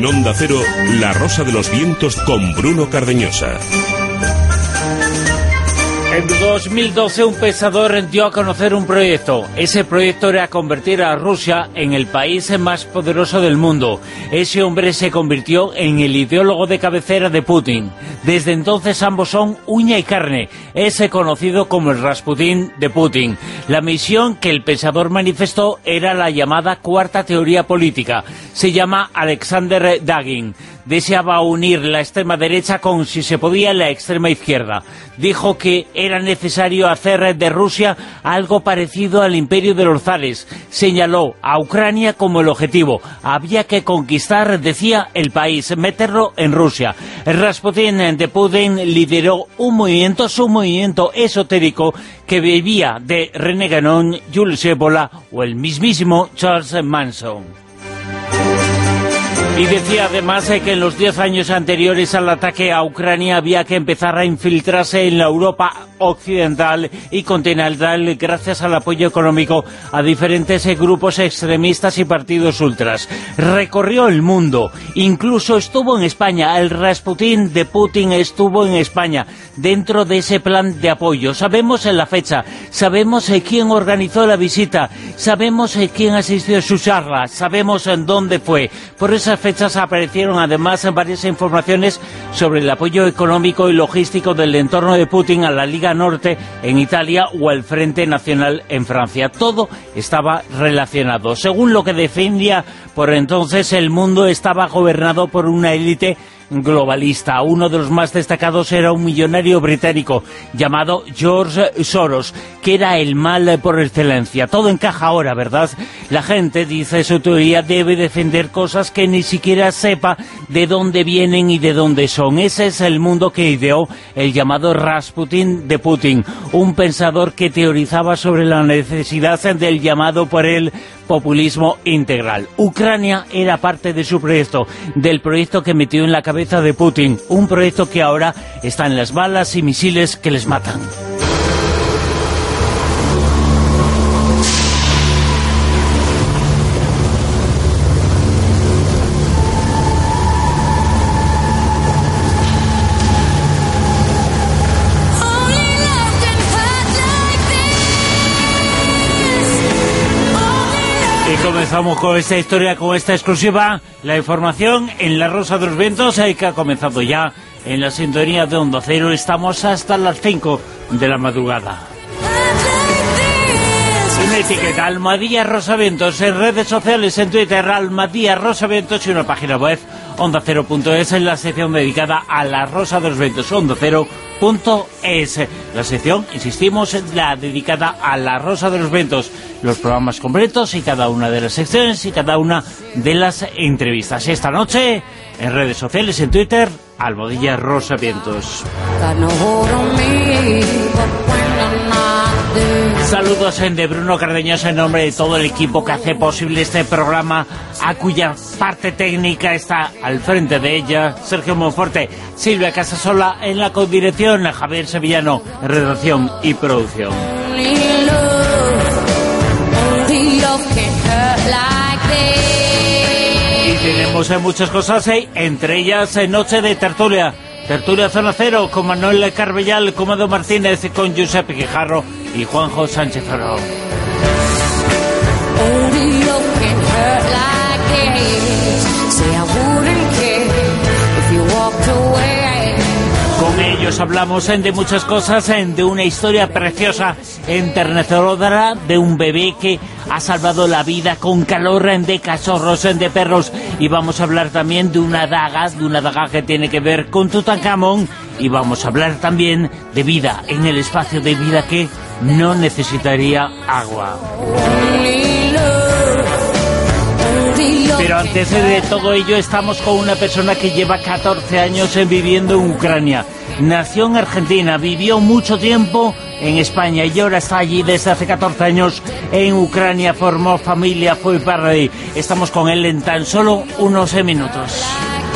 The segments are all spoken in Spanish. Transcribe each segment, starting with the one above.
En Onda Cero, La Rosa de los Vientos con Bruno Cardeñosa. En 2012 un pensador dio a conocer un proyecto. Ese proyecto era convertir a Rusia en el país más poderoso del mundo. Ese hombre se convirtió en el ideólogo de cabecera de Putin. Desde entonces ambos son uña y carne. Es conocido como el Rasputín de Putin. La misión que el pensador manifestó era la llamada cuarta teoría política. Se llama Alexander Dugin. Deseaba unir la extrema derecha con, si se podía, la extrema izquierda. Dijo que era necesario hacer de Rusia algo parecido al imperio de los zares. Señaló a Ucrania como el objetivo. Había que conquistar, decía, el país, meterlo en Rusia. El Rasputín de Putin lideró un movimiento, su movimiento esotérico, que bebía de René Guénon, Jules Evola o el mismísimo Charles Manson. Y decía además que en los 10 años anteriores al ataque a Ucrania había que empezar a infiltrarse en la Europa occidental y continental gracias al apoyo económico a diferentes grupos extremistas y partidos ultras. Recorrió el mundo, incluso estuvo en España. El Rasputín de Putin estuvo en España dentro de ese plan de apoyo. Sabemos la fecha, sabemos quién organizó la visita, sabemos quién asistió a su charla, sabemos en dónde fue. Por esas fechas aparecieron además varias informaciones sobre el apoyo económico y logístico del entorno de Putin a la Liga Norte en Italia o al Frente Nacional en Francia. Todo estaba relacionado. Según lo que defendía por entonces, el mundo estaba gobernado por una élite globalista. Uno de los más destacados era un millonario británico llamado George Soros, que era el mal por excelencia. Todo encaja ahora, ¿verdad? La gente, dice su teoría, debe defender cosas que ni siquiera sepa de dónde vienen y de dónde son. Ese es el mundo que ideó el llamado Rasputín de Putin, un pensador que teorizaba sobre la necesidad del llamado por él populismo integral. Ucrania era parte de su proyecto, del proyecto que metió en la cabeza de Putin, un proyecto que ahora está en las balas y misiles que les matan. Comenzamos con esta historia, con esta exclusiva, la información en La Rosa de los Vientos, que ha comenzado ya en la sintonía de Onda Cero. Estamos hasta las 5 de la madrugada. Una etiqueta, Almadía Rosavientos, en redes sociales, en Twitter, Almadía Rosavientos, y una página web, ondacero.es, en la sección dedicada a La Rosa de los Vientos, ondacero.es. La sección, insistimos, la dedicada a La Rosa de los Vientos, los programas completos y cada una de las secciones y cada una de las entrevistas. Esta noche, en redes sociales, en Twitter, Almadía Rosavientos. Saludos de Bruno Cardeñosa en nombre de todo el equipo que hace posible este programa, a cuya parte técnica está al frente de ella Sergio Monforte, Silvia Casasola en la codirección, Javier Sevillano en redacción y producción. Y tenemos muchas cosas, entre ellas Noche de Tertulia Zona Cero, con Manuel Carbellal, con Mado Martínez, con Giuseppe Quijarro y Juanjo Sánchez Oro. Con ellos hablamos de muchas cosas, de una historia preciosa, enternecedora, de un bebé que ha salvado la vida con calor, de cachorros, de perros, y vamos a hablar también de una daga que tiene que ver con Tutankamón, y vamos a hablar también de vida en el espacio, de vida que no necesitaría agua. Pero antes de todo ello estamos con una persona que lleva 14 años viviendo en Ucrania. Nació en Argentina, vivió mucho tiempo en España y ahora está allí desde hace 14 años en Ucrania, formó familia, fue padre. Estamos con él en tan solo unos minutos.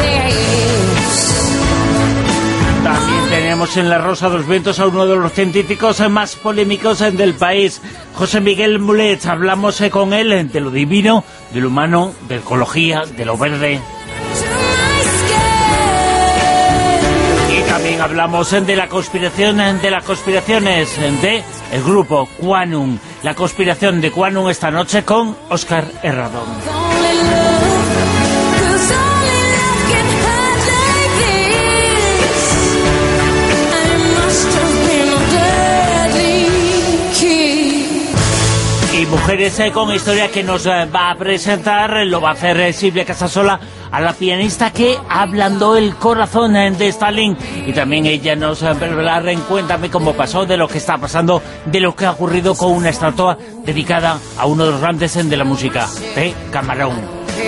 También tenemos en La Rosa de los Vientos a uno de los científicos más polémicos del país, José Miguel Mulet. Hablamos con él de lo divino, de lo humano, de ecología, de lo verde. También hablamos de la conspiración, de las conspiraciones de el grupo Quantum. La conspiración de Quantum esta noche con Óscar Herradón. Y mujeres con historia que nos va a presentar, lo va a hacer Silvia Casasola, a la pianista que ablandó el corazón de Stalin, y también ella nos va a hablar en Cuéntame cómo pasó, de lo que está pasando, de lo que ha ocurrido con una estatua dedicada a uno de los grandes de la música, de Camarón.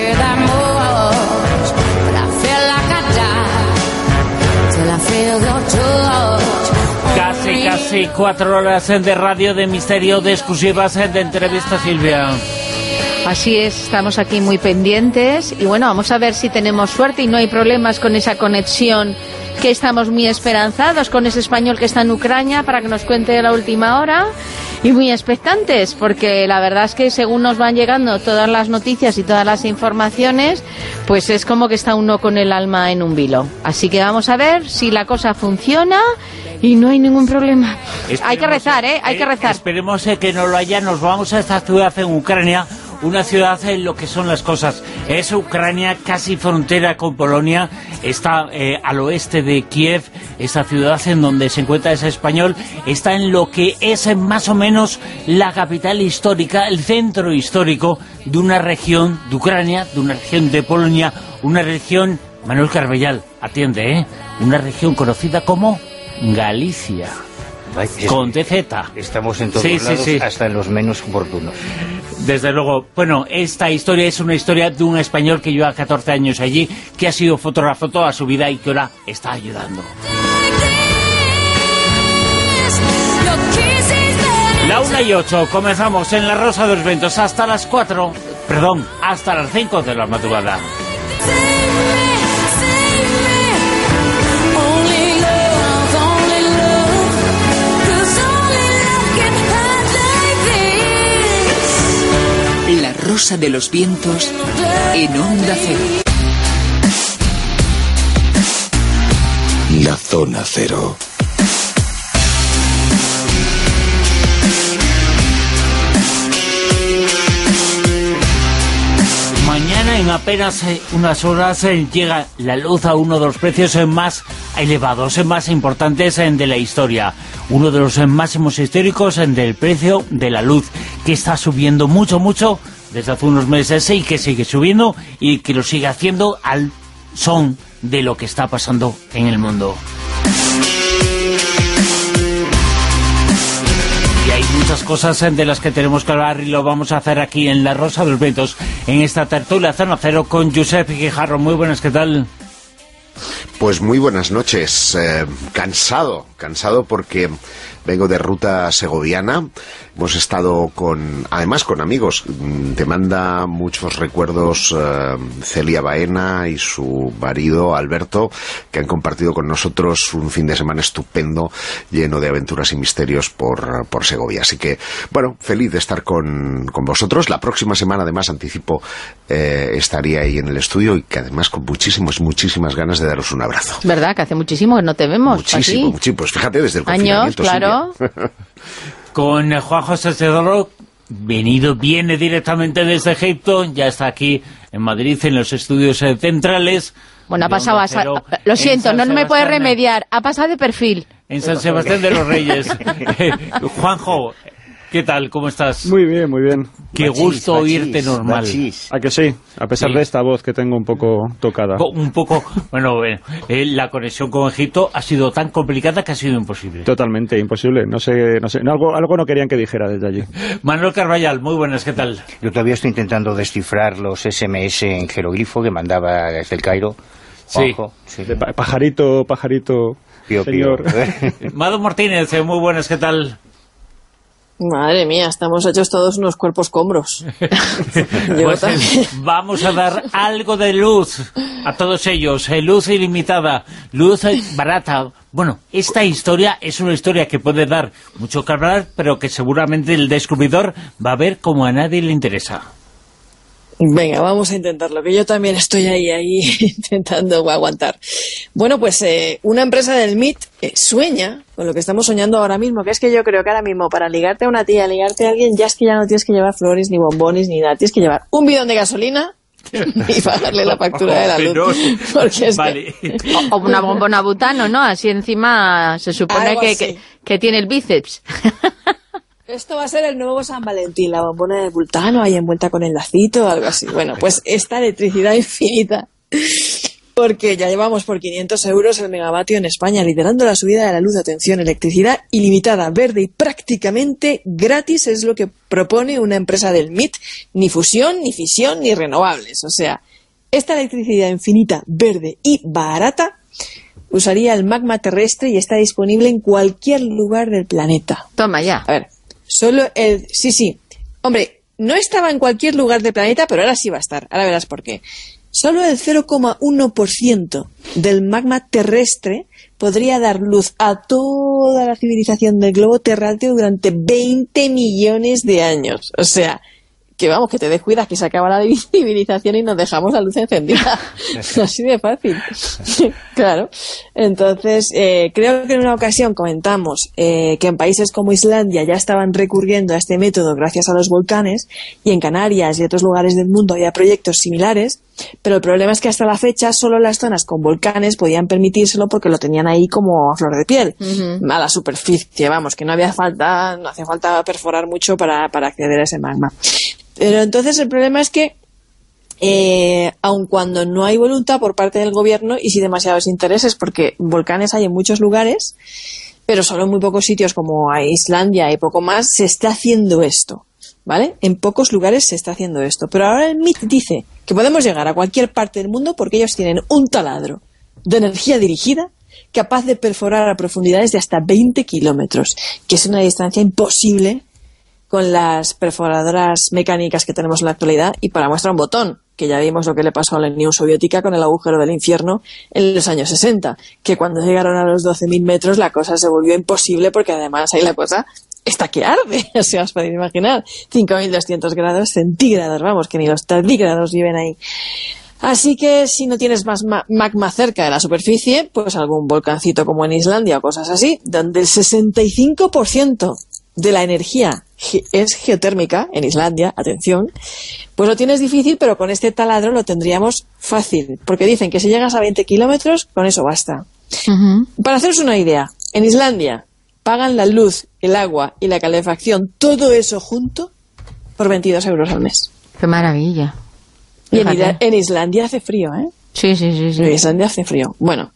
Casi 4 horas de radio, de misterio, de exclusivas, de entrevistas, Silvia. Así es, estamos aquí muy pendientes y bueno, vamos a ver si tenemos suerte y no hay problemas con esa conexión, que estamos muy esperanzados con ese español que está en Ucrania para que nos cuente la última hora, y muy expectantes porque la verdad es que según nos van llegando todas las noticias y todas las informaciones, pues es como que está uno con el alma en un vilo. Así que vamos a ver si la cosa funciona y no hay ningún problema. Hay que rezar, hay que rezar. Esperemos que no lo haya. Nos vamos a esta ciudad en Ucrania, una ciudad en lo que son las cosas. Es Ucrania, casi frontera con Polonia, está al oeste de Kiev, esta ciudad en donde se encuentra ese español, está en lo que es más o menos la capital histórica, el centro histórico de una región de Ucrania, de una región de Polonia, una región, Manuel Carbellal, atiende, una región conocida como Galicia. Con TZ. Estamos en todos lados, hasta en los menos oportunos. Desde luego. Bueno, esta historia es una historia de un español que lleva 14 años allí, que ha sido fotógrafo toda su vida y que ahora está ayudando. La 1:08, comenzamos en La Rosa de los Vientos hasta las 4, perdón, hasta las 5 de la madrugada. La Rosa de los Vientos en Onda Cero. La Zona Cero. Mañana en apenas unas horas llega la luz a uno de los precios más elevados, más importantes de la historia. Uno de los máximos históricos del precio de la luz, que está subiendo mucho desde hace unos meses y que sigue subiendo y que lo sigue haciendo al son de lo que está pasando en el mundo. Y hay muchas cosas de las que tenemos que hablar y lo vamos a hacer aquí en La Rosa de los Vientos, en esta tertulia Zona Cero con Josep Guijarro. Muy buenas, ¿qué tal? Pues muy buenas noches. Cansado porque vengo de ruta segoviana. Hemos estado además con amigos. Te manda muchos recuerdos Celia Baena y su marido Alberto, que han compartido con nosotros un fin de semana estupendo, lleno de aventuras y misterios por Segovia. Así que, bueno, feliz de estar con vosotros. La próxima semana, además, anticipo, estaría ahí en el estudio y que además con muchísimas ganas de daros un abrazo. ¿Verdad? Que hace muchísimo que no te vemos. Muchísimo. Pues fíjate, desde el confinamiento. Años, claro. Con Juan José Cedoro, viene directamente desde Egipto, ya está aquí en Madrid, en los estudios centrales. Bueno, ha pasado, lo siento, no me puedes remediar, ha pasado de perfil. En San Sebastián de los Reyes. Juanjo, ¿qué tal? ¿Cómo estás? Muy bien. Qué gusto oírte normal. ¿A que sí? A pesar de esta voz que tengo un poco tocada. La conexión con Egipto ha sido tan complicada que ha sido imposible. Totalmente, imposible. No sé, algo no querían que dijera desde allí. Manuel Carballal, muy buenas, ¿qué tal? Yo todavía estoy intentando descifrar los SMS en jeroglifo que mandaba desde el Cairo. Sí. Ojo, sí. Pajarito, pío, señor. Mado Martínez, muy buenas, ¿qué tal? Madre mía, estamos hechos todos unos cuerpos combros. Pues vamos a dar algo de luz a todos ellos, luz ilimitada, luz barata. Bueno, esta historia es una historia que puede dar mucho que hablar, pero que seguramente el descubridor va a ver como a nadie le interesa. Venga, vamos a intentarlo, que yo también estoy ahí intentando aguantar. Bueno, pues una empresa del MIT sueña con lo que estamos soñando ahora mismo, que es que yo creo que ahora mismo para ligarte a una tía, ligarte a alguien, ya es que ya no tienes que llevar flores, ni bombones, ni nada. Tienes que llevar un bidón de gasolina y pagarle la factura de la luz. Porque es vale. O una bombona butano, ¿no? Así encima se supone que tiene el bíceps. Esto va a ser el nuevo San Valentín, la bombona de butano ahí envuelta con el lacito o algo así. Bueno, pues esta electricidad infinita, porque ya llevamos por 500 euros el megavatio en España, liderando la subida de la luz. Atención, electricidad ilimitada, verde y prácticamente gratis es lo que propone una empresa del MIT. Ni fusión, ni fisión, ni renovables. O sea, esta electricidad infinita, verde y barata usaría el magma terrestre y está disponible en cualquier lugar del planeta. Toma ya. A ver, solo el... Sí. Hombre, no estaba en cualquier lugar del planeta, pero ahora sí va a estar. Ahora verás por qué. Solo el 0,1% del magma terrestre podría dar luz a toda la civilización del globo terráqueo durante 20 millones de años. O sea, que vamos, que te descuidas, que se acaba la civilización y nos dejamos la luz encendida. Así de fácil. Claro. Entonces, creo que en una ocasión comentamos que en países como Islandia ya estaban recurriendo a este método gracias a los volcanes, y en Canarias y otros lugares del mundo había proyectos similares, pero el problema es que hasta la fecha solo las zonas con volcanes podían permitírselo porque lo tenían ahí como a flor de piel, a la superficie, vamos, que no hacía falta perforar mucho para acceder a ese magma. Pero entonces el problema es que aun cuando no hay voluntad por parte del gobierno y sí demasiados intereses, porque volcanes hay en muchos lugares, pero solo en muy pocos sitios como a Islandia y poco más, se está haciendo esto, ¿vale? En pocos lugares se está haciendo esto. Pero ahora el MIT dice que podemos llegar a cualquier parte del mundo porque ellos tienen un taladro de energía dirigida capaz de perforar a profundidades de hasta 20 kilómetros, que es una distancia imposible con las perforadoras mecánicas que tenemos en la actualidad, y para muestra un botón, que ya vimos lo que le pasó a la Unión Soviética con el agujero del infierno en los años 60, que cuando llegaron a los 12.000 metros la cosa se volvió imposible, porque además ahí la cosa está que arde, o sea, os podéis imaginar, 5.200 grados centígrados, vamos, que ni los tardígrados viven ahí. Así que si no tienes más magma cerca de la superficie, pues algún volcancito como en Islandia o cosas así, donde el 65% de la energía es geotérmica, en Islandia, atención, pues lo tienes difícil, pero con este taladro lo tendríamos fácil, porque dicen que si llegas a 20 kilómetros, con eso basta. Para haceros una idea, en Islandia pagan la luz, el agua y la calefacción, todo eso junto, por 22 euros al mes. ¡Qué maravilla! Y en Islandia hace frío, ¿eh? Sí. En Islandia hace frío. Bueno,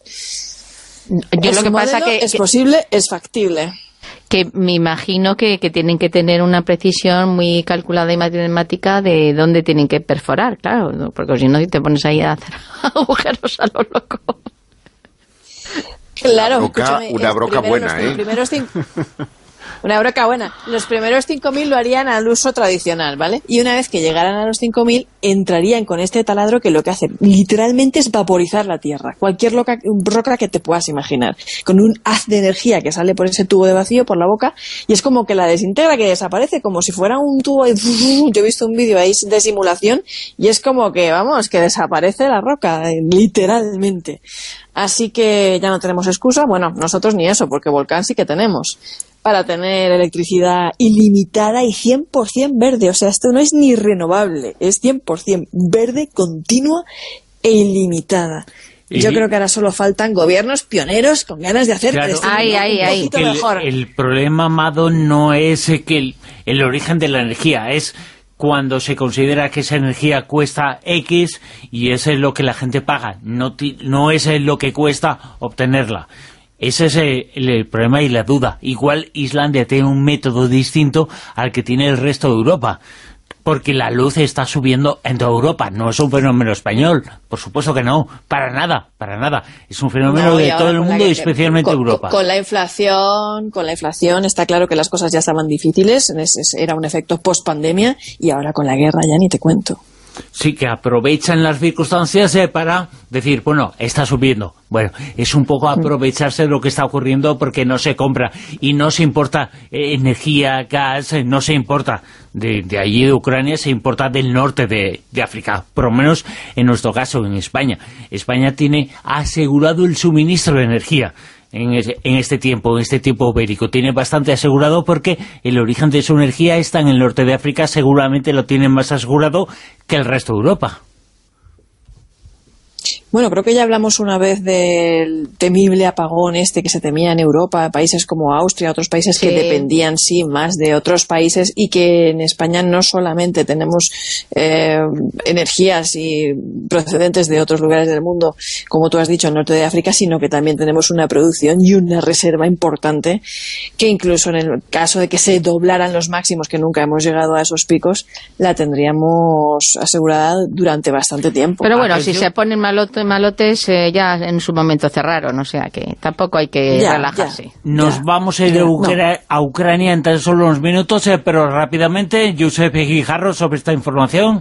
yo lo que pasa que es posible, es factible. Que me imagino que tienen que tener una precisión muy calculada y matemática de dónde tienen que perforar, claro, porque si no te pones ahí a hacer agujeros a lo loco. Claro, una broca buena, ¿eh? Una broca buena. Los primeros 5.000 lo harían al uso tradicional, ¿vale? Y una vez que llegaran a los 5.000, entrarían con este taladro que lo que hace literalmente es vaporizar la tierra. Cualquier roca que te puedas imaginar. Con un haz de energía que sale por ese tubo de vacío, por la boca, y es como que la desintegra, que desaparece, como si fuera un tubo. Yo he visto un vídeo ahí de simulación, y es como que, vamos, que desaparece la roca, literalmente. Así que ya no tenemos excusa. Bueno, nosotros ni eso, porque volcán sí que tenemos, para tener electricidad ilimitada y 100% verde. O sea, esto no es ni renovable, es 100% verde, continua e ilimitada. Yo creo que ahora solo faltan gobiernos pioneros con ganas de hacer claro, un poquito mejor. El problema, Amado, no es que el origen de la energía, es cuando se considera que esa energía cuesta X y eso es lo que la gente paga, no es lo que cuesta obtenerla. Ese es el problema y la duda. Igual Islandia tiene un método distinto al que tiene el resto de Europa, porque la luz está subiendo en toda Europa. No es un fenómeno español, por supuesto que no, para nada. Es un fenómeno de todo el mundo y especialmente Europa. Con la inflación está claro que las cosas ya estaban difíciles, era un efecto post-pandemia, y ahora con la guerra ya ni te cuento. Sí, que aprovechan las circunstancias para decir, bueno, está subiendo. Bueno, es un poco aprovecharse de lo que está ocurriendo porque no se compra y no se importa energía, gas, no se importa de allí de Ucrania, se importa del norte de África, por lo menos en nuestro caso, en España. España tiene asegurado el suministro de energía en este tiempo bélico. Tiene bastante asegurado porque el origen de su energía está en el norte de África, seguramente lo tienen más asegurado que el resto de Europa. Bueno, creo que ya hablamos una vez del temible apagón que se temía en Europa, países como Austria, otros países que dependían, más de otros países, y que en España no solamente tenemos energías y procedentes de otros lugares del mundo, como tú has dicho, el norte de África, sino que también tenemos una producción y una reserva importante que incluso en el caso de que se doblaran los máximos, que nunca hemos llegado a esos picos, la tendríamos asegurada durante bastante tiempo. Pero bueno, si se ponen malotes ya en su momento cerraron, o sea que tampoco hay que relajarse. Nos vamos a ir a Ucrania en tan solo unos minutos, pero rápidamente, Josep Guijarro, sobre esta información.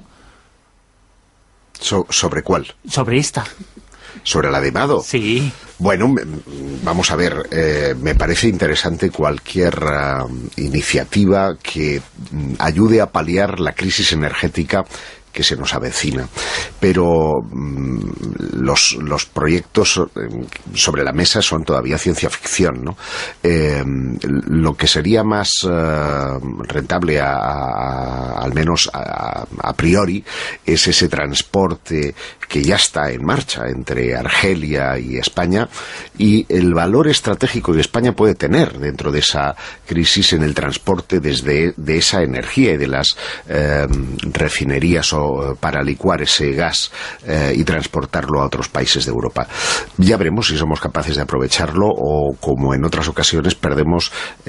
¿Sobre cuál? Sobre esta. ¿Sobre la de Mado? Sí. Bueno, vamos a ver, me parece interesante cualquier iniciativa que ayude a paliar la crisis energética que se nos avecina, pero los proyectos sobre la mesa son todavía ciencia ficción, ¿no? Lo que sería más rentable, al menos a priori, es ese transporte que ya está en marcha entre Argelia y España, y el valor estratégico que España puede tener dentro de esa crisis en el transporte de esa energía y de las refinerías para licuar ese gas y transportarlo a otros países de Europa. Ya veremos si somos capaces de aprovecharlo o, como en otras ocasiones, perdemos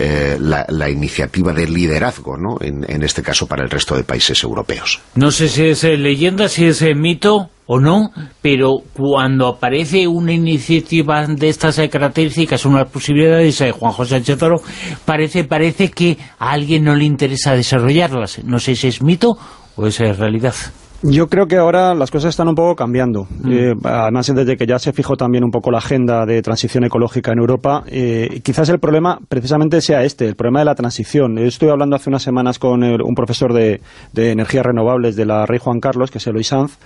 la iniciativa de liderazgo, ¿no? En este caso para el resto de países europeos. No sé si es leyenda, si es mito o no, pero cuando aparece una iniciativa de estas características, unas posibilidades, Juan José Sánchez Oro, parece que a alguien no le interesa desarrollarlas. No sé si es mito o es realidad. Yo creo que ahora las cosas están un poco cambiando. Además, desde que ya se fijó también un poco la agenda de transición ecológica en Europa, quizás el problema precisamente sea el problema de la transición. Yo estuve hablando hace unas semanas con un profesor de energías renovables de la Rey Juan Carlos, que es Eloy Sanz,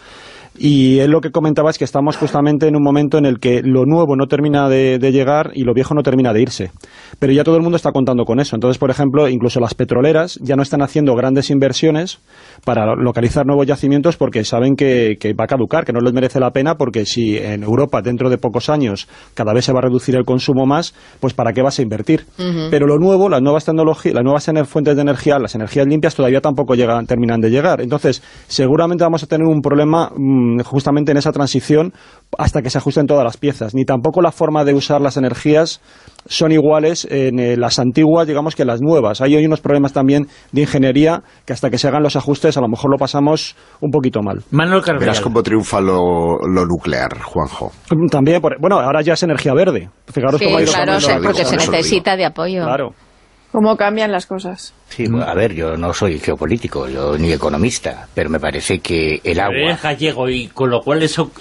y él lo que comentaba es que estamos justamente en un momento en el que lo nuevo no termina de llegar y lo viejo no termina de irse. Pero ya todo el mundo está contando con eso. Entonces, por ejemplo, incluso las petroleras ya no están haciendo grandes inversiones para localizar nuevos yacimientos porque saben que va a caducar, que no les merece la pena, porque si en Europa dentro de pocos años cada vez se va a reducir el consumo más, pues ¿para qué vas a invertir? Pero lo nuevo, las nuevas tecnologías, las nuevas fuentes de energía, las energías limpias todavía tampoco terminan de llegar. Entonces, seguramente vamos a tener un problema justamente en esa transición hasta que se ajusten todas las piezas. Ni tampoco la forma de usar las energías son iguales en las antiguas, digamos, que en las nuevas. Hay unos problemas también de ingeniería que hasta que se hagan los ajustes a lo mejor lo pasamos un poquito mal. Manuel Carvajal. Verás cómo triunfa lo nuclear, Juanjo. También, bueno, ahora ya es energía verde. Fijaros cómo claro, porque se necesita de apoyo. Claro. ¿Cómo cambian las cosas? Sí, a ver, yo no soy geopolítico, ni economista, pero me parece que el agua... Es gallego, y con lo cual eso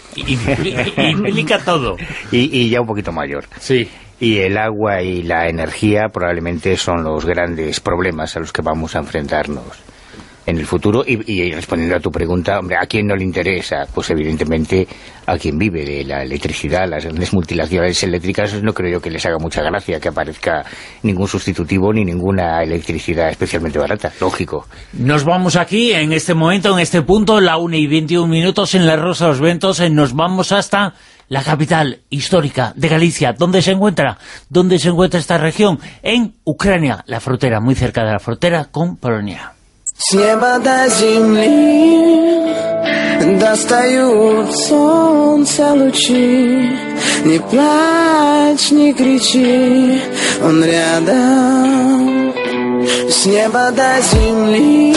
implica todo. Y ya un poquito mayor. Sí. Y el agua y la energía probablemente son los grandes problemas a los que vamos a enfrentarnos en el futuro. Y respondiendo a tu pregunta, hombre, ¿a quién no le interesa? Pues evidentemente a quien vive de la electricidad. Las grandes multinacionales eléctricas no creo yo que les haga mucha gracia que aparezca ningún sustitutivo ni ninguna electricidad especialmente barata, lógico. Nos vamos aquí, en este momento, en este punto, la 1:21 en la Rosa de los Vientos, nos vamos hasta la capital histórica de Galicia. ¿Dónde se encuentra? ¿Dónde se encuentra esta región? En Ucrania, la frontera, muy cerca de la frontera con Polonia. С неба до земли достают солнце лучи. Не плачь, не кричи, он рядом. С неба до земли.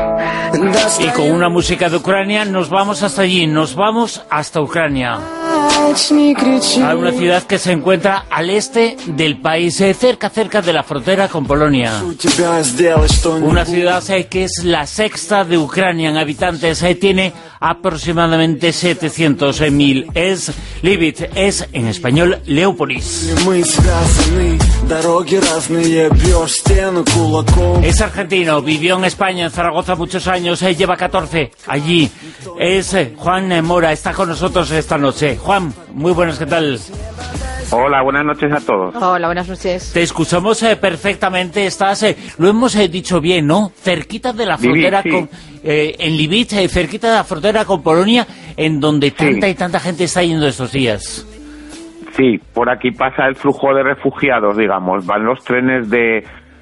Y con una música de Ucrania nos vamos hasta allí, nos vamos hasta Ucrania. A una ciudad que se encuentra al este del país, cerca de la frontera con Polonia. Una ciudad que es la sexta de Ucrania en habitantes, tiene aproximadamente 700.000. Es Lviv, es en español Leópolis. Es argentino, vivió en España, en Zaragoza muchos años, lleva 14 allí. Es Juan Mora, está con nosotros esta noche. Juan, muy buenas, ¿qué tal? Hola, buenas noches a todos. Hola, buenas noches. Te escuchamos perfectamente, estás, lo hemos dicho bien, ¿no? Cerquita de la frontera Lviv, sí. En Lviv, cerquita de la frontera con Polonia, en donde tanta y tanta gente está yendo estos días. Sí, por aquí pasa el flujo de refugiados, digamos. Van los trenes de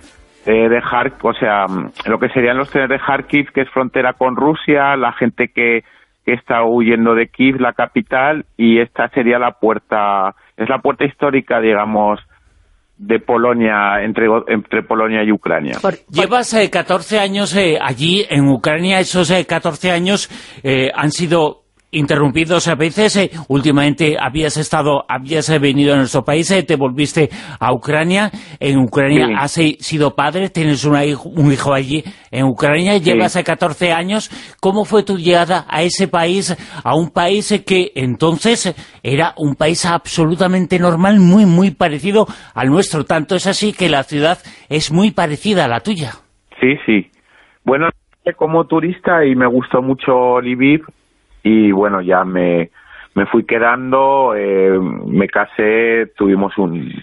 Kharkiv, o sea, lo que serían los trenes de Kharkiv, que es frontera con Rusia, la gente que está huyendo de Kiev, la capital, y esta sería la puerta, es la puerta histórica, digamos, de Polonia, entre Polonia y Ucrania. Llevas 14 años allí en Ucrania, esos 14 años han sido interrumpidos a veces. Últimamente habías venido a nuestro país, te volviste a Ucrania. En Ucrania has sido padre, tienes un hijo allí en Ucrania, llevas 14 años. ¿Cómo fue tu llegada a ese país, a un país que entonces era un país absolutamente normal, muy, muy parecido al nuestro? Tanto es así que la ciudad es muy parecida a la tuya. Sí, sí. Bueno, como turista y me gustó mucho Lviv. Y bueno, ya me fui quedando, me casé, tenemos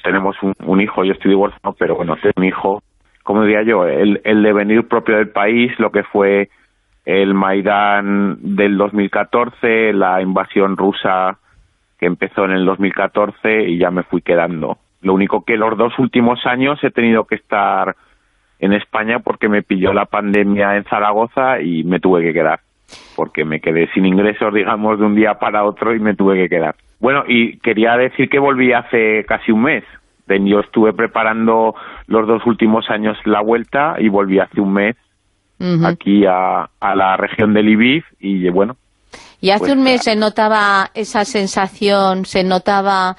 un hijo, yo estoy divorciado, pero bueno, tengo un hijo, como diría yo, el devenir propio del país, lo que fue el Maidán del 2014, la invasión rusa que empezó en el 2014 y ya me fui quedando. Lo único que los 2 últimos años he tenido que estar en España porque me pilló la pandemia en Zaragoza y me tuve que quedar, porque me quedé sin ingresos, digamos, de un día para otro y me tuve que quedar. Bueno, y quería decir que volví hace casi un mes. Yo estuve preparando los 2 últimos años la vuelta y volví hace un mes aquí a la región de Lviv y bueno. Y hace un mes se notaba esa sensación, se notaba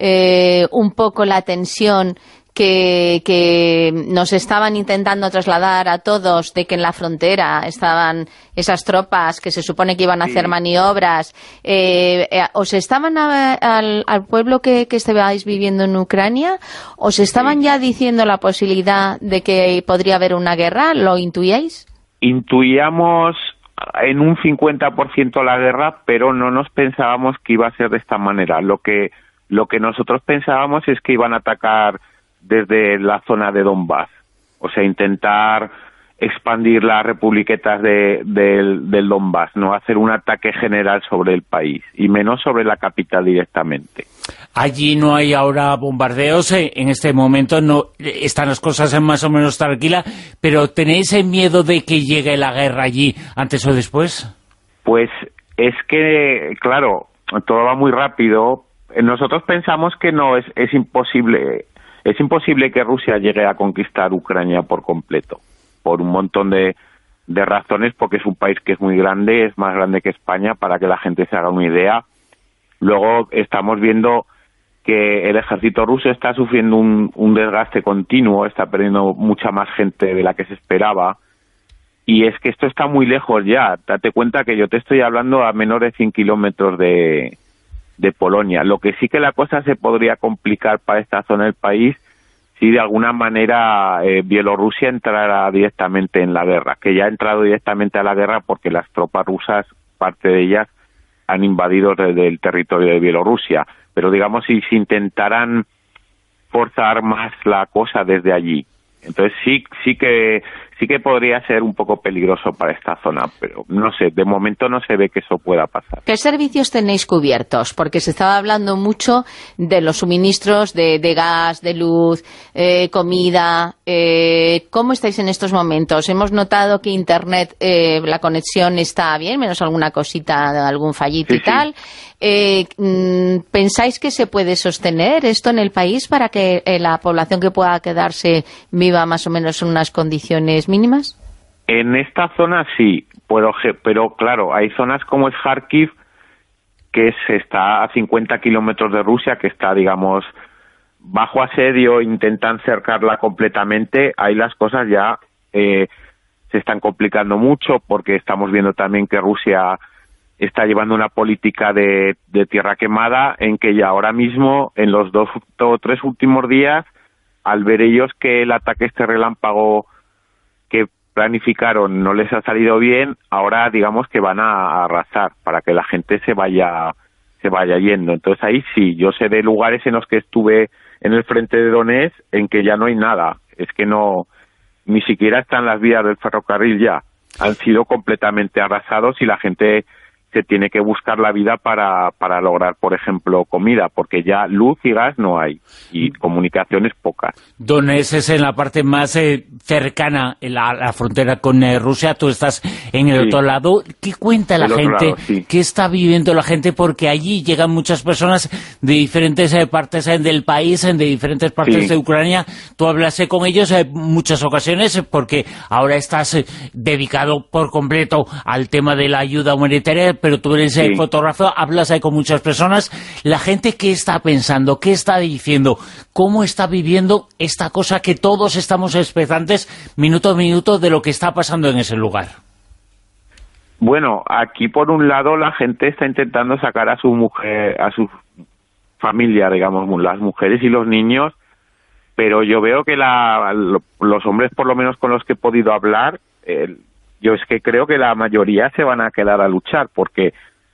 un poco la tensión que nos estaban intentando trasladar a todos, de que en la frontera estaban esas tropas que se supone que iban a hacer maniobras. ¿Os estaban al pueblo que estabais viviendo en Ucrania, os estaban ya diciendo la posibilidad de que podría haber una guerra? ¿Lo intuíais? Intuíamos en un 50% la guerra, pero no nos pensábamos que iba a ser de esta manera. Lo que nosotros pensábamos es que iban a atacar desde la zona de Donbass, o sea, intentar expandir las republiquetas del Donbass, no hacer un ataque general sobre el país, y menos sobre la capital directamente. Allí no hay ahora bombardeos, en este momento no están las cosas más o menos tranquilas, pero ¿tenéis miedo de que llegue la guerra allí antes o después? Pues es que, claro, todo va muy rápido. Nosotros pensamos que no, es imposible. Es imposible que Rusia llegue a conquistar Ucrania por completo, por un montón de razones, porque es un país que es muy grande, es más grande que España, para que la gente se haga una idea. Luego estamos viendo que el ejército ruso está sufriendo un desgaste continuo, está perdiendo mucha más gente de la que se esperaba, y es que esto está muy lejos ya. Date cuenta que yo te estoy hablando a menos de 100 kilómetros de Polonia. Lo que sí que la cosa se podría complicar para esta zona del país si de alguna manera Bielorrusia entrara directamente en la guerra, que ya ha entrado directamente a la guerra porque las tropas rusas, parte de ellas, han invadido desde el territorio de Bielorrusia. Pero digamos, si intentaran forzar más la cosa desde allí, entonces sí que podría ser un poco peligroso para esta zona, pero no sé, de momento no se ve que eso pueda pasar. ¿Qué servicios tenéis cubiertos? Porque se estaba hablando mucho de los suministros de gas, de luz, comida. ¿Cómo estáis en estos momentos? Hemos notado que Internet, la conexión está bien, menos alguna cosita, algún fallito y tal. ¿Pensáis que se puede sostener esto en el país para que la población que pueda quedarse viva más o menos en unas condiciones mínimas? En esta zona sí, pero claro, hay zonas como es Kharkiv que se está a 50 kilómetros de Rusia, que está, digamos, bajo asedio, intentan cercarla completamente. Ahí las cosas ya se están complicando mucho, porque estamos viendo también que Rusia está llevando una política de tierra quemada, en que ya ahora mismo, en los 2 o 3 últimos días, al ver ellos que el ataque relámpago que planificaron no les ha salido bien, ahora digamos que van a arrasar para que la gente se vaya yendo. Entonces ahí sí, yo sé de lugares en los que estuve en el frente de Donetsk en que ya no hay nada, es que no, ni siquiera están las vías del ferrocarril ya, han sido completamente arrasados y la gente se tiene que buscar la vida para lograr, por ejemplo, comida, porque ya luz y gas no hay, y comunicaciones pocas. Donetsk es en la parte más cercana, en la frontera con Rusia, tú estás en el otro lado. ¿Qué cuenta la gente? ¿Qué está viviendo la gente? Porque allí llegan muchas personas de diferentes partes del país, de diferentes partes de Ucrania. Tú hablas con ellos en muchas ocasiones, porque ahora estás dedicado por completo al tema de la ayuda humanitaria, pero tú eres fotógrafo, hablas con muchas personas. La gente, ¿qué está pensando? ¿Qué está diciendo? ¿Cómo está viviendo esta cosa que todos estamos expectantes minuto a minuto de lo que está pasando en ese lugar? Bueno, aquí por un lado la gente está intentando sacar a su mujer, a su familia, digamos, las mujeres y los niños, pero yo veo que los hombres, por lo menos con los que he podido hablar, yo es que creo que la mayoría se van a quedar a luchar, porque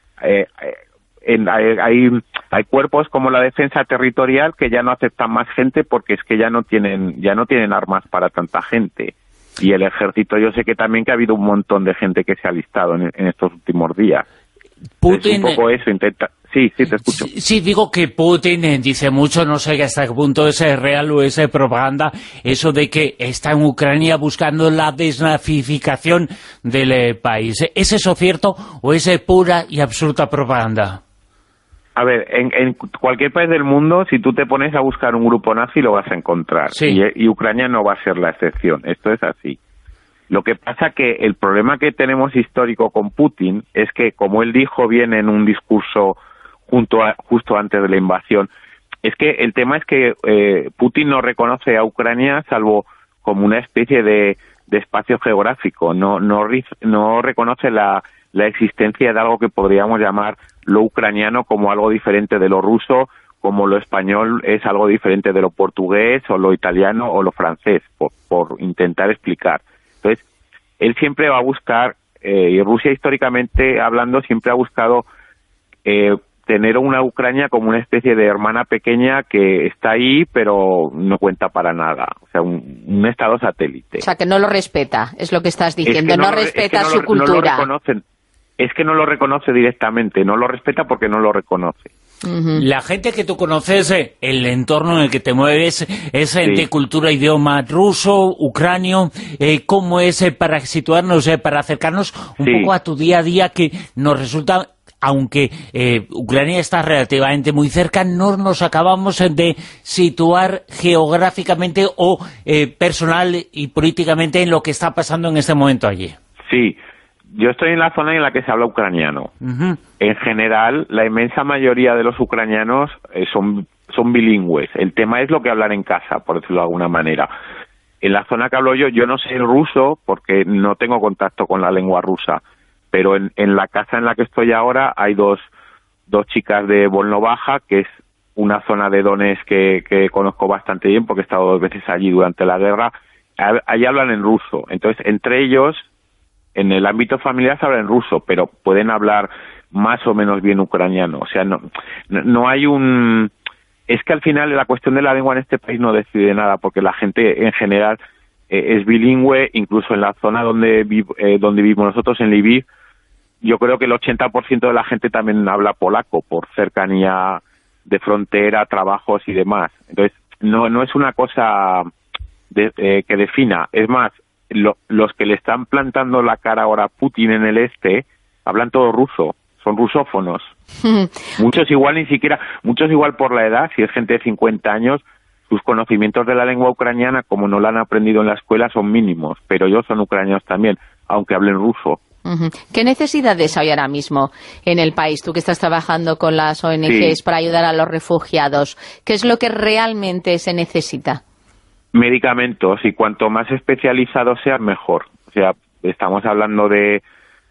hay cuerpos como la defensa territorial que ya no aceptan más gente, porque es que ya no tienen armas para tanta gente. Y el ejército, yo sé que también que ha habido un montón de gente que se ha alistado en estos últimos días. Putin, es un poco eso, intenta... Sí, te escucho. Sí, digo que Putin dice mucho, no sé hasta qué punto es real o es propaganda, eso de que está en Ucrania buscando la desnazificación del país. ¿Es eso cierto o es pura y absoluta propaganda? A ver, en cualquier país del mundo, si tú te pones a buscar un grupo nazi, lo vas a encontrar. Sí. Y Ucrania no va a ser la excepción. Esto es así. Lo que pasa que el problema que tenemos histórico con Putin es que, como él dijo bien en un discurso justo antes de la invasión, es que el tema es que Putin no reconoce a Ucrania salvo como una especie de espacio geográfico, no reconoce la existencia de algo que podríamos llamar lo ucraniano como algo diferente de lo ruso, como lo español es algo diferente de lo portugués o lo italiano o lo francés, por intentar explicar. Entonces, él siempre va a buscar, y Rusia históricamente hablando siempre ha buscado tener una Ucrania como una especie de hermana pequeña que está ahí, pero no cuenta para nada. O sea, un estado satélite. O sea, que no lo respeta, es lo que estás diciendo, no respeta su cultura. No lo reconocen. Es que no lo reconoce directamente, no lo respeta porque no lo reconoce. La gente que tú conoces, el entorno en el que te mueves, es de cultura, idioma ruso, ucranio. ¿Cómo es para situarnos, para acercarnos un poco a tu día a día, que nos resulta, aunque Ucrania está relativamente muy cerca, no nos acabamos de situar geográficamente o personal y políticamente en lo que está pasando en este momento allí? Sí. Yo estoy en la zona en la que se habla ucraniano. En general, la inmensa mayoría de los ucranianos son bilingües. El tema es lo que hablan en casa, por decirlo de alguna manera. En la zona que hablo yo no sé el ruso porque no tengo contacto con la lengua rusa, pero en la casa en la que estoy ahora hay dos chicas de Volnovaja, que es una zona de Donetsk que conozco bastante bien porque he estado 2 veces allí durante la guerra. Allí hablan en ruso. Entonces, entre ellos, en el ámbito familiar se habla en ruso, pero pueden hablar más o menos bien ucraniano. O sea, no hay un... Es que al final la cuestión de la lengua en este país no decide nada, porque la gente en general es bilingüe, incluso en la zona donde vivimos nosotros, en Lviv, yo creo que el 80% de la gente también habla polaco, por cercanía de frontera, trabajos y demás. Entonces, no es una cosa que defina. Es más, los que le están plantando la cara ahora a Putin en el este hablan todo ruso, son rusófonos. Muchos igual por la edad, si es gente de 50 años, sus conocimientos de la lengua ucraniana, como no la han aprendido en la escuela, son mínimos, pero ellos son ucranianos también, aunque hablen ruso. ¿Qué necesidades hay ahora mismo en el país? Tú que estás trabajando con las ONGs para ayudar a los refugiados, ¿qué es lo que realmente se necesita? Medicamentos, y cuanto más especializados sean, mejor. O sea, estamos hablando de,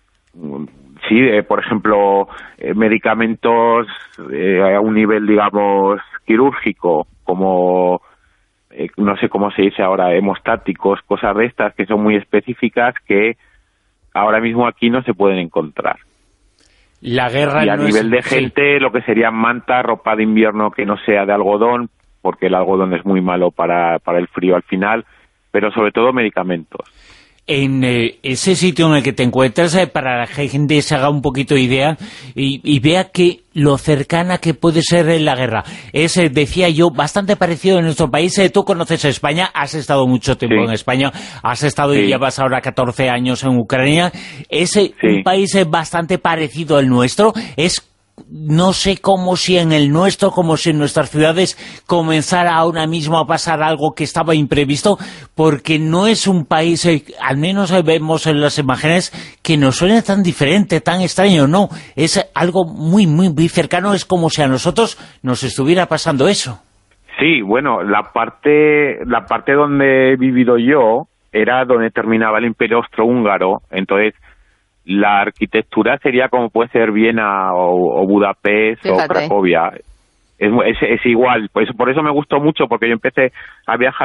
por ejemplo, medicamentos a un nivel, digamos, quirúrgico, como, no sé cómo se dice ahora, hemostáticos, cosas de estas que son muy específicas que ahora mismo aquí no se pueden encontrar. La guerra y a nivel de gente, lo que sería manta, ropa de invierno que no sea de algodón, porque el algodón es muy malo para el frío al final, pero sobre todo medicamentos. En ese sitio en el que te encuentras, para la gente se haga un poquito de idea y vea que lo cercana que puede ser la guerra. Es, decía yo, bastante parecido en nuestro país. Tú conoces España, has estado mucho tiempo en España, has estado y llevas ahora 14 años en Ucrania. Es un país bastante parecido al nuestro. No sé cómo si en el nuestro, como si en nuestras ciudades comenzara ahora mismo a pasar algo que estaba imprevisto, porque no es un país, al menos vemos en las imágenes, que nos suene tan diferente, tan extraño, no, es algo muy, muy, muy cercano, es como si a nosotros nos estuviera pasando eso. Sí, bueno, la parte donde he vivido yo era donde terminaba el Imperio Austrohúngaro, entonces la arquitectura sería como puede ser Viena o Budapest. Fíjate. O Cracovia. Es igual, pues por eso me gustó mucho, porque yo empecé a viajar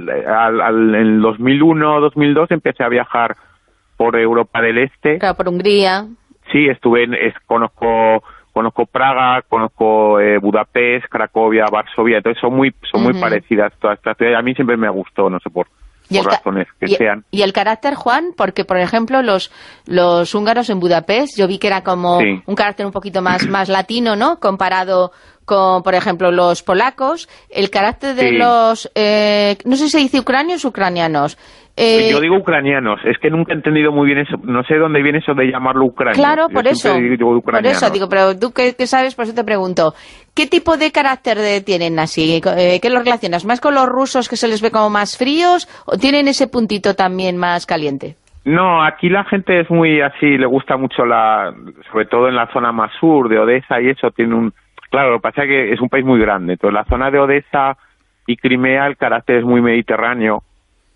en 2001, 2002 empecé a viajar por Europa del Este. Claro, por Hungría. Sí, conozco Praga, conozco Budapest, Cracovia, Varsovia, entonces son muy parecidas todas estas ciudades. A mí siempre me gustó, no sé por razones que sean. ¿Y el carácter, Juan? Porque, por ejemplo, los húngaros en Budapest, yo vi que era como un carácter un poquito más latino, ¿no? Comparado con, por ejemplo, los polacos. El carácter de los, no sé si se dice ucranios o ucranianos. Yo digo ucranianos, es que nunca he entendido muy bien eso, no sé dónde viene eso de llamarlo ucraniano. Claro, por eso digo, pero tú que sabes, por eso te pregunto, ¿qué tipo de carácter tienen así? ¿Qué los relacionas? ¿Más con los rusos que se les ve como más fríos o tienen ese puntito también más caliente? No, aquí la gente es muy así, le gusta mucho sobre todo en la zona más sur de Odessa y eso claro, lo que pasa es que es un país muy grande, entonces la zona de Odessa y Crimea el carácter es muy mediterráneo.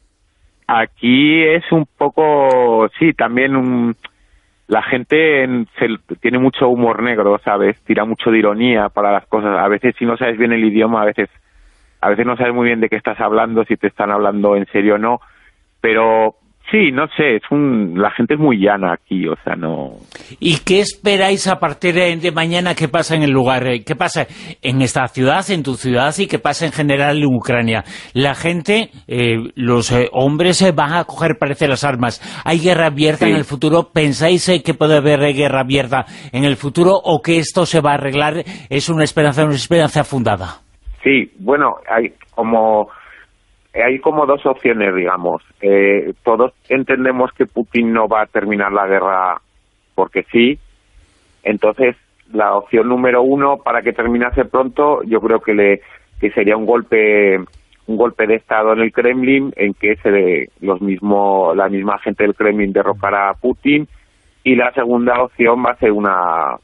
Aquí es un poco, también la gente tiene mucho humor negro, ¿sabes? Tira mucho de ironía para las cosas. A veces si no sabes bien el idioma, a veces no sabes muy bien de qué estás hablando, si te están hablando en serio o no. Pero sí, no sé, la gente es muy llana aquí, o sea, no... ¿Y qué esperáis a partir de mañana que pasa en el lugar? ¿Qué pasa en esta ciudad, en tu ciudad y qué pasa en general en Ucrania? La gente, los hombres van a coger, parece, las armas. ¿Hay guerra abierta en el futuro? ¿Pensáis que puede haber guerra abierta en el futuro o que esto se va a arreglar? ¿Es una esperanza fundada? Sí, bueno, hay como dos opciones, digamos. Todos entendemos que Putin no va a terminar la guerra porque sí. Entonces, la opción número uno para que terminase pronto, yo creo que sería un golpe de Estado en el Kremlin, en que la misma gente del Kremlin derrocará a Putin. Y la segunda opción va a ser una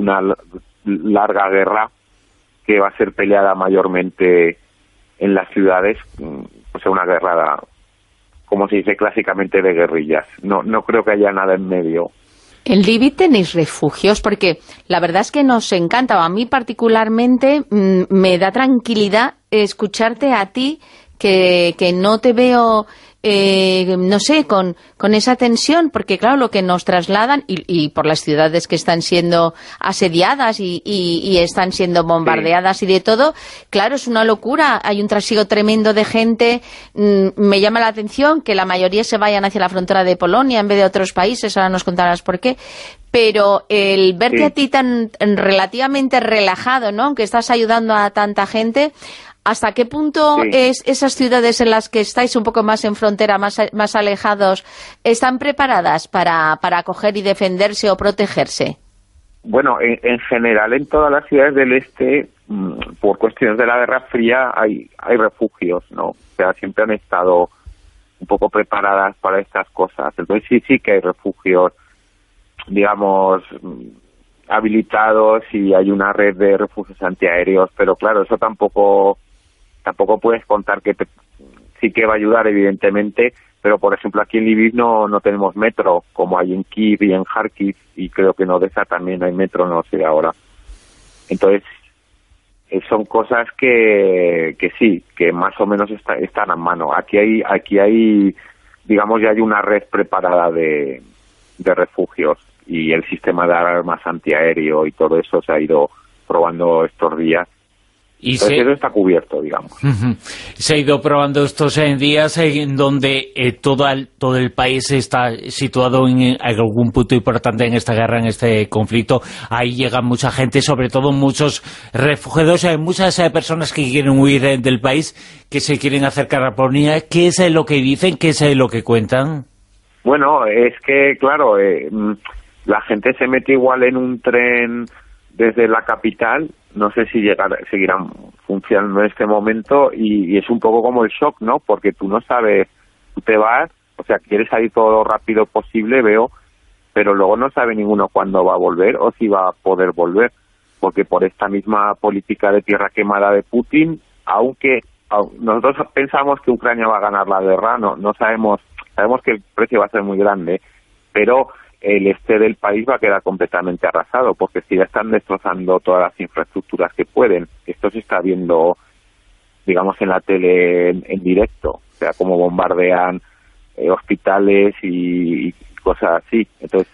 larga guerra que va a ser peleada mayormente en las ciudades, o sea, una guerra, como se dice clásicamente, de guerrillas. No creo que haya nada en medio. ¿En Libia tenéis refugios? Porque la verdad es que nos encanta, o a mí particularmente me da tranquilidad escucharte a ti, que no te veo... no sé, con esa tensión, porque claro, lo que nos trasladan, y por las ciudades que están siendo asediadas y están siendo bombardeadas y de todo, claro, es una locura, hay un trasiego tremendo de gente. Me llama la atención que la mayoría se vayan hacia la frontera de Polonia en vez de otros países, ahora nos contarás por qué, pero el verte a ti tan relativamente relajado, ¿no?, aunque estás ayudando a tanta gente, ¿hasta qué punto esas ciudades en las que estáis un poco más en frontera, más alejados, están preparadas para acoger y defenderse o protegerse? Bueno, en general en todas las ciudades del este, por cuestiones de la Guerra Fría, hay refugios, ¿no? O sea, siempre han estado un poco preparadas para estas cosas. Entonces sí que hay refugios. digamos, habilitados y hay una red de refugios antiaéreos, pero claro, eso tampoco puedes contar que sí que va a ayudar, evidentemente, pero por ejemplo aquí en Lviv no tenemos metro, como hay en Kiev y en Kharkiv, y creo que en Odessa también hay metro, no sé ahora. Entonces, son cosas que sí, que más o menos están a mano. Aquí hay, digamos, ya hay una red preparada de refugios, y el sistema de armas antiaéreo y todo eso se ha ido probando estos días. Entonces eso está cubierto, digamos. Se ha ido probando estos días en donde todo el país está situado en algún punto importante en esta guerra, en este conflicto. Ahí llega mucha gente, sobre todo muchos refugiados, hay muchas personas que quieren huir del país, que se quieren acercar a Polonia. ¿Qué es lo que dicen? ¿Qué es lo que cuentan? Bueno, es que, claro, la gente se mete igual en un tren desde la capital, no sé si seguirán funcionando en este momento, y es un poco como el shock, ¿no? Porque tú no sabes, tú te vas, o sea, quieres salir todo lo rápido posible, veo, pero luego no sabe ninguno cuándo va a volver o si va a poder volver, porque por esta misma política de tierra quemada de Putin, aunque nosotros pensamos que Ucrania va a ganar la guerra, no sabemos que el precio va a ser muy grande, pero el este del país va a quedar completamente arrasado, porque si ya están destrozando todas las infraestructuras que pueden. Esto se está viendo, digamos, en la tele en directo, o sea, como bombardean hospitales y cosas así. Entonces,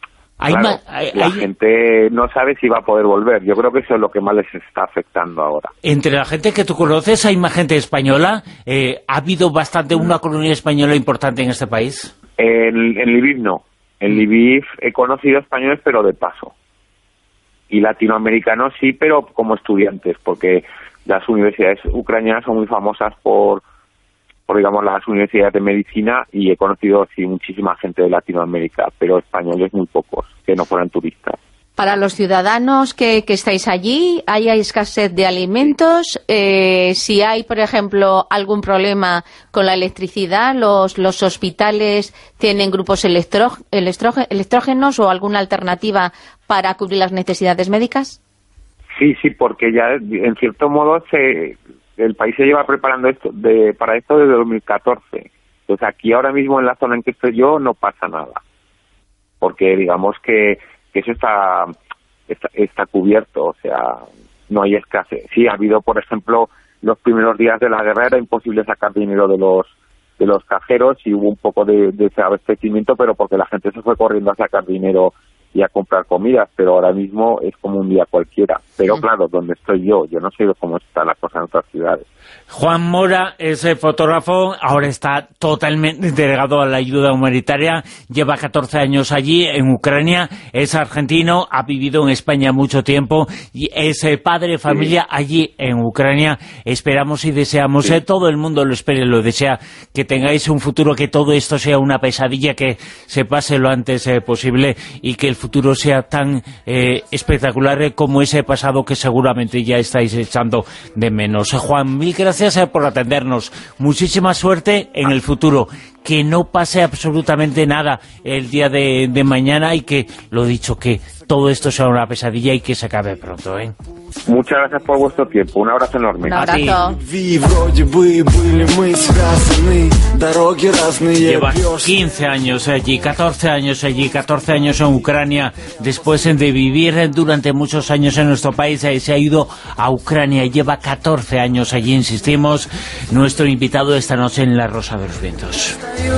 la gente no sabe si va a poder volver. Yo creo que eso es lo que más les está afectando ahora. Entre la gente que tú conoces, ¿hay más gente española? ¿Ha habido una colonia española importante en este país? En Lviv no. En Lviv he conocido españoles, pero de paso. Y latinoamericanos sí, pero como estudiantes, porque las universidades ucranianas son muy famosas por digamos, las universidades de medicina, y he conocido, sí, muchísima gente de Latinoamérica, pero españoles muy pocos, que no fueran turistas. Para los ciudadanos que estáis allí, ¿hay escasez de alimentos? Si hay, por ejemplo, algún problema con la electricidad, ¿los hospitales tienen grupos electrógenos o alguna alternativa para cubrir las necesidades médicas? Sí, porque ya, en cierto modo, el país se lleva preparando para esto desde 2014. Entonces, aquí ahora mismo, en la zona en que estoy yo, no pasa nada. Porque, digamos que eso está cubierto, o sea, no hay escasez. Sí, ha habido, por ejemplo, los primeros días de la guerra era imposible sacar dinero de los cajeros, y hubo un poco de desabastecimiento, pero porque la gente se fue corriendo a sacar dinero y a comprar comidas, pero ahora mismo es como un día cualquiera. Pero claro, donde estoy yo no sé cómo está la cosa en otras ciudades. Juan Mora es fotógrafo, ahora está totalmente entregado a la ayuda humanitaria, lleva 14 años allí en Ucrania, es argentino, ha vivido en España mucho tiempo, y es padre de familia allí en Ucrania. Esperamos y deseamos, todo el mundo lo espera y lo desea, que tengáis un futuro, que todo esto sea una pesadilla, que se pase lo antes posible, y que el futuro sea tan espectacular como ese pasado que seguramente ya estáis echando de menos. Juan, mil gracias por atendernos. Muchísima suerte en el futuro. Que no pase absolutamente nada el día de mañana, y que, lo dicho, que todo esto sea una pesadilla y que se acabe pronto, ¿eh? Muchas gracias por vuestro tiempo. Un abrazo enorme. Un abrazo. Lleva 15 años allí, 14 años allí, 14 años en Ucrania. Después de vivir durante muchos años en nuestro país, se ha ido a Ucrania. Lleva 14 años allí, insistimos. Nuestro invitado esta noche en La Rosa de los Vientos.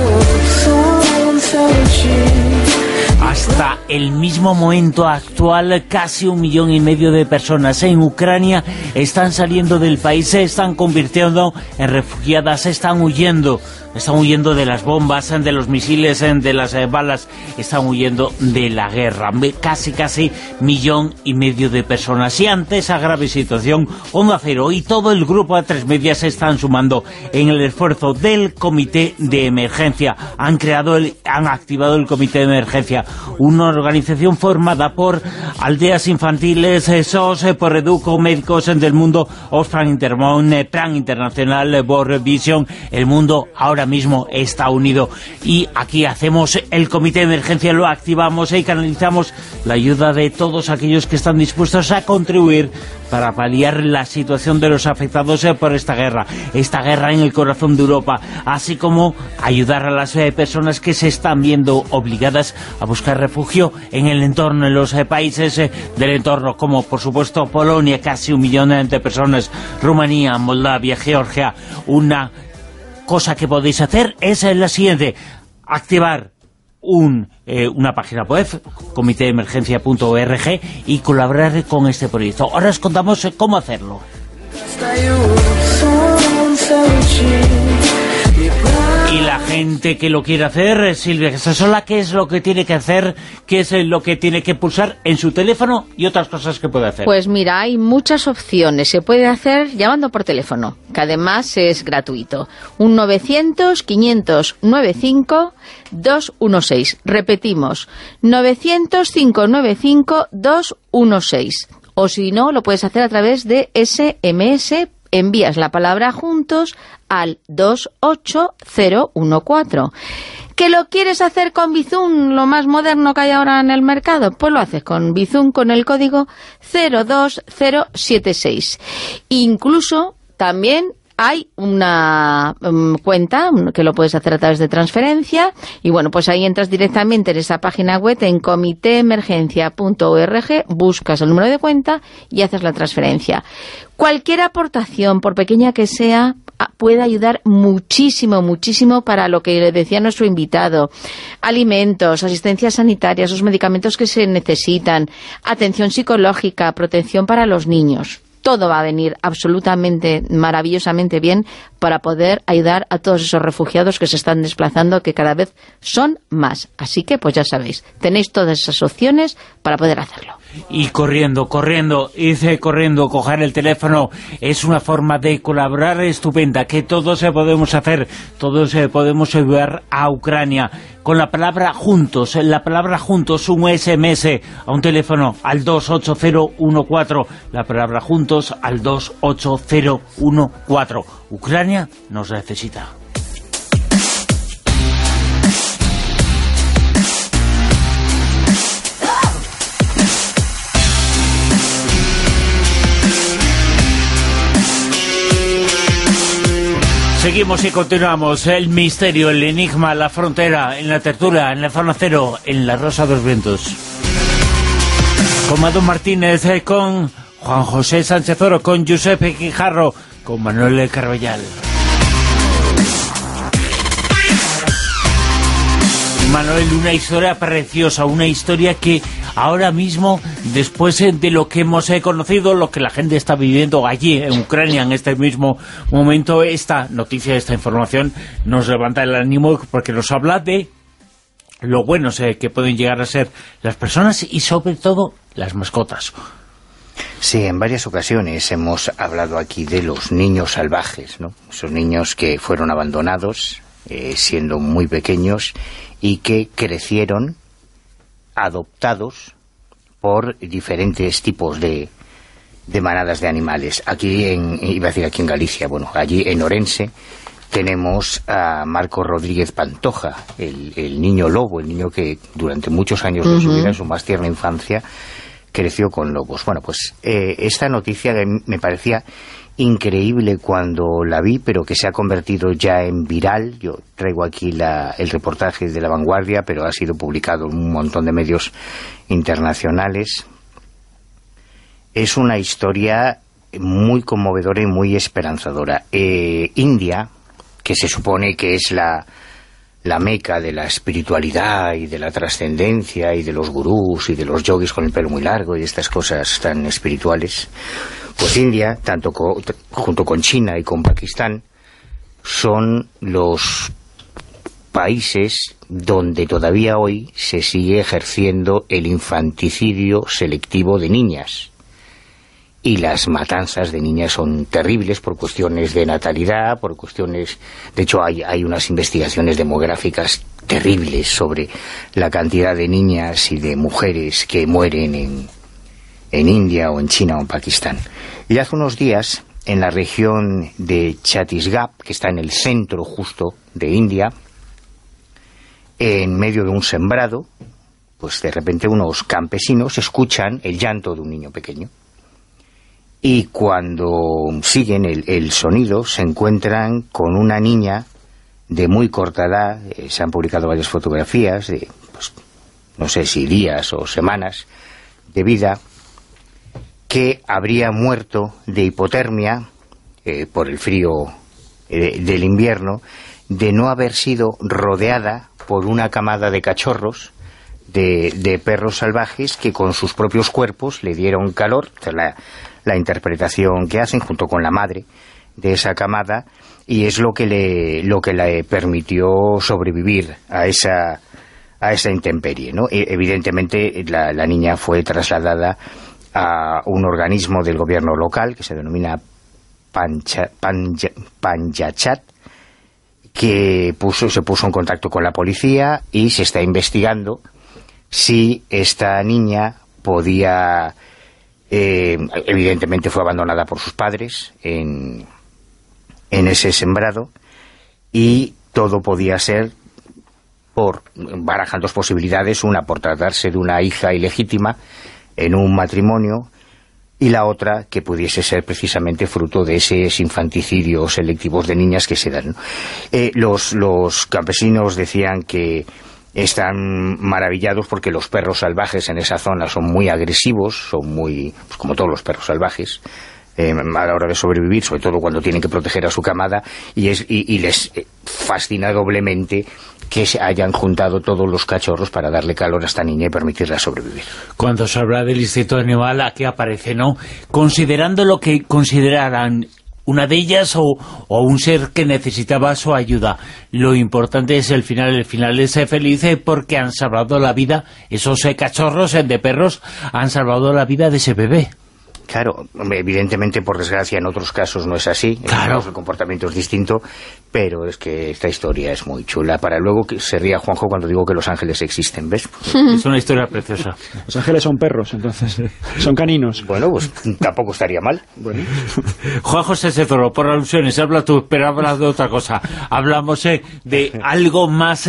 Hasta el mismo momento actual, casi 1,5 millones de personas en Ucrania están saliendo del país, se están convirtiendo en refugiadas, están huyendo de las bombas, de los misiles, de las balas, están huyendo de la guerra. Casi 1,5 millones de personas. Y ante esa grave situación, Onda Cero y todo el grupo A3 Media se están sumando en el esfuerzo del Comité de Emergencia. Han activado el Comité de Emergencia, una organización formada por aldeas infantiles, SOS, por Educo, Médicos del Mundo, Oxfam Intermón, Plan Internacional, World Vision, El Mundo Ahora ahora mismo está unido. Y aquí hacemos el comité de emergencia, lo activamos y canalizamos la ayuda de todos aquellos que están dispuestos a contribuir para paliar la situación de los afectados por esta guerra en el corazón de Europa, así como ayudar a las personas que se están viendo obligadas a buscar refugio en el entorno, en los países del entorno, como por supuesto Polonia, casi 1 millón de personas, Rumanía, Moldavia, Georgia. Una cosa que podéis hacer es la siguiente: activar una página web, comitedeemergencia.org, y colaborar con este proyecto. Ahora os contamos cómo hacerlo. Y la gente que lo quiere hacer, Silvia Casasola, ¿qué es lo que tiene que hacer? ¿Qué es lo que tiene que pulsar en su teléfono y otras cosas que puede hacer? Pues mira, hay muchas opciones. Se puede hacer llamando por teléfono, que además es gratuito. Un 900-595-216. Repetimos, 900-595-216. O si no, lo puedes hacer a través de SMS. Envías la palabra juntos al 28014. ¿Que lo quieres hacer con Bizum, lo más moderno que hay ahora en el mercado? Pues lo haces con Bizum con el código 02076. Incluso también hay una cuenta que lo puedes hacer a través de transferencia, y bueno, pues ahí entras directamente en esa página web, en comiteemergencia.org, buscas el número de cuenta y haces la transferencia. Cualquier aportación, por pequeña que sea, puede ayudar muchísimo, muchísimo para lo que decía nuestro invitado: alimentos, asistencia sanitaria, esos medicamentos que se necesitan, atención psicológica, protección para los niños. Todo va a venir absolutamente, maravillosamente bien para poder ayudar a todos esos refugiados que se están desplazando, que cada vez son más. Así que, pues ya sabéis, tenéis todas esas opciones para poder hacerlo. Y corriendo, coger el teléfono es una forma de colaborar estupenda, que todos podemos hacer, todos podemos ayudar a Ucrania. Con la palabra juntos, un SMS a un teléfono al 28014, la palabra juntos al 28014. Ucrania nos necesita. Seguimos y continuamos. El misterio, el enigma, la frontera, en la tertulia, en la zona cero, en la Rosa de los Vientos. Con Madu Martínez, con Juan José Sánchez Oro, con Giuseppe Quijarro, con Manuel Carballal. Manuel, una historia preciosa, una historia que ahora mismo, después de lo que hemos conocido, lo que la gente está viviendo allí en Ucrania en este mismo momento, esta noticia, esta información nos levanta el ánimo porque nos habla de lo buenos que pueden llegar a ser las personas y sobre todo las mascotas. Sí, en varias ocasiones hemos hablado aquí de los niños salvajes, ¿no? Esos niños que fueron abandonados siendo muy pequeños y que crecieron adoptados por diferentes tipos de manadas de animales. Aquí iba a decir aquí en Galicia, bueno, allí en Orense tenemos a Marco Rodríguez Pantoja, el niño lobo, el niño que durante muchos años de su vida, en su más tierna infancia, creció con lobos. Bueno, pues esta noticia me parecía increíble cuando la vi, pero que se ha convertido ya en viral. Yo traigo aquí el reportaje de La Vanguardia, pero ha sido publicado en un montón de medios internacionales. Es una historia muy conmovedora y muy esperanzadora. India, que se supone que es la meca de la espiritualidad y de la trascendencia y de los gurús y de los yogis con el pelo muy largo y estas cosas tan espirituales, pues India, junto con China y con Pakistán, son los países donde todavía hoy se sigue ejerciendo el infanticidio selectivo de niñas. Y las matanzas de niñas son terribles por cuestiones de natalidad, por cuestiones... De hecho, hay unas investigaciones demográficas terribles sobre la cantidad de niñas y de mujeres que mueren en India o en China o en Pakistán. Y hace unos días en la región de Chhattisgarh, que está en el centro justo de India, en medio de un sembrado, pues de repente unos campesinos escuchan el llanto de un niño pequeño. Y cuando siguen el sonido, se encuentran con una niña de muy corta edad. Se han publicado varias fotografías de, pues, no sé si días o semanas de vida, que habría muerto de hipotermia por el frío del invierno, de no haber sido rodeada por una camada de cachorros, de perros salvajes que con sus propios cuerpos le dieron calor. La interpretación que hacen junto con la madre de esa camada, y es lo que le permitió sobrevivir a esa intemperie, ¿no? Evidentemente la niña fue trasladada a un organismo del gobierno local que se denomina Panjachat, que se puso en contacto con la policía y se está investigando si esta niña podía... evidentemente fue abandonada por sus padres en ese sembrado, y todo podía ser barajan dos posibilidades: una por tratarse de una hija ilegítima en un matrimonio, y la otra que pudiese ser precisamente fruto de esos infanticidios selectivos de niñas que se dan. Los campesinos decían que están maravillados porque los perros salvajes en esa zona son muy agresivos, son muy, pues como todos los perros salvajes, a la hora de sobrevivir, sobre todo cuando tienen que proteger a su camada, y les fascina doblemente que se hayan juntado todos los cachorros para darle calor a esta niña y permitirla sobrevivir. Cuando se habla del instinto animal, aquí aparece, ¿no? Considerando lo que considerarán una de ellas o un ser que necesitaba su ayuda. Lo importante es el final es feliz porque han salvado la vida, esos cachorros de perros han salvado la vida de ese bebé. Claro, evidentemente, por desgracia, en otros casos no es así. Claro. El comportamiento es distinto, pero es que esta historia es muy chula. Para luego que se ría Juanjo cuando digo que los ángeles existen, ¿ves? Es una historia preciosa. Los ángeles son perros, entonces, son caninos. Bueno, pues tampoco estaría mal. Bueno. Juan José Cedró, por alusiones, habla tú, pero habla de otra cosa. Hablamos de algo más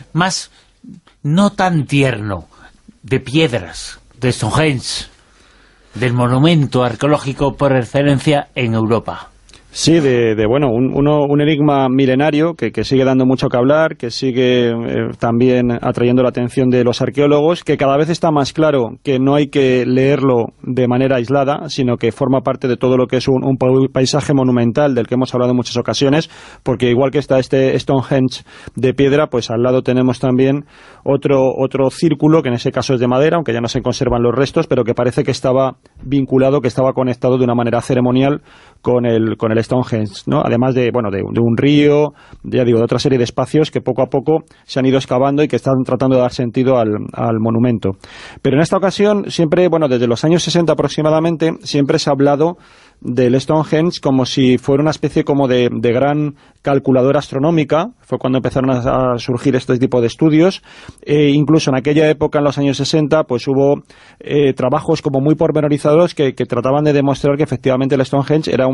no tan tierno, de piedras, de Stonehenge, del monumento arqueológico por excelencia en Europa. Sí, bueno, un enigma milenario que sigue dando mucho que hablar, que sigue también atrayendo la atención de los arqueólogos, que cada vez está más claro que no hay que leerlo de manera aislada, sino que forma parte de todo lo que es un paisaje monumental del que hemos hablado en muchas ocasiones, porque igual que está este Stonehenge de piedra, pues al lado tenemos también otro círculo, que en ese caso es de madera, aunque ya no se conservan los restos, pero que parece que estaba vinculado, que estaba conectado de una manera ceremonial con el Stonehenge, ¿no? Además de un río, ya digo, de otra serie de espacios que poco a poco se han ido excavando y que están tratando de dar sentido al monumento. Pero en esta ocasión, siempre, desde los años 60 aproximadamente, siempre se ha hablado del Stonehenge como si fuera una especie como de gran calculadora astronómica. Fue cuando empezaron a surgir este tipo de estudios. Incluso en aquella época, en los años 60, pues hubo trabajos como muy pormenorizados que trataban de demostrar que efectivamente el Stonehenge era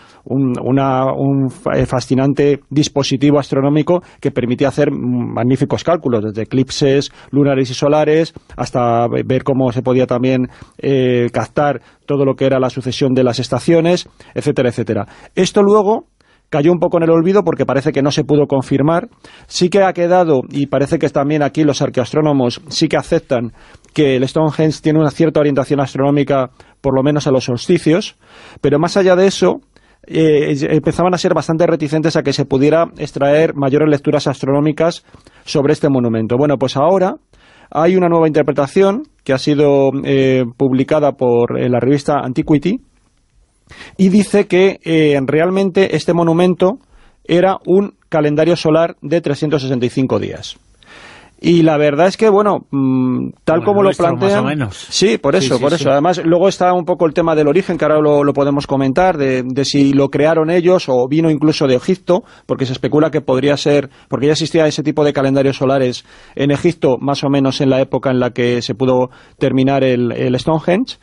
un fascinante dispositivo astronómico que permitía hacer magníficos cálculos, desde eclipses lunares y solares hasta ver cómo se podía también captar todo lo que era la sucesión de las estaciones, etcétera, etcétera. Esto luego cayó un poco en el olvido porque parece que no se pudo confirmar. Sí que ha quedado, y parece que también aquí los arqueoastrónomos sí que aceptan que el Stonehenge tiene una cierta orientación astronómica, por lo menos a los solsticios, pero más allá de eso, empezaban a ser bastante reticentes a que se pudiera extraer mayores lecturas astronómicas sobre este monumento. Bueno, pues ahora hay una nueva interpretación que ha sido publicada por la revista Antiquity, y dice que realmente este monumento era un calendario solar de 365 días. Y la verdad es que, tal como lo plantean... Más o menos. Sí, por eso. Sí. Además, luego está un poco el tema del origen, que ahora lo podemos comentar, de si lo crearon ellos o vino incluso de Egipto, porque se especula que podría ser... Porque ya existía ese tipo de calendarios solares en Egipto, más o menos en la época en la que se pudo terminar el Stonehenge.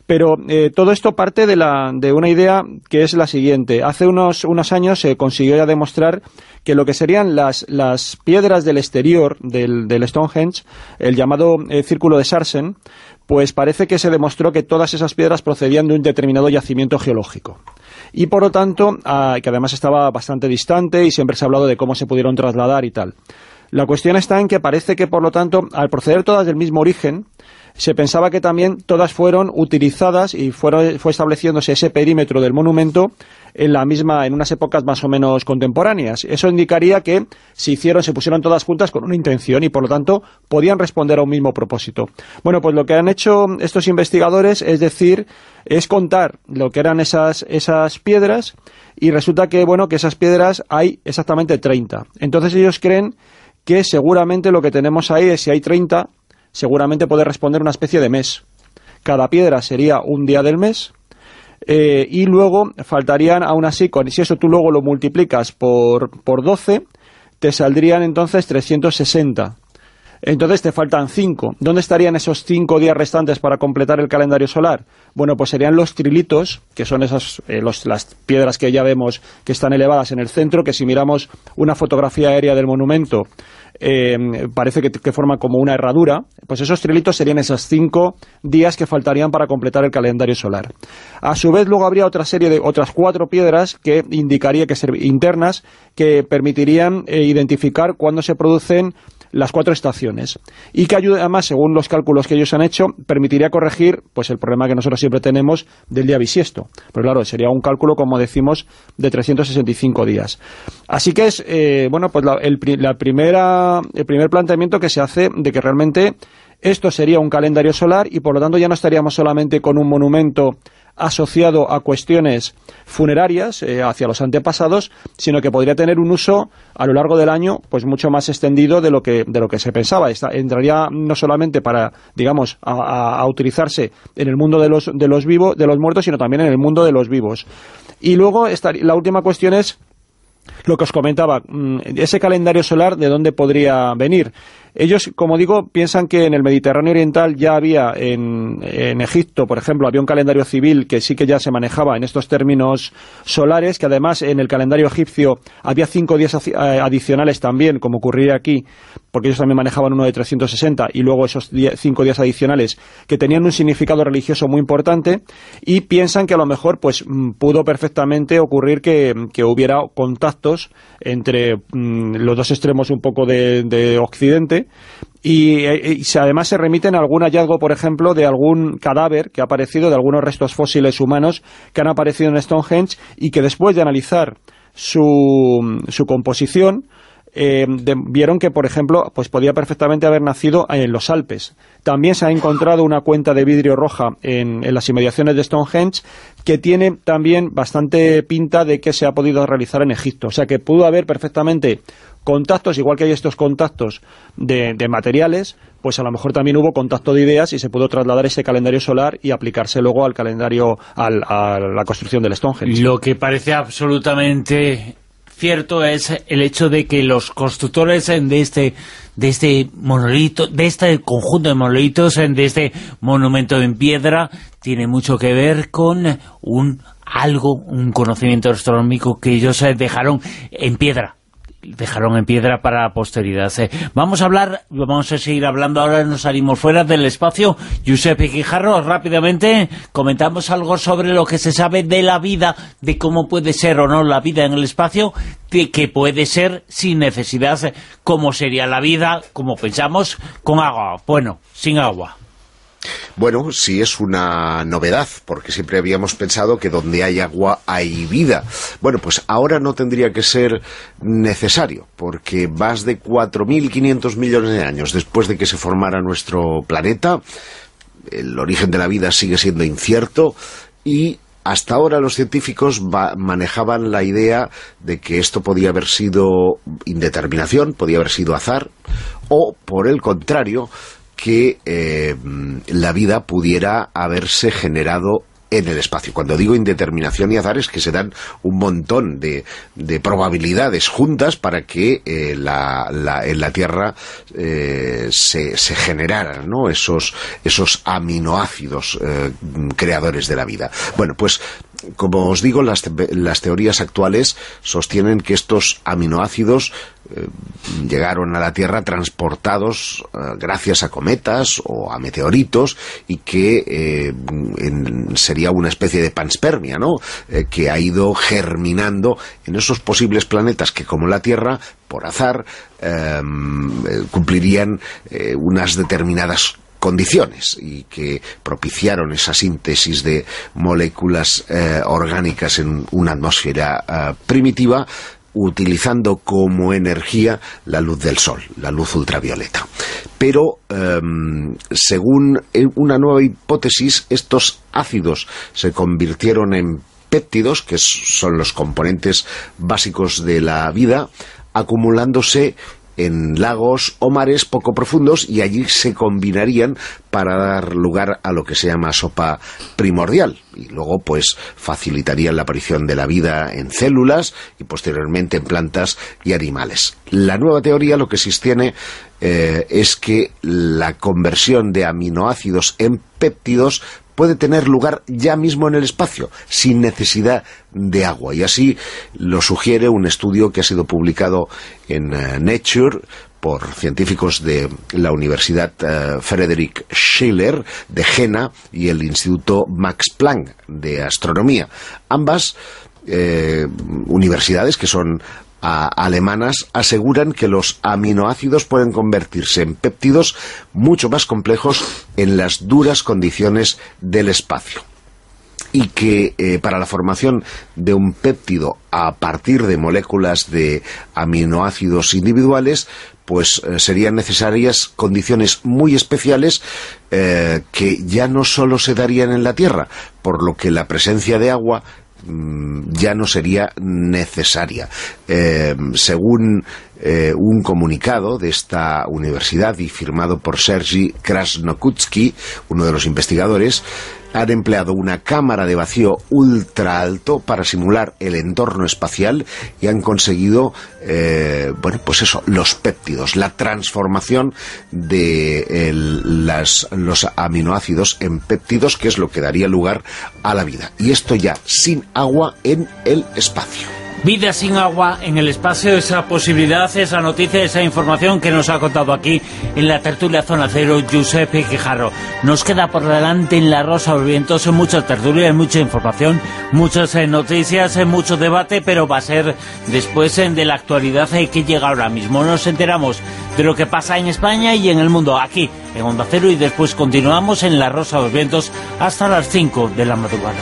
Pero todo esto parte de una idea que es la siguiente. Hace unos años se consiguió ya demostrar que lo que serían las piedras del exterior del Stonehenge, el llamado círculo de Sarsen, pues parece que se demostró que todas esas piedras procedían de un determinado yacimiento geológico. Y por lo tanto, que además estaba bastante distante y siempre se ha hablado de cómo se pudieron trasladar y tal. La cuestión está en que parece que, por lo tanto, al proceder todas del mismo origen, se pensaba que también todas fueron utilizadas y fue estableciéndose ese perímetro del monumento en unas épocas más o menos contemporáneas. Eso indicaría que se pusieron todas juntas con una intención y, por lo tanto, podían responder a un mismo propósito. Bueno, pues lo que han hecho estos investigadores es contar lo que eran esas piedras, y resulta que esas piedras hay exactamente 30. Entonces ellos creen que seguramente lo que tenemos ahí es, si hay 30, seguramente puede responder una especie de mes. Cada piedra sería un día del mes, y luego faltarían, aún así, si eso tú luego lo multiplicas por 12, te saldrían entonces 360. Entonces te faltan 5. ¿Dónde estarían esos 5 días restantes para completar el calendario solar? Bueno, pues serían los trilitos, que son las piedras que ya vemos que están elevadas en el centro, que si miramos una fotografía aérea del monumento, parece que forman como una herradura. Pues esos trilitos serían esos 5 días que faltarían para completar el calendario solar. A su vez, luego habría otra serie de otras 4 piedras que indicaría que internas, que permitirían identificar cuándo se producen las 4 estaciones, y que además, según los cálculos que ellos han hecho, permitiría corregir pues el problema que nosotros siempre tenemos del día bisiesto. Pero claro, sería un cálculo, como decimos, de 365 días. Así que es pues el primer planteamiento que se hace de que realmente esto sería un calendario solar, y por lo tanto ya no estaríamos solamente con un monumento asociado a cuestiones funerarias hacia los antepasados, sino que podría tener un uso a lo largo del año pues mucho más extendido de lo que se pensaba. Entraría no solamente para, digamos, a utilizarse en el mundo de los muertos, sino también en el mundo de los vivos. Y luego la última cuestión es lo que os comentaba, ese calendario solar, ¿de dónde podría venir? Ellos, como digo, piensan que en el Mediterráneo Oriental ya había, en Egipto, por ejemplo, había un calendario civil que sí que ya se manejaba en estos términos solares, que además en el calendario egipcio había 5 días adicionales también, como ocurría aquí, porque ellos también manejaban uno de 360, y luego esos 5 días adicionales que tenían un significado religioso muy importante, y piensan que a lo mejor pues pudo perfectamente ocurrir que hubiera contactos entre los dos extremos un poco de Occidente, y además se remiten a algún hallazgo, por ejemplo, de algún cadáver que ha aparecido, de algunos restos fósiles humanos que han aparecido en Stonehenge, y que después de analizar su composición, vieron que, por ejemplo, pues podía perfectamente haber nacido en los Alpes. También se ha encontrado una cuenta de vidrio roja en las inmediaciones de Stonehenge, que tiene también bastante pinta de que se ha podido realizar en Egipto. O sea que pudo haber perfectamente contactos, igual que hay estos contactos de materiales, pues a lo mejor también hubo contacto de ideas y se pudo trasladar ese calendario solar y aplicarse luego al calendario, a la construcción del Stonehenge. Lo que parece absolutamente cierto es el hecho de que los constructores de este monolito, de este conjunto de monolitos, de este monumento en piedra, tiene mucho que ver con un conocimiento astronómico que ellos dejaron en piedra para la posteridad. Vamos a seguir hablando, ahora nos salimos fuera del espacio. Giuseppe Quijarro, rápidamente comentamos algo sobre lo que se sabe de la vida, de cómo puede ser o no la vida en el espacio, de que puede ser sin necesidad, cómo sería la vida, como pensamos, con agua, bueno, sin agua. Bueno, sí es una novedad, porque siempre habíamos pensado que donde hay agua hay vida. Bueno, pues ahora no tendría que ser necesario, porque más de 4.500 millones de años después de que se formara nuestro planeta, el origen de la vida sigue siendo incierto, y hasta ahora los científicos manejaban la idea de que esto podía haber sido indeterminación, podía haber sido azar, o por el contrario, que la vida pudiera haberse generado en el espacio. Cuando digo indeterminación y azar es que se dan un montón de probabilidades juntas para que en la Tierra se generaran, ¿no?, esos aminoácidos creadores de la vida. Bueno, pues como os digo, las teorías actuales sostienen que estos aminoácidos llegaron a la Tierra transportados gracias a cometas o a meteoritos, y que sería una especie de panspermia, ¿no?, que ha ido germinando en esos posibles planetas que, como la Tierra, por azar, cumplirían unas determinadas condiciones y que propiciaron esa síntesis de moléculas orgánicas en una atmósfera primitiva, utilizando como energía la luz del Sol, la luz ultravioleta. Pero, según una nueva hipótesis, estos ácidos se convirtieron en péptidos, que son los componentes básicos de la vida, acumulándose en lagos o mares poco profundos, y allí se combinarían para dar lugar a lo que se llama sopa primordial, y luego pues facilitarían la aparición de la vida en células y posteriormente en plantas y animales. La nueva teoría lo que sostiene es que la conversión de aminoácidos en péptidos puede tener lugar ya mismo en el espacio, sin necesidad de agua. Y así lo sugiere un estudio que ha sido publicado en Nature por científicos de la Universidad Friedrich Schiller de Jena y el Instituto Max Planck de Astronomía. Ambas universidades, que son alemanas, aseguran que los aminoácidos pueden convertirse en péptidos mucho más complejos en las duras condiciones del espacio, y que para la formación de un péptido a partir de moléculas de aminoácidos individuales pues serían necesarias condiciones muy especiales que ya no solo se darían en la Tierra, por lo que la presencia de agua ya no sería necesaria. Según un comunicado de esta universidad y firmado por Sergei Krasnokutsky, uno de los investigadores, han empleado una cámara de vacío ultra alto para simular el entorno espacial y han conseguido, pues eso, los péptidos, la transformación de los aminoácidos en péptidos, que es lo que daría lugar a la vida. Y esto ya sin agua en el espacio. Vida sin agua en el espacio, esa posibilidad, esa noticia, esa información que nos ha contado aquí en la tertulia Zona Cero Giuseppe Quijarro. Nos queda por delante en La Rosa de los Vientos mucha tertulia, mucha información, muchas noticias, mucho debate, pero va a ser después de la actualidad que llega ahora mismo. Nos enteramos de lo que pasa en España y en el mundo, aquí en Onda Cero, y después continuamos en La Rosa de los Vientos hasta las 5 de la madrugada.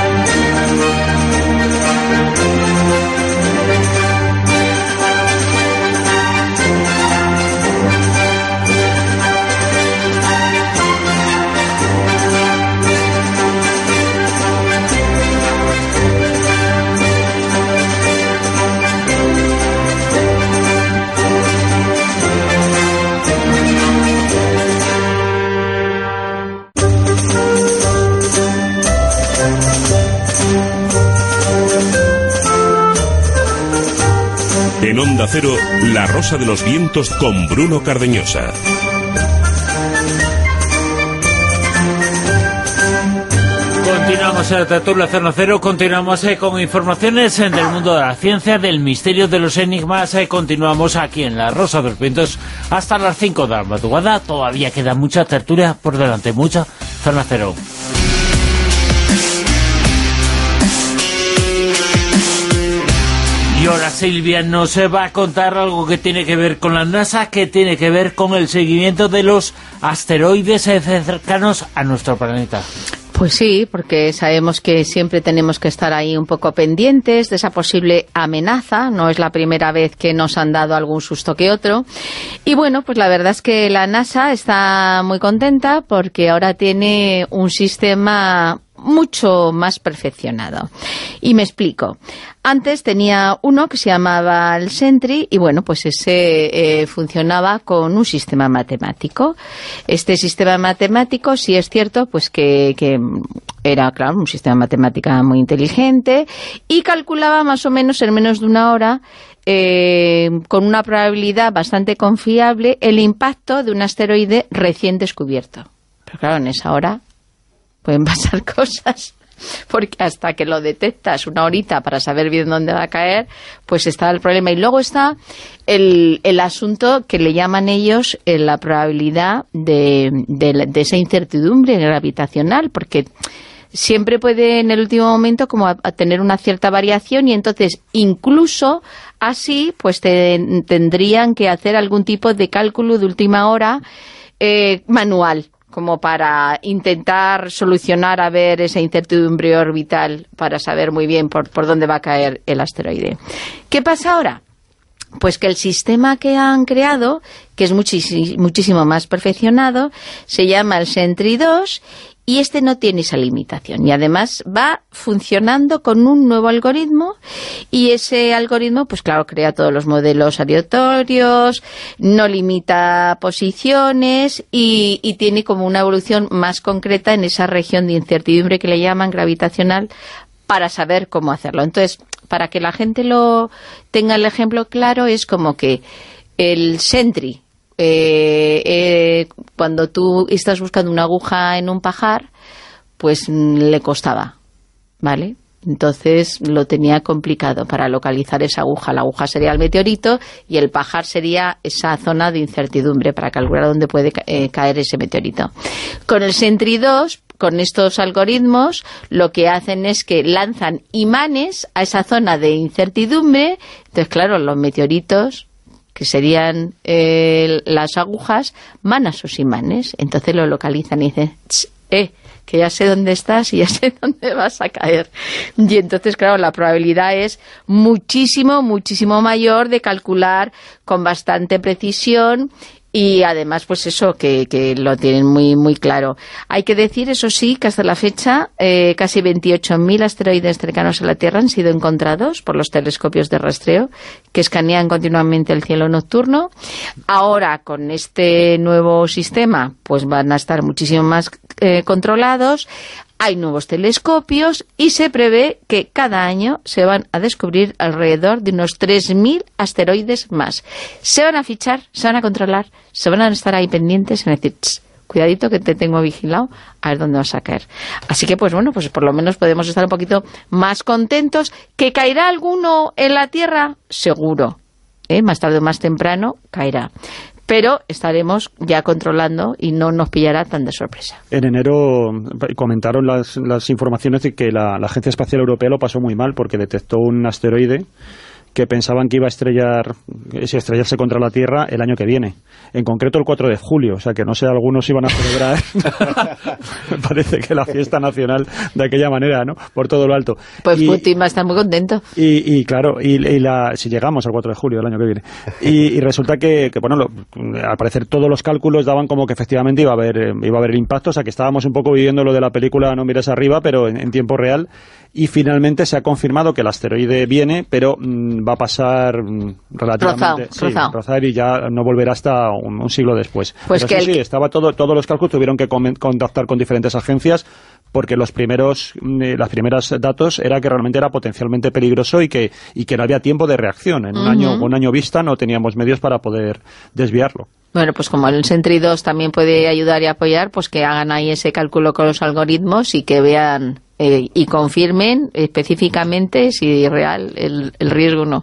En Onda Cero, La Rosa de los Vientos con Bruno Cardeñosa. Continuamos en la tertulia Zona Cero, continuamos con informaciones del mundo de la ciencia, del misterio, de los enigmas. Continuamos aquí en La Rosa de los Vientos hasta las 5 de la madrugada. Todavía queda mucha tertulia por delante, mucha Zona Cero. Y ahora Silvia nos va a contar algo que tiene que ver con la NASA, que tiene que ver con el seguimiento de los asteroides cercanos a nuestro planeta. Pues sí, porque sabemos que siempre tenemos que estar ahí un poco pendientes de esa posible amenaza. No es la primera vez que nos han dado algún susto que otro. Y bueno, pues la verdad es que la NASA está muy contenta porque ahora tiene un sistema mucho más perfeccionado. Y me explico. Antes tenía uno que se llamaba el Sentry y bueno, pues ese funcionaba con un sistema matemático. Este sistema matemático, sí es cierto, pues que era, claro, un sistema matemático muy inteligente y calculaba más o menos en menos de una hora, con una probabilidad bastante confiable, el impacto de un asteroide recién descubierto. Pero claro, en esa hora pueden pasar cosas, porque hasta que lo detectas una horita para saber bien dónde va a caer, pues está el problema. Y luego está el asunto que le llaman ellos la probabilidad de esa incertidumbre gravitacional, porque siempre puede en el último momento como a tener una cierta variación y entonces incluso así pues tendrían que hacer algún tipo de cálculo de última hora manual, como para intentar solucionar a ver esa incertidumbre orbital para saber muy bien por dónde va a caer el asteroide. ¿Qué pasa ahora? Pues que el sistema que han creado, que es muchísimo más perfeccionado, se llama el Sentry-2 y este no tiene esa limitación y además va funcionando con un nuevo algoritmo y ese algoritmo, pues claro, crea todos los modelos aleatorios, no limita posiciones y tiene como una evolución más concreta en esa región de incertidumbre que le llaman gravitacional para saber cómo hacerlo. Entonces, para que la gente lo tenga el ejemplo claro, es como que el Sentry, cuando tú estás buscando una aguja en un pajar, pues le costaba, ¿vale? Entonces lo tenía complicado para localizar esa aguja. La aguja sería el meteorito y el pajar sería esa zona de incertidumbre para calcular dónde puede caer ese meteorito. Con el Sentry-2, con estos algoritmos, lo que hacen es que lanzan imanes a esa zona de incertidumbre. Entonces, claro, los meteoritos, que serían las agujas, van a sus imanes. Entonces lo localizan y dicen, que ya sé dónde estás y ya sé dónde vas a caer. Y entonces, claro, la probabilidad es muchísimo mayor de calcular con bastante precisión. Y además, pues eso, que lo tienen muy claro. Hay que decir, eso sí, que hasta la fecha casi 28.000 asteroides cercanos a la Tierra han sido encontrados por los telescopios de rastreo que escanean continuamente el cielo nocturno. Ahora, con este nuevo sistema, pues van a estar muchísimo más controlados. Hay nuevos telescopios y se prevé que cada año se van a descubrir alrededor de unos 3.000 asteroides más. Se van a fichar, se van a controlar, se van a estar ahí pendientes en decir, cuidadito que te tengo vigilado, a ver dónde vas a caer. Así que, pues bueno, pues por lo menos podemos estar un poquito más contentos. ¿Que caerá alguno en la Tierra? Seguro. Más tarde o más temprano caerá. Pero estaremos ya controlando y no nos pillará tan de sorpresa. En enero comentaron las informaciones de que la Agencia Espacial Europea lo pasó muy mal porque detectó un asteroide que pensaban que iba a estrellarse contra la Tierra el año que viene. En concreto el 4 de julio, o sea que no sé, algunos iban a celebrar parece que la fiesta nacional de aquella manera, ¿no? Por todo lo alto. Pues Putin va a estar muy contento. Y claro, si llegamos al 4 de julio del año que viene. Y resulta que bueno, al parecer todos los cálculos daban como que efectivamente iba a haber impacto, o sea que estábamos un poco viviendo lo de la película No mires arriba, pero en tiempo real. Y finalmente se ha confirmado que el asteroide viene, pero va a pasar relativamente rozar y ya no volverá hasta un siglo después. Pues pero que estaba todos los cálculos, tuvieron que contactar con diferentes agencias porque las primeras datos era que realmente era potencialmente peligroso y que no había tiempo de reacción. En un año vista no teníamos medios para poder desviarlo. Bueno, pues como el Sentry-2 también puede ayudar y apoyar, pues que hagan ahí ese cálculo con los algoritmos y que vean y confirmen específicamente si es real el riesgo o no.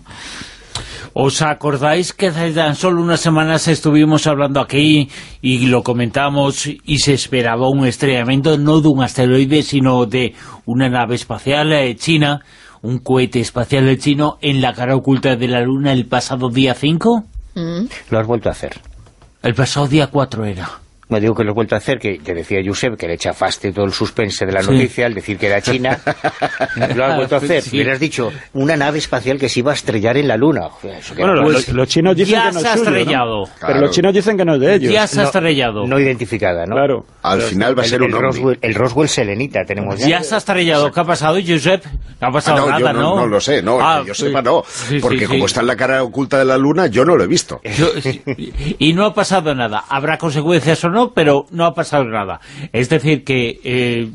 ¿Os acordáis que hace tan solo unas semanas estuvimos hablando aquí y lo comentamos y se esperaba un estrellamiento no de un asteroide sino de una nave espacial china, un cohete espacial chino en la cara oculta de la Luna el pasado día 5? Lo has vuelto a hacer. El pasado día 4 era. No digo que lo he vuelto a hacer, que te decía Josep que le chafaste todo el suspense de la noticia al decir que era China. Lo has vuelto a hacer. Sí. Hubieras dicho una nave espacial que se iba a estrellar en la Luna. Bueno, los chinos dicen que no es suyo, estrellado. ¿no? Pero los chinos dicen que no es de ellos. Ya se ha estrellado. No identificada, ¿no? Claro. Al final va a ser un ovni. El Roswell selenita tenemos ya. Ya se ha estrellado. ¿Qué ha pasado, Josep? No ha pasado nada, yo ¿no? No lo sé, no, que yo sepa no. Sí, porque sí, como sí. está en la cara oculta de la Luna, yo no lo he visto. Y no ha pasado nada. Habrá consecuencias o no, pero no ha pasado nada. Es decir que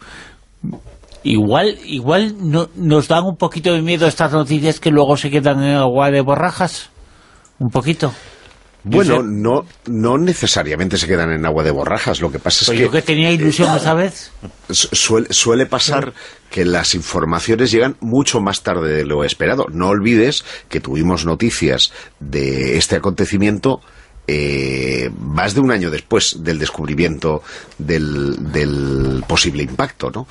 igual no, nos dan un poquito de miedo estas noticias que luego se quedan en agua de borrajas. Un poquito. Bueno, no necesariamente se quedan en agua de borrajas. Lo que pasa es Pues que yo que tenía ilusión esta vez. suele pasar que las informaciones llegan mucho más tarde de lo esperado. No olvides que tuvimos noticias de este acontecimiento más de un año después del descubrimiento del posible impacto, ¿no?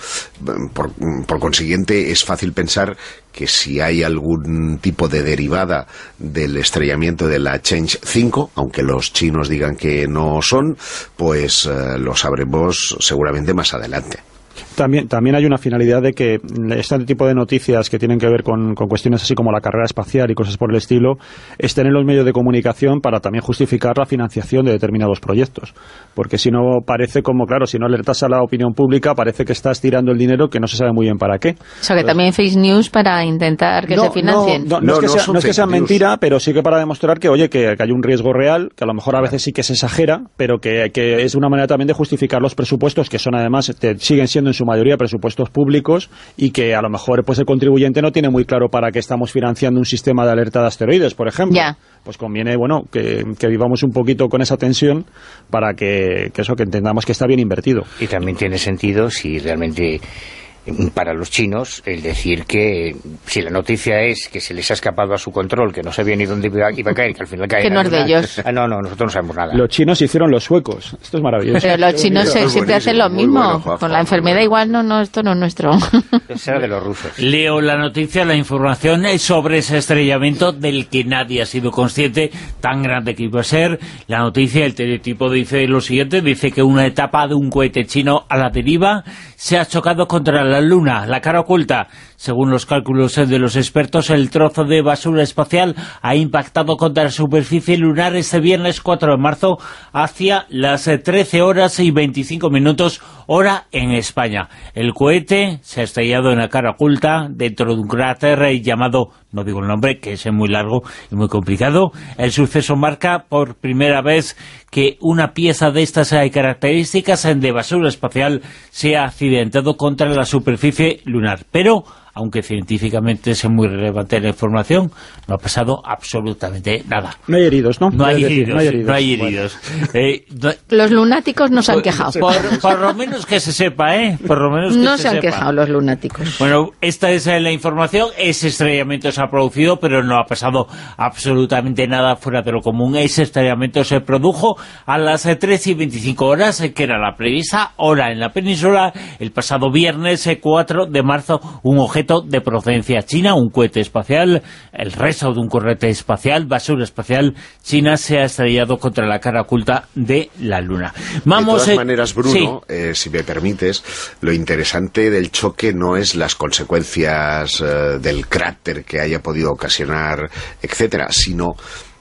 Por consiguiente, es fácil pensar que si hay algún tipo de derivada del estrellamiento de la Change 5, aunque los chinos digan que no son, pues lo sabremos seguramente más adelante. También hay una finalidad de que este tipo de noticias que tienen que ver con cuestiones así como la carrera espacial y cosas por el estilo estén en los medios de comunicación para también justificar la financiación de determinados proyectos. Porque si no parece como, claro, si no alertas a la opinión pública, parece que estás tirando el dinero que no se sabe muy bien para qué. O sea, que también fake news para intentar que se financien. No es que sea mentira, pero sí que para demostrar que, oye, que hay un riesgo real, que a lo mejor a veces sí que se exagera, pero que es una manera también de justificar los presupuestos, que son además, siguen siendo en su mayoría presupuestos públicos, y que a lo mejor pues el contribuyente no tiene muy claro para qué estamos financiando un sistema de alerta de asteroides, por ejemplo. Ya. Pues conviene, bueno, que vivamos un poquito con esa tensión para que entendamos que está bien invertido. Y también tiene sentido si realmente para los chinos el decir que si la noticia es que se les ha escapado a su control, que no sabía ni dónde iba a caer, que al final cae que no es de ellos. No, nosotros no sabemos nada. Los chinos hicieron los suecos. Esto es maravilloso. Pero los chinos siempre hacen lo mismo. Bueno, con la enfermedad igual esto no es nuestro. Será de los rusos. Leo la noticia, la información sobre ese estrellamiento del que nadie ha sido consciente, tan grande que iba a ser. La noticia, el teletipo dice lo siguiente, dice que una etapa de un cohete chino a la deriva se ha chocado contra la Luna, la cara oculta. Según los cálculos de los expertos, el trozo de basura espacial ha impactado contra la superficie lunar este viernes 4 de marzo hacia las 13 horas y 25 minutos, hora en España. El cohete se ha estrellado en la cara oculta dentro de un cráter llamado, no digo el nombre, que es muy largo y muy complicado. El suceso marca por primera vez que una pieza de estas características de basura espacial se ha accidentado contra la superficie lunar. Pero, aunque científicamente es muy relevante la información, no ha pasado absolutamente nada. No hay heridos, ¿no? No hay heridos. Bueno. Los lunáticos no se han quejado. Por lo menos que se sepa, Por lo menos que no se se han sepa. quejado los lunáticos. Bueno, esta es la información. Ese estrellamiento se ha producido, pero no ha pasado absolutamente nada fuera de lo común. Ese estrellamiento se produjo a las 13 y 25 horas, que era la prevista hora en la península, el pasado viernes 4 de marzo. Un objeto de procedencia china, un cohete espacial, el resto de un cohete espacial, basura espacial china, se ha estrellado contra la cara oculta de la Luna. Vamos, de todas maneras, Bruno, sí. Si me permites, lo interesante del choque no es las consecuencias del cráter que haya podido ocasionar, etcétera, sino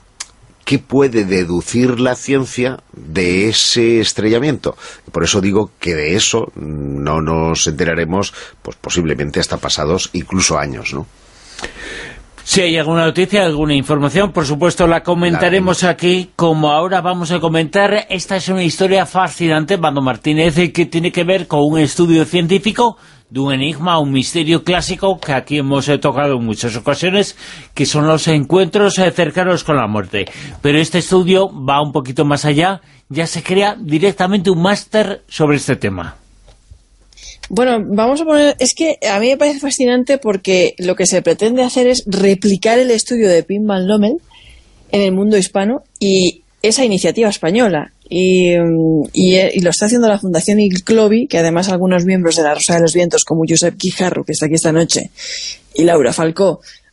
¿qué puede deducir la ciencia de ese estrellamiento? Por eso digo que de eso no nos enteraremos, pues posiblemente hasta pasados incluso años, ¿no? Si hay alguna noticia, alguna información, por supuesto la comentaremos aquí, como ahora vamos a comentar. Esta es una historia fascinante, Mando Martínez, que tiene que ver con un estudio científico de un enigma, un misterio clásico que aquí hemos tocado en muchas ocasiones, que son los encuentros cercanos con la muerte. Pero este estudio va un poquito más allá, ya se crea directamente un máster sobre este tema. Bueno, vamos a poner... Es que a mí me parece fascinante porque lo que se pretende hacer es replicar el estudio de Pim Van Lommel en el mundo hispano y esa iniciativa española. Y lo está haciendo la Fundación ICLOVI, que además algunos miembros de la Rosa de los Vientos, como Josep Guijarro, que está aquí esta noche, y Laura Falcó,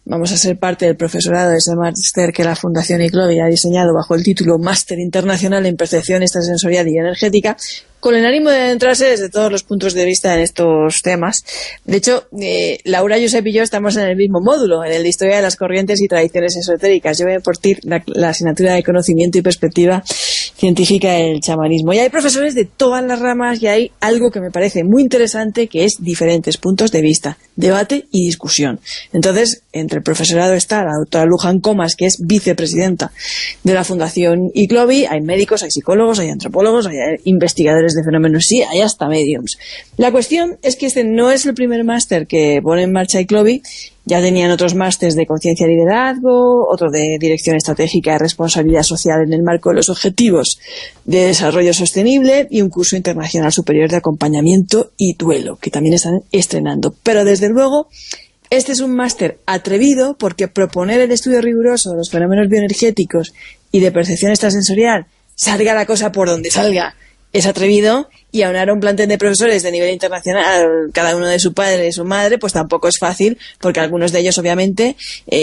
vamos a ser parte del profesorado de ese máster que la Fundación Iclovi ha diseñado bajo el título Máster Internacional en Percepción Extrasensorial y Energética, con el ánimo de adentrarse desde todos los puntos de vista en estos temas. De hecho, Laura, Josep y yo estamos en el mismo módulo, en el de Historia de las Corrientes y Tradiciones Esotéricas. Yo voy a impartir la asignatura de Conocimiento y Perspectiva Científica del Chamanismo. Y hay profesores de todas las ramas y hay algo que me parece muy interesante, que es diferentes puntos de vista, debate y discusión. Entonces, entre el profesorado está la doctora Luján Comas, que es vicepresidenta de la Fundación Iclovi. Hay médicos, hay psicólogos, hay antropólogos, hay investigadores de fenómenos, sí, hay hasta mediums. La cuestión es que este no es el primer máster que pone en marcha Iclovi. Ya tenían otros másteres de conciencia y liderazgo, otro de dirección estratégica y responsabilidad social en el marco de los objetivos de desarrollo sostenible y un curso internacional superior de acompañamiento y duelo, que también están estrenando. Pero desde luego, este es un máster atrevido porque proponer el estudio riguroso de los fenómenos bioenergéticos y de percepción extrasensorial, salga la cosa por donde salga, es atrevido, y aunar a un plantel de profesores de nivel internacional, cada uno de su padre y su madre, pues tampoco es fácil, porque algunos de ellos, obviamente,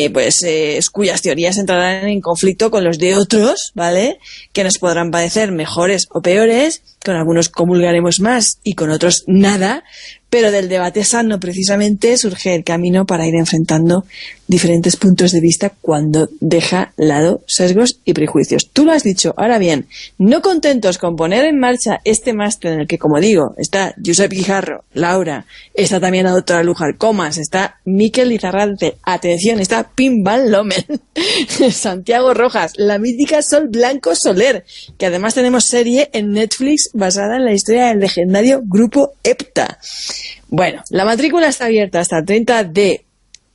cuyas teorías entrarán en conflicto con los de otros, ¿vale?, que nos podrán parecer mejores o peores, con algunos comulgaremos más y con otros nada, pero del debate sano, precisamente, surge el camino para ir enfrentando diferentes puntos de vista cuando deja lado sesgos y prejuicios. Tú lo has dicho. Ahora bien, no contentos con poner en marcha este máster en el que, como digo, está Josep Guijarro, Laura, está también la doctora Luján Comas, está Miquel Lizarralde, atención, está Pim Van Lommel, Santiago Rojas, la mítica Sol Blanco Soler, que además tenemos serie en Netflix basada en la historia del legendario grupo EPTA. Bueno, la matrícula está abierta hasta el 30 de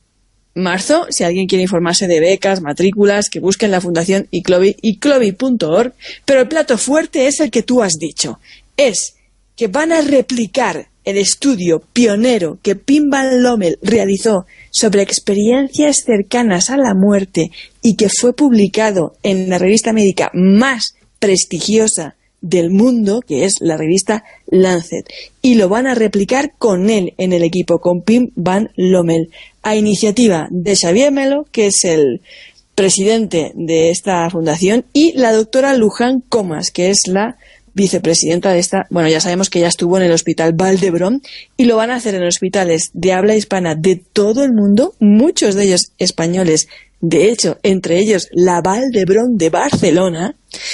marzo. Si alguien quiere informarse de becas, matrículas, que busquen la Fundación Iclovi, iclovi.org. Pero el plato fuerte es el que tú has dicho. Es que van a replicar el estudio pionero que Pim Van Lommel realizó sobre experiencias cercanas a la muerte y que fue publicado en la revista médica más prestigiosa del mundo, que es la revista Lancet, y lo van a replicar con él en el equipo, con Pim Van Lommel, a iniciativa de Xavier Melo, que es el presidente de esta fundación, y la doctora Luján Comas, que es la vicepresidenta de esta. Bueno, ya sabemos que ya estuvo en el Hospital Vall d'Hebron, y lo van a hacer en hospitales de habla hispana de todo el mundo, muchos de ellos españoles, de hecho, entre ellos la Vall d'Hebron de Barcelona.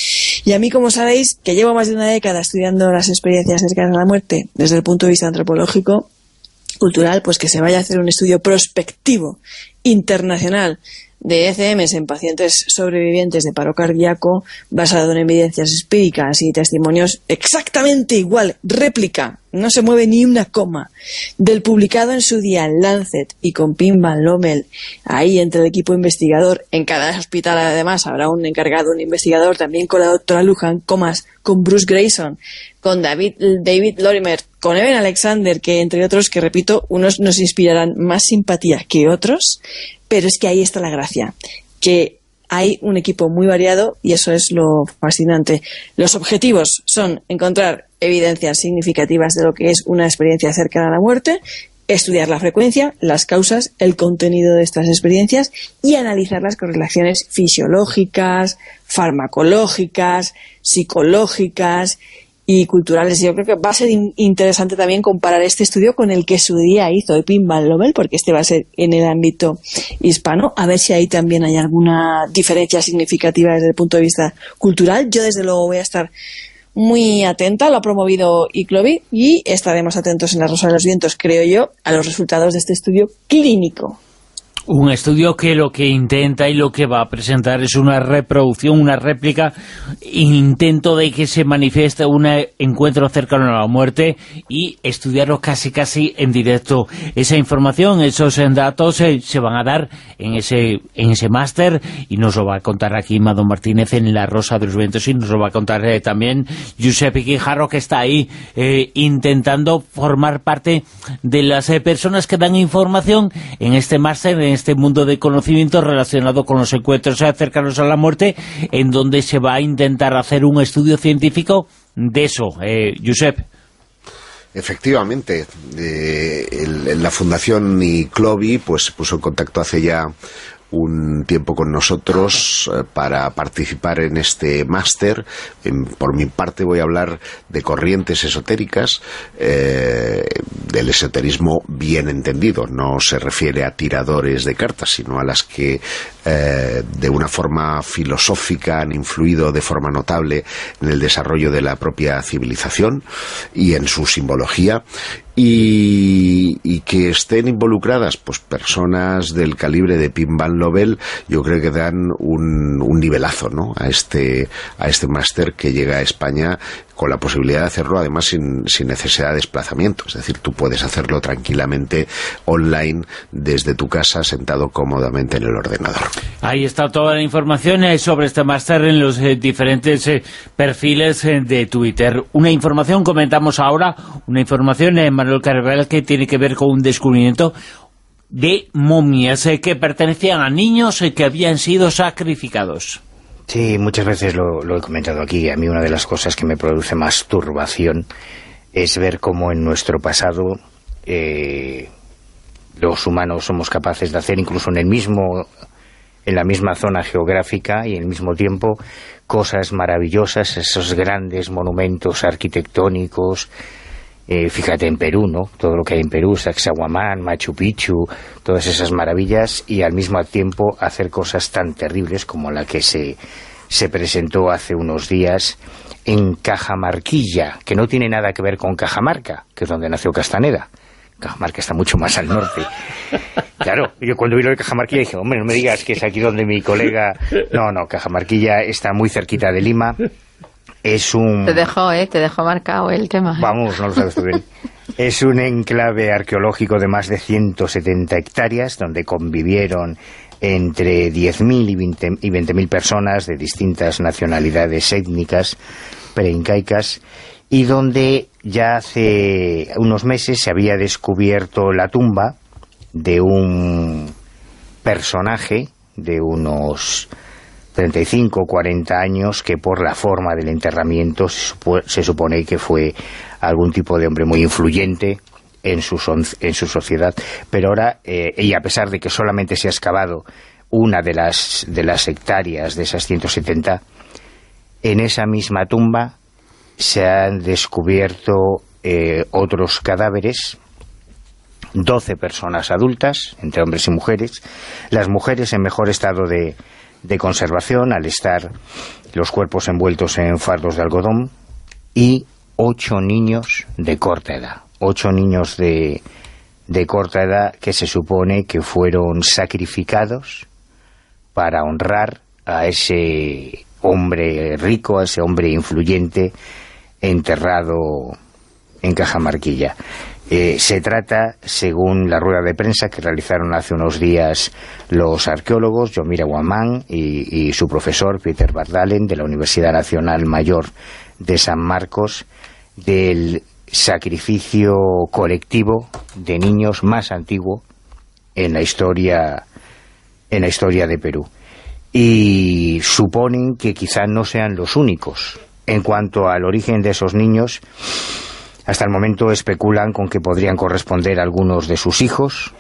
Y a mí, como sabéis, que llevo más de una década estudiando las experiencias cercanas a la muerte desde el punto de vista antropológico, cultural, pues que se vaya a hacer un estudio prospectivo internacional de ECMs en pacientes sobrevivientes de paro cardíaco basado en evidencias empíricas y testimonios exactamente igual, réplica, no se mueve ni una coma, del publicado en su día en Lancet y con Pim Van Lommel, ahí entre el equipo investigador. En cada hospital además habrá un encargado, un investigador, también con la doctora Luján Comas, con Bruce Grayson, con David Lorimer, con Eben Alexander, que entre otros, que repito, unos nos inspirarán más simpatía que otros, pero es que ahí está la gracia, que hay un equipo muy variado y eso es lo fascinante. Los objetivos son encontrar evidencias significativas de lo que es una experiencia cercana a la muerte, estudiar la frecuencia, las causas, el contenido de estas experiencias y analizar las correlaciones fisiológicas, farmacológicas, psicológicas y culturales. Yo creo que va a ser interesante también comparar este estudio con el que su día hizo Pim Van Lommel, porque este va a ser en el ámbito hispano, a ver si ahí también hay alguna diferencia significativa desde el punto de vista cultural. Yo desde luego voy a estar muy atenta, lo ha promovido Iclovi, y estaremos atentos en La Rosa de los Vientos, creo yo, a los resultados de este estudio clínico. Un estudio que lo que intenta y lo que va a presentar es una reproducción, una réplica, intento de que se manifieste un encuentro cercano a la muerte y estudiarlo casi en directo. Esa información, esos datos se van a dar en ese máster y nos lo va a contar aquí Mado Martínez en La Rosa de los Vientos, y nos lo va a contar también Josep Guijarro, que está ahí intentando formar parte de las personas que dan información en este máster, en este mundo de conocimiento relacionado con los encuentros cercanos a la muerte, en donde se va a intentar hacer un estudio científico de eso. Josep. Efectivamente, la Fundación Iclovi pues se puso en contacto hace ya un tiempo con nosotros para participar en este máster. Por mi parte voy a hablar de corrientes esotéricas, del esoterismo bien entendido. No se refiere a tiradores de cartas, sino a las que de una forma filosófica han influido de forma notable en el desarrollo de la propia civilización y en su simbología. Y que estén involucradas pues personas del calibre de Pim Van Lovell, yo creo que dan un nivelazo, ¿no?, a este máster que llega a España, con la posibilidad de hacerlo además sin necesidad de desplazamiento. Es decir, tú puedes hacerlo tranquilamente online desde tu casa, sentado cómodamente en el ordenador. Ahí está toda la información sobre este máster en los diferentes perfiles de Twitter. Una información, comentamos ahora, una información, Manuel Carvajal, que tiene que ver con un descubrimiento de momias que pertenecían a niños que habían sido sacrificados. Sí, muchas veces lo he comentado aquí. A mí una de las cosas que me produce más turbación es ver cómo en nuestro pasado los humanos somos capaces de hacer, incluso en la misma zona geográfica y en el mismo tiempo, cosas maravillosas, esos grandes monumentos arquitectónicos. Fíjate en Perú, ¿no? Todo lo que hay en Perú, Sacsayhuamán, Machu Picchu, todas esas maravillas, y al mismo tiempo hacer cosas tan terribles como la que se presentó hace unos días en Cajamarquilla, que no tiene nada que ver con Cajamarca, que es donde nació Castaneda. Cajamarca está mucho más al norte. Claro, yo cuando vi lo de Cajamarquilla dije, hombre, no me digas que es aquí donde mi colega... No, Cajamarquilla está muy cerquita de Lima. Te dejó marcado el tema. Vamos, no lo sabes tú bien. Es un enclave arqueológico de más de 170 hectáreas, donde convivieron entre 10.000 y 20.000 personas de distintas nacionalidades étnicas preincaicas, y donde ya hace unos meses se había descubierto la tumba de un personaje de unos 35 o 40 años, que por la forma del enterramiento se supone que fue algún tipo de hombre muy influyente en su sociedad. Pero ahora, y a pesar de que solamente se ha excavado una de las hectáreas de esas 170, en esa misma tumba se han descubierto otros cadáveres, 12 personas adultas, entre hombres y mujeres, las mujeres en mejor estado de conservación, al estar los cuerpos envueltos en fardos de algodón, y 8 niños de corta edad. 8 niños de corta edad que se supone que fueron sacrificados para honrar a ese hombre rico, a ese hombre influyente enterrado en Cajamarquilla. Se trata, según la rueda de prensa que realizaron hace unos días los arqueólogos Yomira Guamán y su profesor Peter Bardalen, de la Universidad Nacional Mayor de San Marcos, del sacrificio colectivo de niños más antiguo en la historia de Perú. Y suponen que quizá no sean los únicos. En cuanto al origen de esos niños, hasta el momento especulan con que podrían corresponder a algunos de sus hijos,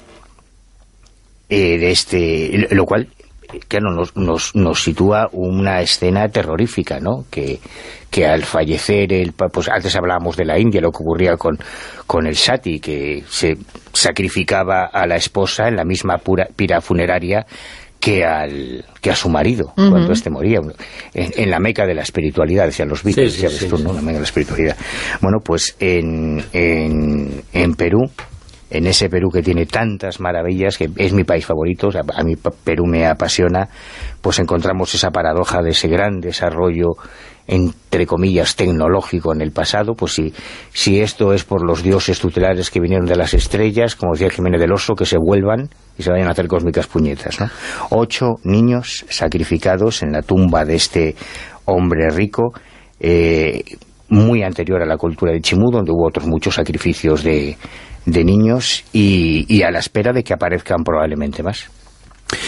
lo cual, claro, nos sitúa una escena terrorífica, ¿no? Que al fallecer pues antes hablábamos de la India, lo que ocurría con el sati, que se sacrificaba a la esposa en la misma pira funeraria que a su marido, cuando éste moría, en la meca de la espiritualidad, decían los Beatles, ¿no? La meca de la espiritualidad. Bueno, pues en Perú, en ese Perú que tiene tantas maravillas, que es mi país favorito, o sea, a mí Perú me apasiona, pues encontramos esa paradoja de ese gran desarrollo, entre comillas, tecnológico en el pasado. Pues si esto es por los dioses tutelares que vinieron de las estrellas, como decía Jiménez del Oso, que se vuelvan y se vayan a hacer cósmicas puñetas, ¿no? 8 niños sacrificados en la tumba de este hombre rico, muy anterior a la cultura de Chimú, donde hubo otros muchos sacrificios de niños, y a la espera de que aparezcan probablemente más.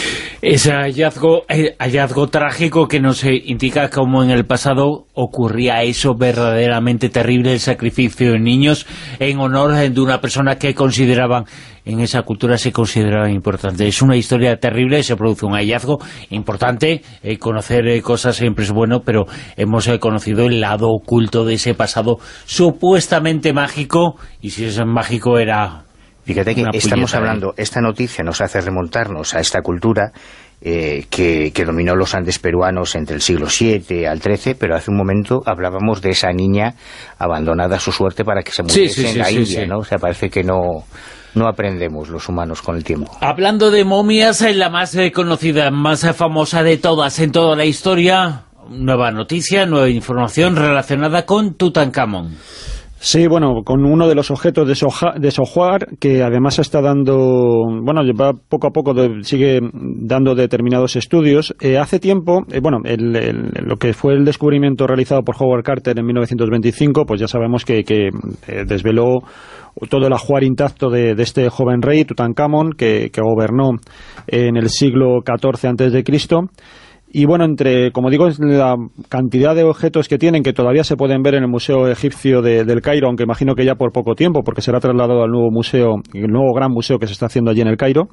Ese hallazgo trágico que nos indica cómo en el pasado ocurría eso verdaderamente terrible, el sacrificio de niños en honor de una persona que consideraban, en esa cultura se consideraba importante. Es una historia terrible, se produce un hallazgo importante, conocer cosas siempre es bueno, pero hemos conocido el lado oculto de ese pasado supuestamente mágico, y si es mágico era... Fíjate que estamos hablando, esta noticia nos hace remontarnos a esta cultura que dominó los Andes peruanos entre el siglo VII al XIII, pero hace un momento hablábamos de esa niña abandonada a su suerte para que se muriese en la India, ¿no? O sea, parece que no aprendemos los humanos con el tiempo. Hablando de momias, la más conocida, más famosa de todas en toda la historia, nueva noticia, nueva información relacionada con Tutankamón. Sí, bueno, con uno de los objetos de Sohar, que además está dando, bueno, va poco a poco, sigue dando determinados estudios. Hace tiempo, lo que fue el descubrimiento realizado por Howard Carter en 1925, pues ya sabemos que desveló todo el ajuar intacto de este joven rey, Tutankamón, que gobernó en el siglo XIV a.C., y bueno, como digo, la cantidad de objetos que tienen, que todavía se pueden ver en el Museo Egipcio del Cairo, aunque imagino que ya por poco tiempo, porque será trasladado al nuevo museo, el nuevo gran museo que se está haciendo allí en el Cairo.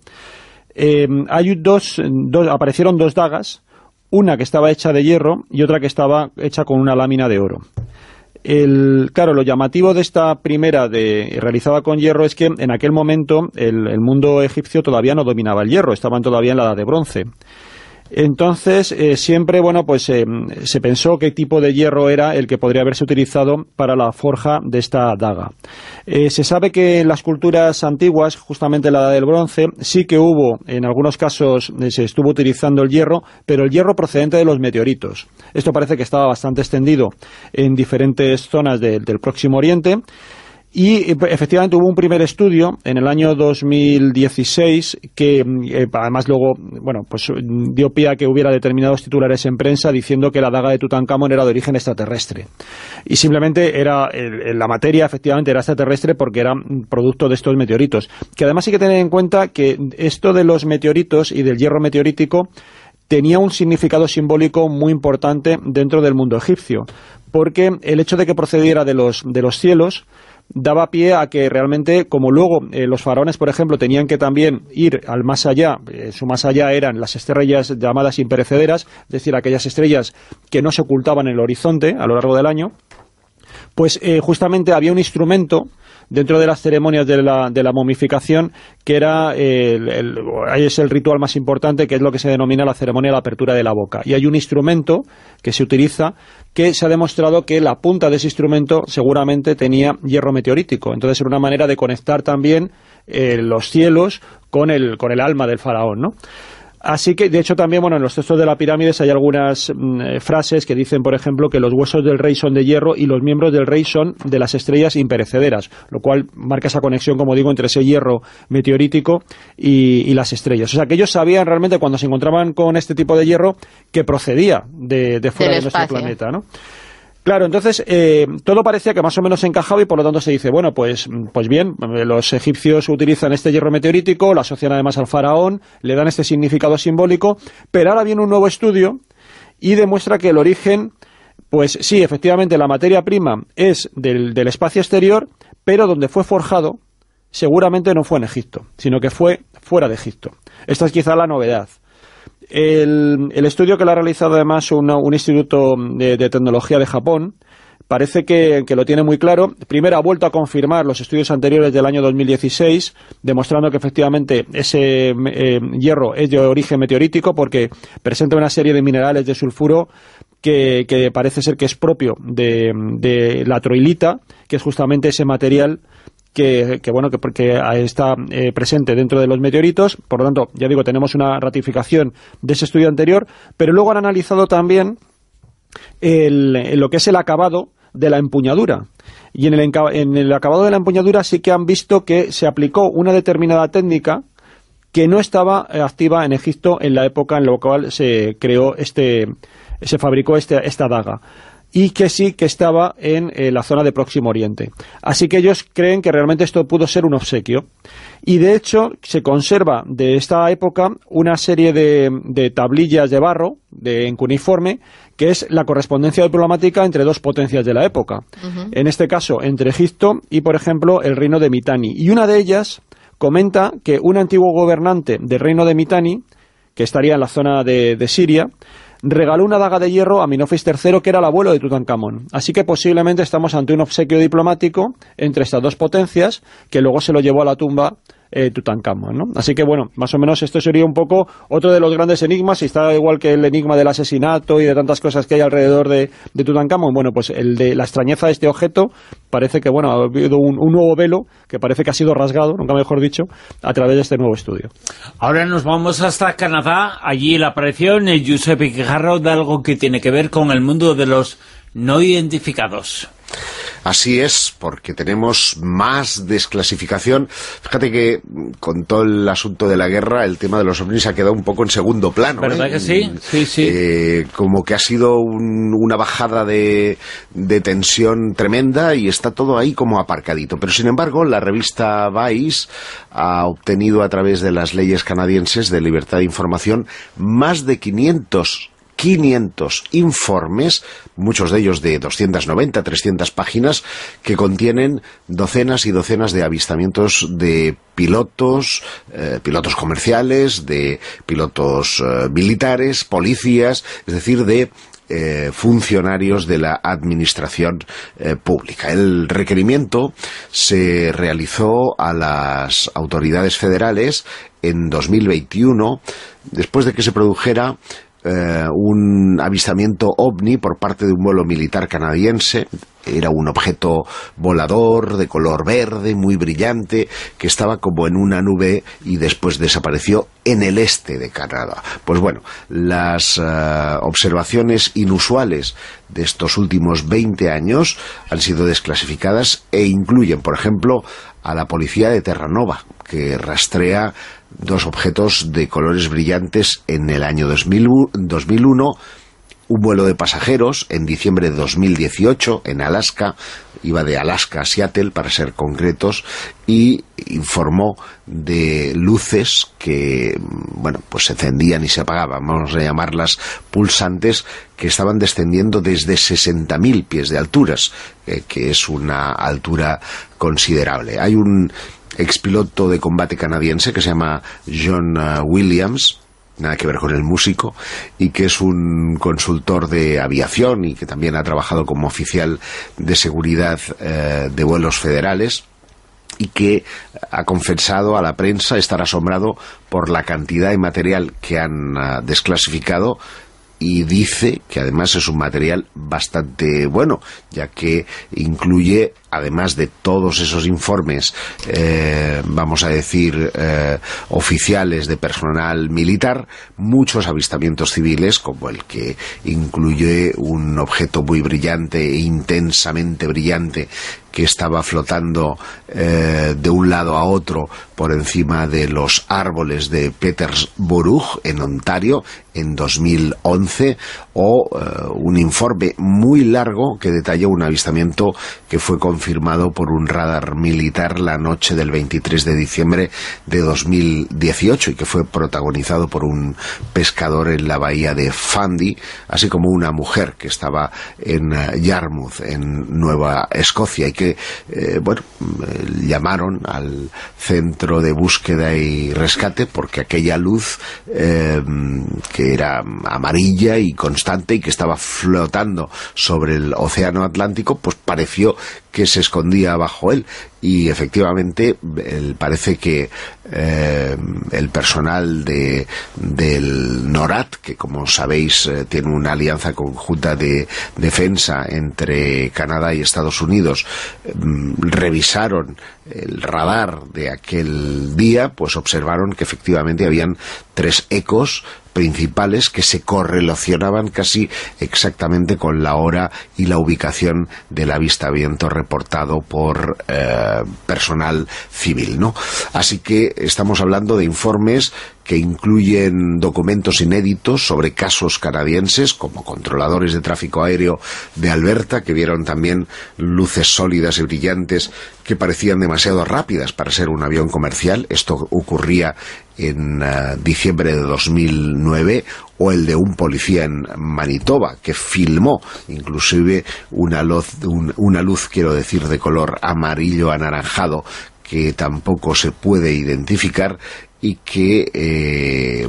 Aparecieron dos dagas, una que estaba hecha de hierro y otra que estaba hecha con una lámina de oro. Claro, lo llamativo de esta primera realizada con hierro es que en aquel momento el mundo egipcio todavía no dominaba el hierro, estaban todavía en la Edad de Bronce. Entonces, siempre, se pensó qué tipo de hierro era el que podría haberse utilizado para la forja de esta daga. Se sabe que en las culturas antiguas, justamente en la Edad del Bronce, sí que hubo, en algunos casos, se estuvo utilizando el hierro, pero el hierro procedente de los meteoritos. Esto parece que estaba bastante extendido en diferentes zonas del Próximo Oriente. Y efectivamente hubo un primer estudio en el año 2016 que además luego dio pie a que hubiera determinados titulares en prensa diciendo que la daga de Tutankamón era de origen extraterrestre. Y simplemente la materia efectivamente era extraterrestre porque era producto de estos meteoritos. Que además hay que tener en cuenta que esto de los meteoritos y del hierro meteorítico tenía un significado simbólico muy importante dentro del mundo egipcio, porque el hecho de que procediera de los cielos daba pie a que realmente, como luego los faraones, por ejemplo, tenían que también ir al más allá, su más allá eran las estrellas llamadas imperecederas, es decir, aquellas estrellas que no se ocultaban en el horizonte a lo largo del año, pues justamente había un instrumento dentro de las ceremonias de la momificación que era es el ritual más importante, que es lo que se denomina la ceremonia de la apertura de la boca, y hay un instrumento que se utiliza que se ha demostrado que la punta de ese instrumento seguramente tenía hierro meteorítico. Entonces era una manera de conectar también los cielos con el alma del faraón, ¿no? Así que, de hecho, también, en los textos de las pirámides hay algunas frases que dicen, por ejemplo, que los huesos del rey son de hierro y los miembros del rey son de las estrellas imperecederas, lo cual marca esa conexión, como digo, entre ese hierro meteorítico y las estrellas. O sea, que ellos sabían realmente cuando se encontraban con este tipo de hierro que procedía de fuera de nuestro planeta, ¿no? Claro, entonces todo parecía que más o menos encajaba y por lo tanto se dice, bueno, pues bien, los egipcios utilizan este hierro meteorítico, lo asocian además al faraón, le dan este significado simbólico, pero ahora viene un nuevo estudio y demuestra que el origen, pues sí, efectivamente la materia prima es del espacio exterior, pero donde fue forjado seguramente no fue en Egipto, sino que fue fuera de Egipto. Esta es quizá la novedad. El estudio que lo ha realizado además un instituto de tecnología de Japón parece que lo tiene muy claro. Primero ha vuelto a confirmar los estudios anteriores del año 2016, demostrando que efectivamente ese hierro es de origen meteorítico porque presenta una serie de minerales de sulfuro que parece ser que es propio de la troilita, que es justamente ese material que está presente dentro de los meteoritos. Por lo tanto, ya digo, tenemos una ratificación de ese estudio anterior, pero luego han analizado también lo que es el acabado de la empuñadura. Y en el acabado de la empuñadura sí que han visto que se aplicó una determinada técnica que no estaba activa en Egipto en la época en la cual se creó se fabricó esta daga. y que sí que estaba en la zona de Próximo Oriente. Así que ellos creen que realmente esto pudo ser un obsequio. Y de hecho se conserva de esta época una serie de tablillas de barro, en cuneiforme, que es la correspondencia diplomática entre dos potencias de la época. En este caso, entre Egipto y, por ejemplo, el reino de Mitanni. Y una de ellas comenta que un antiguo gobernante del reino de Mitanni, que estaría en la zona de Siria, regaló una daga de hierro a Amenofis III, que era el abuelo de Tutankamón. Así que posiblemente estamos ante un obsequio diplomático entre estas dos potencias, que luego se lo llevó a la tumba Tutankamón, ¿no? Así que bueno, más o menos esto sería un poco otro de los grandes enigmas, y está igual que el enigma del asesinato y de tantas cosas que hay alrededor de Tutankamón. Bueno, pues el de la extrañeza de este objeto, parece que bueno, ha habido un nuevo velo que parece que ha sido rasgado, nunca mejor dicho, a través de este nuevo estudio. Ahora nos vamos hasta Canadá. Allí la aparición el Giuseppe Quijarro de algo que tiene que ver con el mundo de los no identificados. Así es, porque tenemos más desclasificación. Fíjate que con todo el asunto de la guerra, el tema de los ovnis ha quedado un poco en segundo plano. ¿Verdad que sí? Sí, sí. Como que ha sido una bajada de tensión tremenda y está todo ahí como aparcadito. Pero sin embargo, la revista Vice ha obtenido a través de las leyes canadienses de libertad de información más de 500 informes, muchos de ellos de 290, 300 páginas, que contienen docenas y docenas de avistamientos de pilotos comerciales, de pilotos militares, policías, es decir, de funcionarios de la administración pública. El requerimiento se realizó a las autoridades federales en 2021, después de que se produjera un avistamiento ovni por parte de un vuelo militar canadiense. Era un objeto volador de color verde, muy brillante, que estaba como en una nube y después desapareció en el este de Canadá. Pues bueno, las observaciones inusuales de estos últimos 20 años han sido desclasificadas e incluyen, por ejemplo, a la policía de Terranova, que rastrea 2 objetos de colores brillantes en el año 2001, un vuelo de pasajeros en diciembre de 2018 en Alaska, iba de Alaska a Seattle para ser concretos, y informó de luces que, bueno, pues se encendían y se apagaban, vamos a llamarlas pulsantes, que estaban descendiendo desde 60.000 pies de alturas, que es una altura considerable. Hay un expiloto de combate canadiense que se llama John Williams, nada que ver con el músico, y que es un consultor de aviación y que también ha trabajado como oficial de seguridad de vuelos federales, y que ha confesado a la prensa estar asombrado por la cantidad de material que han desclasificado, y dice que además es un material bastante bueno, ya que incluye, además de todos esos informes, vamos a decir, oficiales de personal militar, muchos avistamientos civiles, como el que incluye un objeto muy brillante e intensamente brillante que estaba flotando de un lado a otro por encima de los árboles de Peterborough, en Ontario, en 2011, o un informe muy largo que detalla un avistamiento que fue confirmado por un radar militar la noche del 23 de diciembre de 2018 y que fue protagonizado por un pescador en la bahía de Fundy, así como una mujer que estaba en Yarmouth, en Nueva Escocia, y que, llamaron al centro de búsqueda y rescate porque aquella luz que era amarilla y constante y que estaba flotando sobre el océano Atlántico, pues pareció que se escondía bajo él, y efectivamente parece que el personal del NORAD, que como sabéis tiene una alianza conjunta de defensa entre Canadá y Estados Unidos, revisaron el radar de aquel día, pues observaron que efectivamente habían 3 ecos principales que se correlacionaban casi exactamente con la hora y la ubicación del avistamiento reportado por personal civil, ¿no? Así que estamos hablando de informes que incluyen documentos inéditos sobre casos canadienses, como controladores de tráfico aéreo de Alberta, que vieron también luces sólidas y brillantes que parecían demasiado rápidas para ser un avión comercial. Esto ocurría en diciembre de 2009, o el de un policía en Manitoba que filmó inclusive una luz, quiero decir, de color amarillo anaranjado, que tampoco se puede identificar y que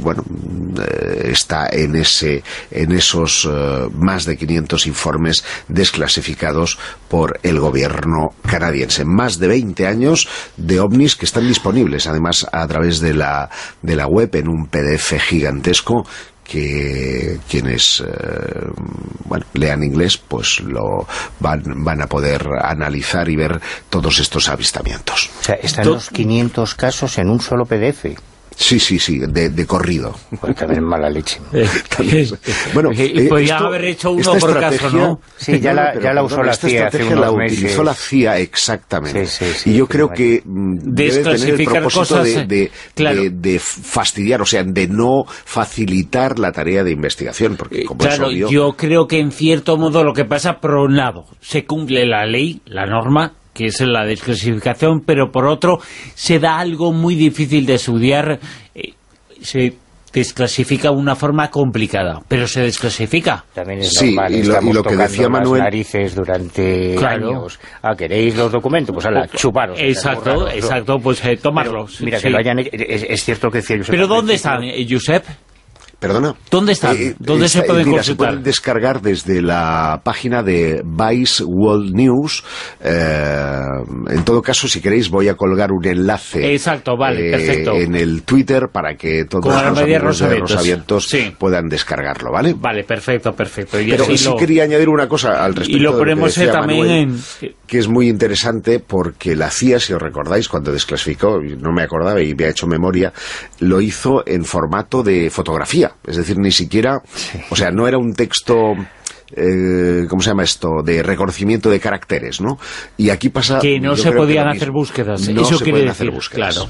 está en esos más de 500 informes desclasificados por el gobierno canadiense. Más de 20 años de ovnis que están disponibles, además, a través de la web, en un PDF gigantesco, que quienes lean inglés pues lo van a poder analizar y ver todos estos avistamientos. O sea, están los 500 casos en un solo PDF. Sí, de corrido. Pues también es mala leche. Bueno, podría haber hecho uno por caso, ¿no? Sí, ya la usó la CIA hace unos meses. Utilizó la CIA, exactamente. Sí, y yo creo que debe tener el propósito de fastidiar, o sea, de no facilitar la tarea de investigación, porque como es obvio... Yo creo que en cierto modo lo que pasa, por un lado, se cumple la ley, la norma, que es la desclasificación, pero por otro se da algo muy difícil de estudiar, se desclasifica de una forma complicada, pero se desclasifica. También es normal, y lo que decía Manuel, las narices durante años. ¿Queréis los documentos? Pues chuparos. Exacto, pues tomarlos. Mira, que lo hayan hecho, es cierto que decía Josep. ¿Pero dónde están, Josep? ¿Perdona? ¿Dónde están? ¿Dónde se pueden consultar? Se pueden descargar desde la página de Vice World News. En todo caso, si queréis, voy a colgar un enlace. Exacto, vale, perfecto. En el Twitter, para que todos los amigos de Rosavientos puedan descargarlo, ¿vale? Vale, perfecto. Y pero sí quería añadir una cosa al respecto. Y lo ponemos de lo que también Manuel, que es muy interesante, porque la CIA, si os recordáis, cuando desclasificó, no me acordaba y me ha hecho memoria, lo hizo en formato de fotografía. Es decir, ni siquiera, o sea, no era un texto, ¿cómo se llama esto?, de reconocimiento de caracteres, ¿no? Y aquí pasa... Que no se podían hacer búsquedas, eso quiere decir, claro.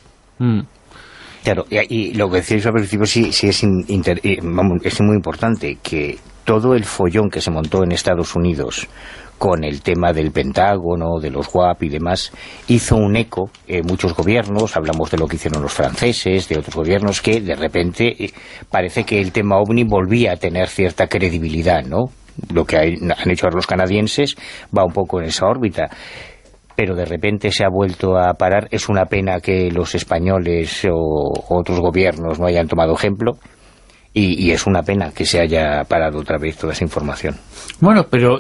Claro, y lo que decíais al principio sí es muy importante, que todo el follón que se montó en Estados Unidos con el tema del Pentágono, de los WAP y demás, hizo un eco en muchos gobiernos. Hablamos de lo que hicieron los franceses, de otros gobiernos, que de repente parece que el tema OVNI volvía a tener cierta credibilidad, ¿no? Lo que han hecho los canadienses va un poco en esa órbita, pero de repente se ha vuelto a parar. Es una pena que los españoles o otros gobiernos no hayan tomado ejemplo, y es una pena que se haya parado otra vez toda esa información. Bueno, pero...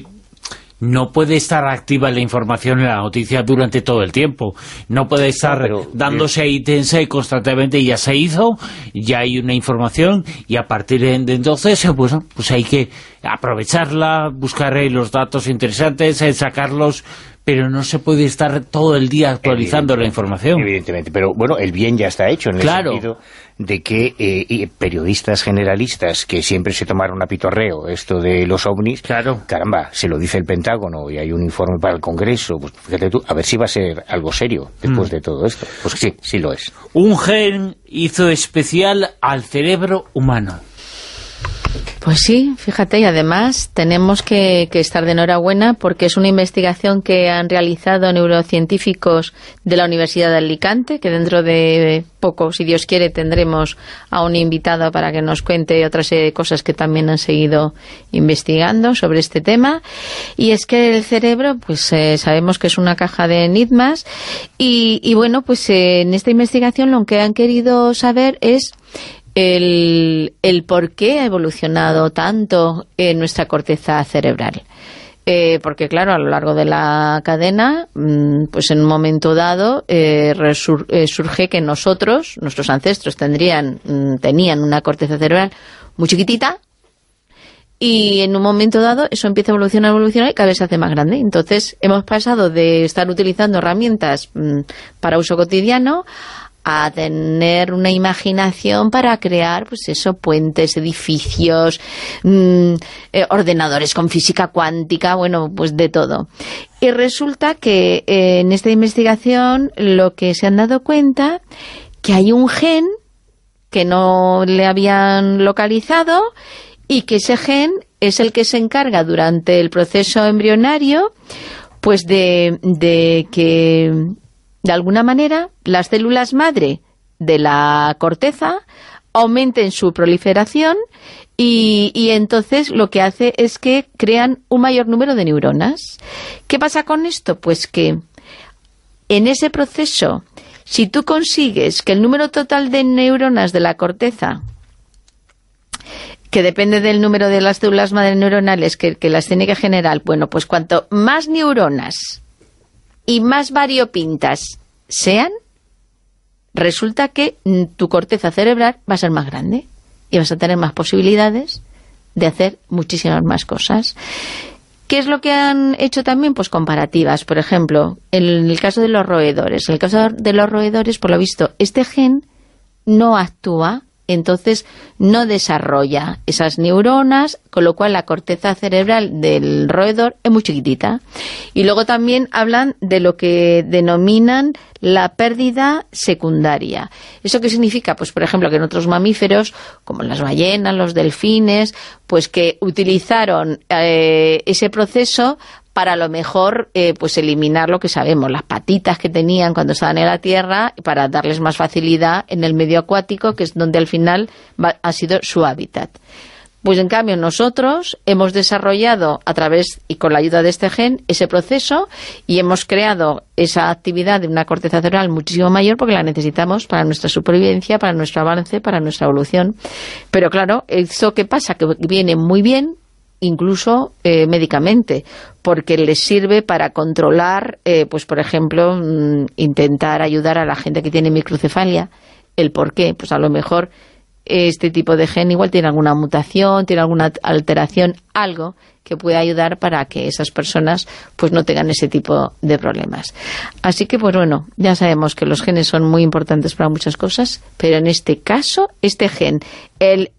no puede estar activa la información en la noticia durante todo el tiempo. No puede estar dándose ahí tensa y constantemente. Ya se hizo, ya hay una información, y a partir de entonces pues hay que aprovecharla, buscar los datos interesantes, sacarlos, pero no se puede estar todo el día actualizando la información. Evidentemente, pero bueno, el bien ya está hecho, en el sentido de que periodistas generalistas que siempre se tomaron a pitorreo esto de los ovnis, caramba, se lo dice el Pentágono y hay un informe para el Congreso, pues fíjate tú, a ver si va a ser algo serio después de todo esto. Pues sí lo es. Un gen hizo especial al cerebro humano. Pues sí, fíjate, y además tenemos que estar de enhorabuena, porque es una investigación que han realizado neurocientíficos de la Universidad de Alicante, que dentro de poco, si Dios quiere, tendremos a un invitado para que nos cuente otras cosas que también han seguido investigando sobre este tema. Y es que el cerebro, pues sabemos que es una caja de enigmas, y bueno, pues en esta investigación lo que han querido saber es el por qué ha evolucionado tanto nuestra corteza cerebral. Porque claro, a lo largo de la cadena, pues en un momento dado surge que nuestros ancestros tenían una corteza cerebral muy chiquitita, y en un momento dado eso empieza a evolucionar y cada vez se hace más grande. Entonces hemos pasado de estar utilizando herramientas para uso cotidiano a tener una imaginación para crear, pues eso, puentes, edificios, ordenadores con física cuántica, bueno, pues de todo. Y resulta que en esta investigación lo que se han dado cuenta, que hay un gen que no le habían localizado y que ese gen es el que se encarga durante el proceso embrionario pues de que de alguna manera las células madre de la corteza aumenten su proliferación y entonces lo que hace es que crean un mayor número de neuronas. ¿Qué pasa con esto? Pues que en ese proceso, si tú consigues que el número total de neuronas de la corteza, que depende del número de las células madre neuronales que las tiene que generar, bueno, pues cuanto más neuronas y más variopintas sean, resulta que tu corteza cerebral va a ser más grande y vas a tener más posibilidades de hacer muchísimas más cosas. ¿Qué es lo que han hecho también? Pues comparativas. Por ejemplo, en el caso de los roedores. En el caso de los roedores, por lo visto, este gen no actúa, entonces no desarrolla esas neuronas, con lo cual la corteza cerebral del roedor es muy chiquitita. Y luego también hablan de lo que denominan la pérdida secundaria. ¿Eso qué significa? Pues, por ejemplo, que en otros mamíferos, como las ballenas, los delfines, pues que utilizaron ese proceso para a lo mejor pues eliminar lo que sabemos, las patitas que tenían cuando estaban en la tierra, para darles más facilidad en el medio acuático, que es donde al final ha sido su hábitat. Pues en cambio nosotros hemos desarrollado a través y con la ayuda de este gen ese proceso y hemos creado esa actividad de una corteza cerebral muchísimo mayor porque la necesitamos para nuestra supervivencia, para nuestro avance, para nuestra evolución. Pero claro, ¿eso qué pasa? Que viene muy bien incluso médicamente, porque les sirve para controlar, pues por ejemplo, intentar ayudar a la gente que tiene microcefalia. ¿El por qué? Pues a lo mejor este tipo de gen igual tiene alguna mutación, tiene alguna alteración, algo que puede ayudar para que esas personas pues no tengan ese tipo de problemas. Así que pues bueno, ya sabemos que los genes son muy importantes para muchas cosas, pero en este caso, este gen, el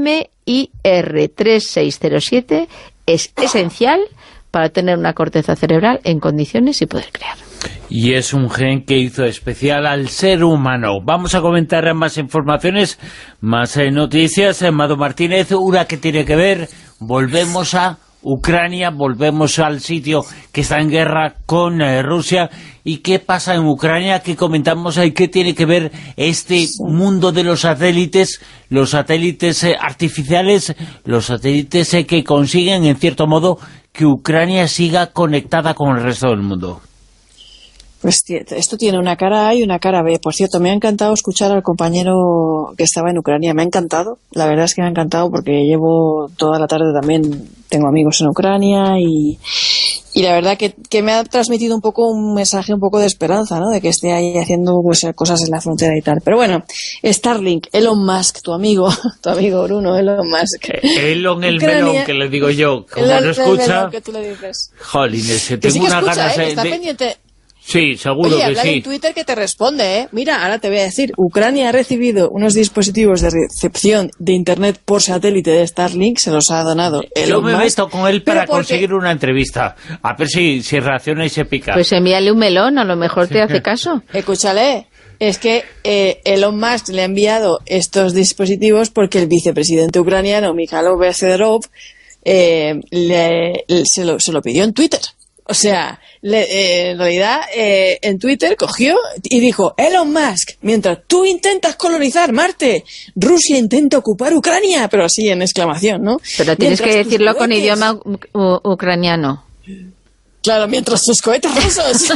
MIR3607, es esencial para tener una corteza cerebral en condiciones y poder crear. Y es un gen que hizo especial al ser humano. Vamos a comentar más informaciones, más noticias. Mado Martínez, una que tiene que ver, volvemos a Ucrania, volvemos al sitio que está en guerra con Rusia. ¿Y qué pasa en Ucrania? ¿Qué comentamos ahí? ¿Qué tiene que ver este mundo de los satélites artificiales, los satélites que consiguen, en cierto modo, que Ucrania siga conectada con el resto del mundo? Pues esto tiene una cara A y una cara B. Por cierto, me ha encantado escuchar al compañero que estaba en Ucrania. Me ha encantado. La verdad es que me ha encantado porque llevo toda la tarde también, tengo amigos en Ucrania y la verdad que me ha transmitido un poco un mensaje un poco de esperanza, ¿no? De que esté ahí haciendo pues, cosas en la frontera y tal. Pero bueno, Starlink, Elon Musk, tu amigo Bruno, Elon Musk. Elon el Ucrania, melón, que le digo yo. Como no escucha, que tú le dices. Jolines, que tengo sí que una escucha, ganas está pendiente. Sí, seguro. Oye, que sí. en Twitter que te responde, ¿eh? Mira, ahora te voy a decir, Ucrania ha recibido unos dispositivos de recepción de Internet por satélite de Starlink, se los ha donado Elon Musk. Yo me meto con él para conseguir una entrevista, a ver si reacciona y se pica. Pues envíale un melón, a lo mejor te hace caso. Escúchale, es que Elon Musk le ha enviado estos dispositivos porque el vicepresidente ucraniano, Mikhailo Fedorov, se lo pidió en Twitter. O sea, en realidad en Twitter cogió y dijo: Elon Musk, mientras tú intentas colonizar Marte, Rusia intenta ocupar Ucrania, pero así en exclamación, ¿no? Pero tienes que decirlo con idioma ucraniano. Claro, mientras tus cohetes rusos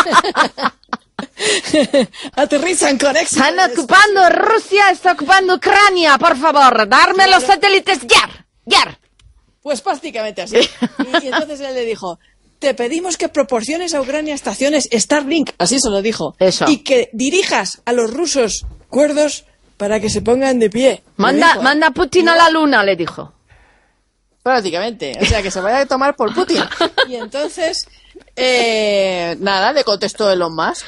aterrizan con éxito. Están ocupando Rusia, está ocupando Ucrania, por favor, darme los satélites ya. Pues prácticamente así. Y entonces él le dijo: te pedimos que proporciones a Ucrania estaciones Starlink, así se lo dijo. Eso. Y que dirijas a los rusos cuerdos para que se pongan de pie. Manda a Putin a la luna, le dijo. Prácticamente, o sea, que se vaya a tomar por Putin. Y entonces, nada, le contestó Elon Musk,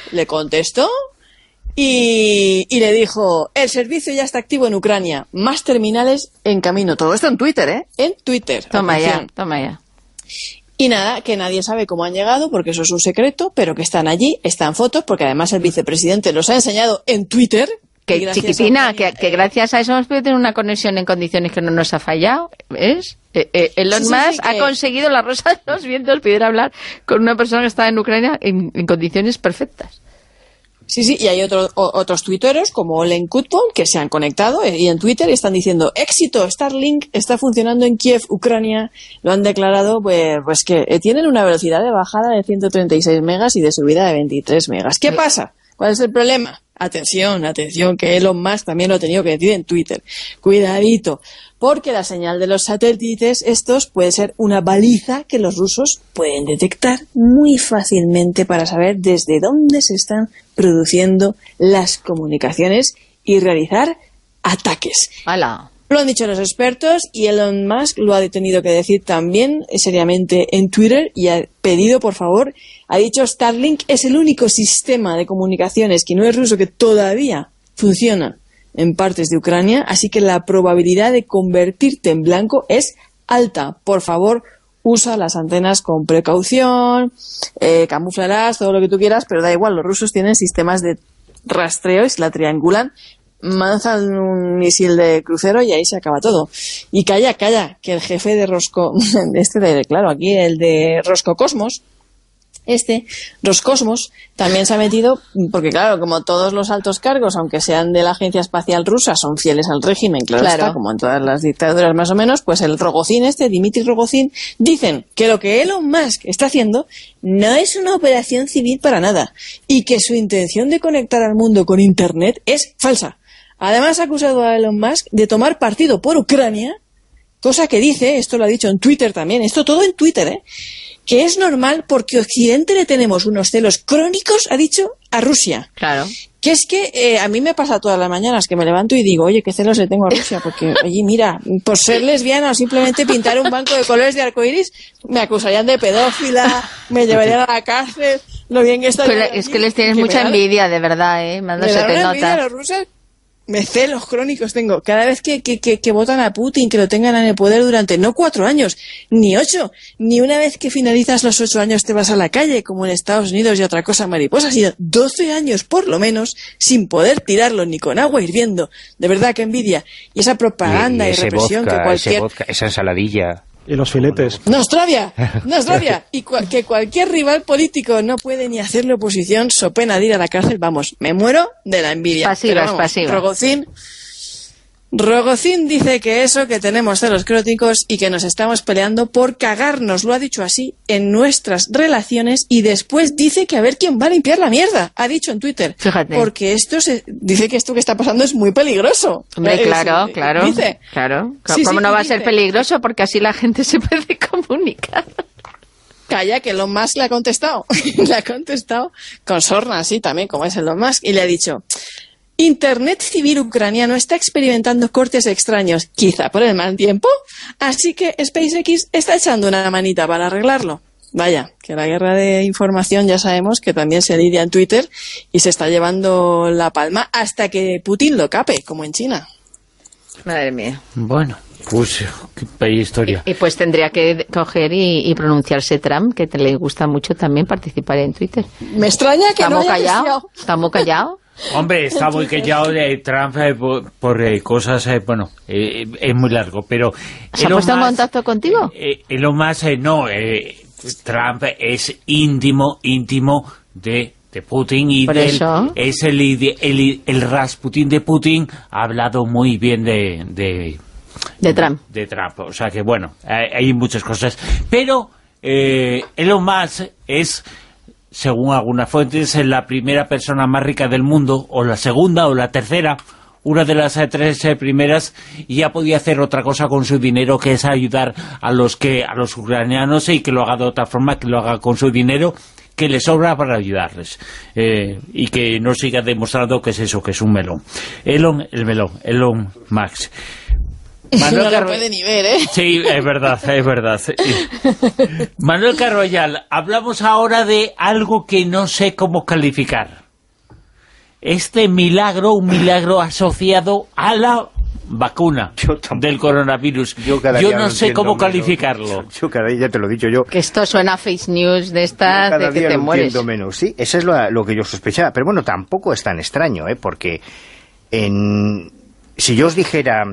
y le dijo: el servicio ya está activo en Ucrania, más terminales en camino. Todo esto en Twitter, ¿eh? En Twitter. Toma ya. Y nada, que nadie sabe cómo han llegado, porque eso es un secreto, pero que están allí, están fotos, porque además el vicepresidente los ha enseñado en Twitter. chiquitina, que gracias a eso hemos podido tener una conexión en condiciones que no nos ha fallado, ¿ves? Elon Musk ha conseguido la rosa de los vientos, poder hablar con una persona que está en Ucrania en condiciones perfectas. Sí, y hay otros tuiteros como Olen Kutpol que se han conectado y en Twitter están diciendo éxito, Starlink está funcionando en Kiev, Ucrania. Lo han declarado pues que tienen una velocidad de bajada de 136 megas y de subida de 23 megas. ¿Qué pasa? ¿Cuál es el problema? Atención, que Elon Musk también lo ha tenido que decir en Twitter. Cuidadito, porque la señal de los satélites estos puede ser una baliza que los rusos pueden detectar muy fácilmente para saber desde dónde se están produciendo las comunicaciones y realizar ataques. ¡Hala! Lo han dicho los expertos y Elon Musk lo ha tenido que decir también seriamente en Twitter y ha pedido, por favor, ha dicho Starlink es el único sistema de comunicaciones que no es ruso que todavía funciona en partes de Ucrania, así que la probabilidad de convertirte en blanco es alta. Por favor, usa las antenas con precaución, camuflarás todo lo que tú quieras, pero da igual, los rusos tienen sistemas de rastreo y si la triangulan, lanzan un misil de crucero y ahí se acaba todo. Y calla, que el jefe de aquí el de Roscosmos, Roscosmos, también se ha metido, porque claro, como todos los altos cargos, aunque sean de la Agencia Espacial Rusa, son fieles al régimen, claro. Está, como en todas las dictaduras más o menos, pues el Rogozin Dmitry Rogozin, dicen que lo que Elon Musk está haciendo no es una operación civil para nada, y que su intención de conectar al mundo con Internet es falsa. Además ha acusado a Elon Musk de tomar partido por Ucrania, cosa que dice, esto lo ha dicho en Twitter también, esto todo en Twitter, que es normal porque Occidente le tenemos unos celos crónicos, ha dicho, a Rusia. Claro. Que es que a mí me pasa todas las mañanas que me levanto y digo, oye, qué celos le tengo a Rusia, porque, oye, mira, por ser lesbiana o simplemente pintar un banco de colores de arcoiris, me acusarían de pedófila, me llevarían a la cárcel, lo bien que está. Pero es que les tienes mucha envidia, de verdad, me da una envidia a los rusos. Me celos crónicos tengo. Cada vez que votan a Putin, que lo tengan en el poder durante no 4 años, ni 8, ni una vez que finalizas los 8 años te vas a la calle, como en Estados Unidos y otra cosa mariposa, ha sido 12 años por lo menos sin poder tirarlo ni con agua hirviendo. De verdad que envidia. Y esa propaganda y represión vodka, que cualquier... ese vodka, esa ensaladilla... Y los filetes. ¡Nostravia! Y que cualquier rival político no puede ni hacerle oposición, so pena de ir a la cárcel. Vamos, me muero de la envidia. Pasivas. Rogozin dice que tenemos celos crónicos y que nos estamos peleando por cagarnos, lo ha dicho así, en nuestras relaciones y después dice que a ver quién va a limpiar la mierda, ha dicho en Twitter. Fíjate. Porque dice que esto que está pasando es muy peligroso. Hombre, claro. Dice. Claro. ¿Cómo no va a ser peligroso? Porque así la gente se puede comunicar. Calla, que Elon Musk le ha contestado. Le ha contestado con sorna, así también, como es Elon Musk, y le ha dicho... Internet civil ucraniano está experimentando cortes extraños, quizá por el mal tiempo, así que SpaceX está echando una manita para arreglarlo. Vaya, que la guerra de información ya sabemos que también se lidia en Twitter y se está llevando la palma hasta que Putin lo cape, como en China. Madre mía. Bueno, pues qué historia. Y pues tendría que coger y pronunciarse Trump, que le gusta mucho también participar en Twitter. Me extraña que no haya callado. ¿Está muy callado? Hombre, está muy callado de Trump por cosas, es muy largo, pero... ¿Se ha puesto en contacto contigo? Elon Musk, no, Trump es íntimo de Putin y es el Rasputin de Putin, ha hablado muy bien de Trump. De Trump, o sea que bueno, hay muchas cosas, pero Elon Musk es... según algunas fuentes, es la primera persona más rica del mundo, o la segunda, o la tercera, una de las 3 primeras, y ya podía hacer otra cosa con su dinero, que es ayudar a los ucranianos, y que lo haga de otra forma, que lo haga con su dinero, que le sobra para ayudarles, y que no siga demostrando que es eso, que es un melón. Elon Musk. Manuel no lo puede ni ver, ¿eh? Sí, es verdad. Manuel Carvallal, hablamos ahora de algo que no sé cómo calificar. Un milagro asociado a la vacuna del coronavirus. Yo no sé cómo calificarlo. Yo cada día te lo he dicho yo. Que esto suena a fake news de estas, de que te mueres. Menos. Sí, eso es lo que yo sospechaba. Pero bueno, tampoco es tan extraño, porque Si yo os dijera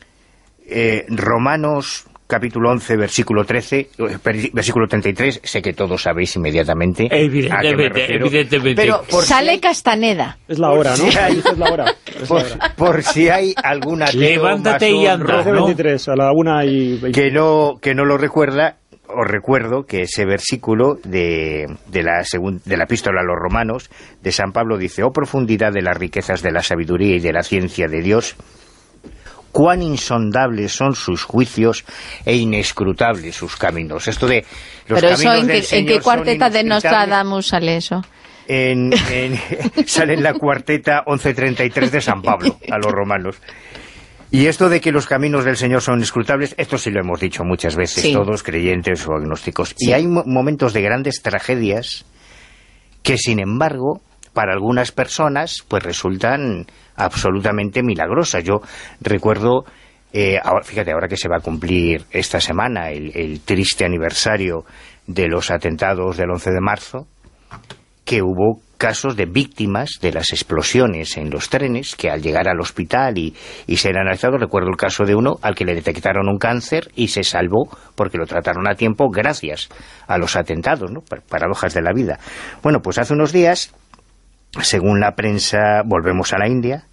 Romanos capítulo 11, versículo 13, versículo 33, sé que todos sabéis inmediatamente evidentemente. Pero sale Castaneda. Es la hora, ¿no? Es la hora. Por si hay alguna levántate y anda, ¿no? 23, a la 1:20. que no lo recuerda. Os recuerdo que ese versículo de la epístola a los romanos de San Pablo dice: oh profundidad de las riquezas de la sabiduría y de la ciencia de Dios, cuán insondables son sus juicios e inescrutables sus caminos. Esto de los Pero caminos eso, del ¿en Señor qué cuarteta son de Nostradamus sale eso? Sale en la cuarteta 11:33 de San Pablo a los romanos. Y esto de que los caminos del Señor son inescrutables, esto sí lo hemos dicho muchas veces, sí, todos creyentes o agnósticos. Sí. Y hay momentos de grandes tragedias que, sin embargo, para algunas personas, pues resultan absolutamente milagrosas. Yo recuerdo, fíjate, ahora que se va a cumplir esta semana el triste aniversario de los atentados del 11 de marzo, que hubo casos de víctimas de las explosiones en los trenes que al llegar al hospital y ser analizados, recuerdo el caso de uno al que le detectaron un cáncer y se salvó porque lo trataron a tiempo gracias a los atentados, ¿no? Paradojas de la vida. Bueno, pues hace unos días, según la prensa, volvemos a la India,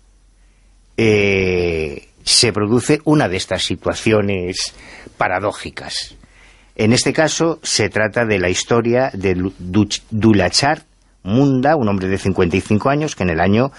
se produce una de estas situaciones paradójicas. En este caso se trata de la historia de Dulachar Munda, un hombre de 55 años que en el año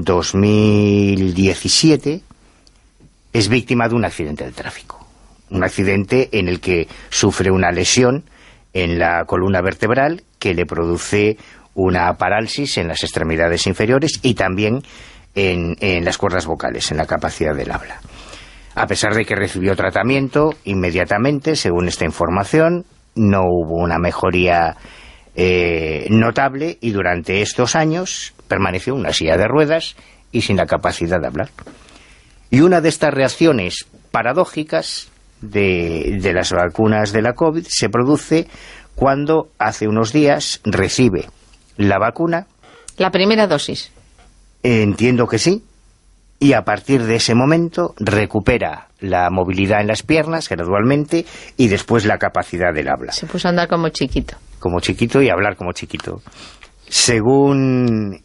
2017 es víctima de un accidente de tráfico. Un accidente en el que sufre una lesión en la columna vertebral que le produce una parálisis en las extremidades inferiores y también en las cuerdas vocales, en la capacidad del habla. A pesar de que recibió tratamiento inmediatamente, según esta información, no hubo una mejoría notable y durante estos años permaneció en una silla de ruedas y sin la capacidad de hablar. Y una de estas reacciones paradójicas de las vacunas de la COVID se produce cuando hace unos días recibe la vacuna. La primera dosis. Entiendo que sí. Y a partir de ese momento recupera la movilidad en las piernas gradualmente y después la capacidad del habla. Se puso a andar como chiquito. Como chiquito y hablar como chiquito. Según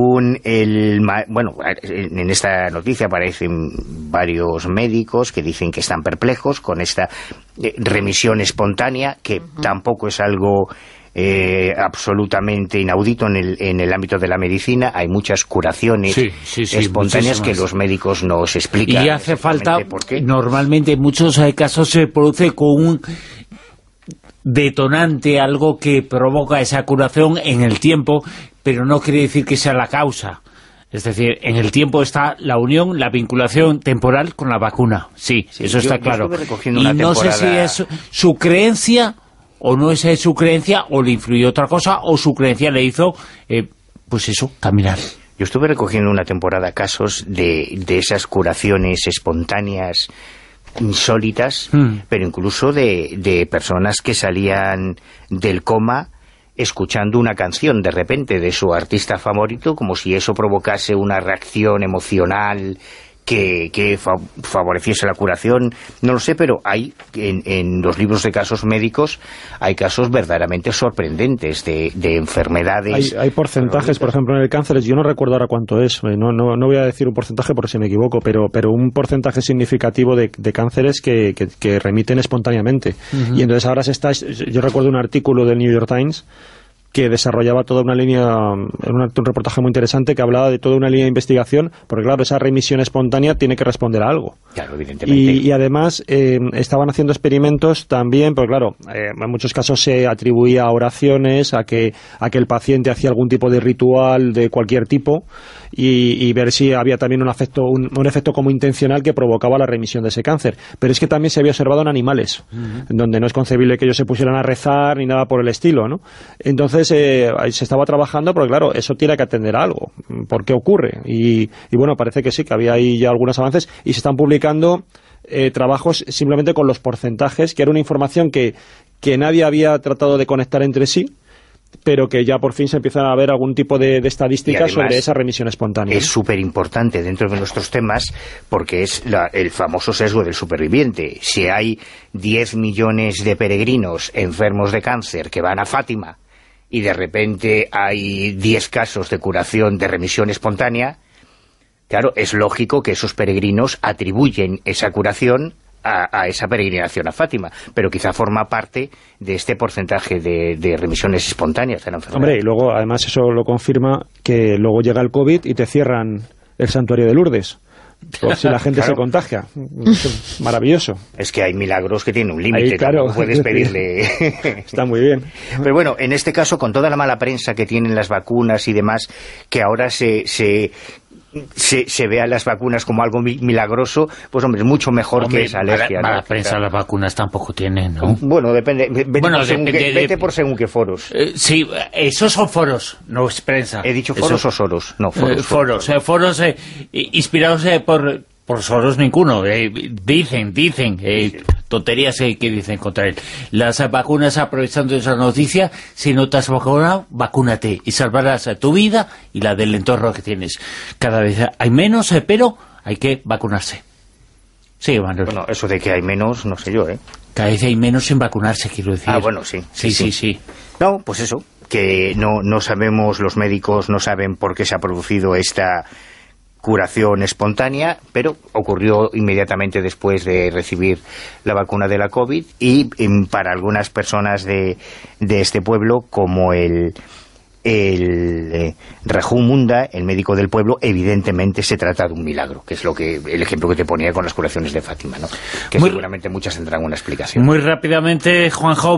en esta noticia aparecen varios médicos que dicen que están perplejos con esta remisión espontánea, que tampoco es algo absolutamente inaudito en el ámbito de la medicina. Hay muchas curaciones espontáneas que los médicos nos explican. Y hace falta, normalmente en muchos casos se produce con un detonante, algo que provoca esa curación en el tiempo, pero no quiere decir que sea la causa. Es decir, en el tiempo está la unión, la vinculación temporal con la vacuna. Sí, eso está claro. Y no sé si es su creencia o no es su creencia, o le influyó otra cosa, o su creencia le hizo, pues eso, caminar. Yo estuve recogiendo una temporada casos de esas curaciones espontáneas insólitas, pero incluso de personas que salían del coma escuchando una canción de repente de su artista favorito, como si eso provocase una reacción emocional que favoreciese la curación. No lo sé, pero hay en los libros de casos médicos hay casos verdaderamente sorprendentes de enfermedades. Hay porcentajes, por ejemplo, en el cáncer, yo no recuerdo ahora cuánto es, no voy a decir un porcentaje por si me equivoco, pero un porcentaje significativo de cánceres que remiten espontáneamente. Y entonces ahora yo recuerdo un artículo del New York Times que desarrollaba toda una línea, un reportaje muy interesante que hablaba de toda una línea de investigación, porque claro, esa remisión espontánea tiene que responder a algo. Claro, evidentemente. Y además estaban haciendo experimentos también, porque claro, en muchos casos se atribuía a oraciones, a que el paciente hacía algún tipo de ritual de cualquier tipo, y ver si había también un efecto como intencional que provocaba la remisión de ese cáncer. Pero es que también se había observado en animales, donde no es concebible que ellos se pusieran a rezar ni nada por el estilo, ¿no? Entonces se estaba trabajando, porque claro, eso tiene que atender a algo. ¿Por qué ocurre? Y bueno, parece que sí, que había ahí ya algunos avances, y se están publicando trabajos simplemente con los porcentajes, que era una información que nadie había tratado de conectar entre sí, pero que ya por fin se empiezan a ver algún tipo de estadísticas sobre esa remisión espontánea. Es súper importante dentro de nuestros temas porque es el famoso sesgo del superviviente. Si hay 10 millones de peregrinos enfermos de cáncer que van a Fátima y de repente hay 10 casos de curación de remisión espontánea, claro, es lógico que esos peregrinos atribuyen esa curación a esa peregrinación a Fátima, pero quizá forma parte de este porcentaje de remisiones espontáneas de la enfermedad. Hombre, y luego además eso lo confirma que luego llega el COVID y te cierran el santuario de Lourdes, por si la gente se contagia. Maravilloso. Es que hay milagros que tienen un límite, claro, no puedes pedirle. Está muy bien. Pero bueno, en este caso, con toda la mala prensa que tienen las vacunas y demás, que ahora se vea las vacunas como algo milagroso, pues hombre, es mucho mejor que esa alergia. Mala prensa las vacunas tampoco tienen, ¿no? Bueno, depende. Vete por según qué foros. Sí, esos son foros, no es prensa. ¿He dicho foros o soros? No, foros. Foros inspirados por Soros ninguno. Dicen tonterías que dicen contra él. Las vacunas, aprovechando esa noticia, si no te has vacunado, vacúnate y salvarás tu vida y la del entorno que tienes. Cada vez hay menos, pero hay que vacunarse. Sí, Manuel. Bueno, eso de que hay menos, no sé yo, ¿eh? Cada vez hay menos sin vacunarse, quiero decir. Ah, bueno, sí. Sí. No, pues eso, que no sabemos, los médicos no saben por qué se ha producido esta curación espontánea, pero ocurrió inmediatamente después de recibir la vacuna de la COVID y para algunas personas de este pueblo, como el Raju Munda, el médico del pueblo, evidentemente se trata de un milagro, que es el ejemplo que te ponía con las curaciones de Fátima, ¿no? Que seguramente muchas tendrán una explicación. Muy rápidamente, Juanjo,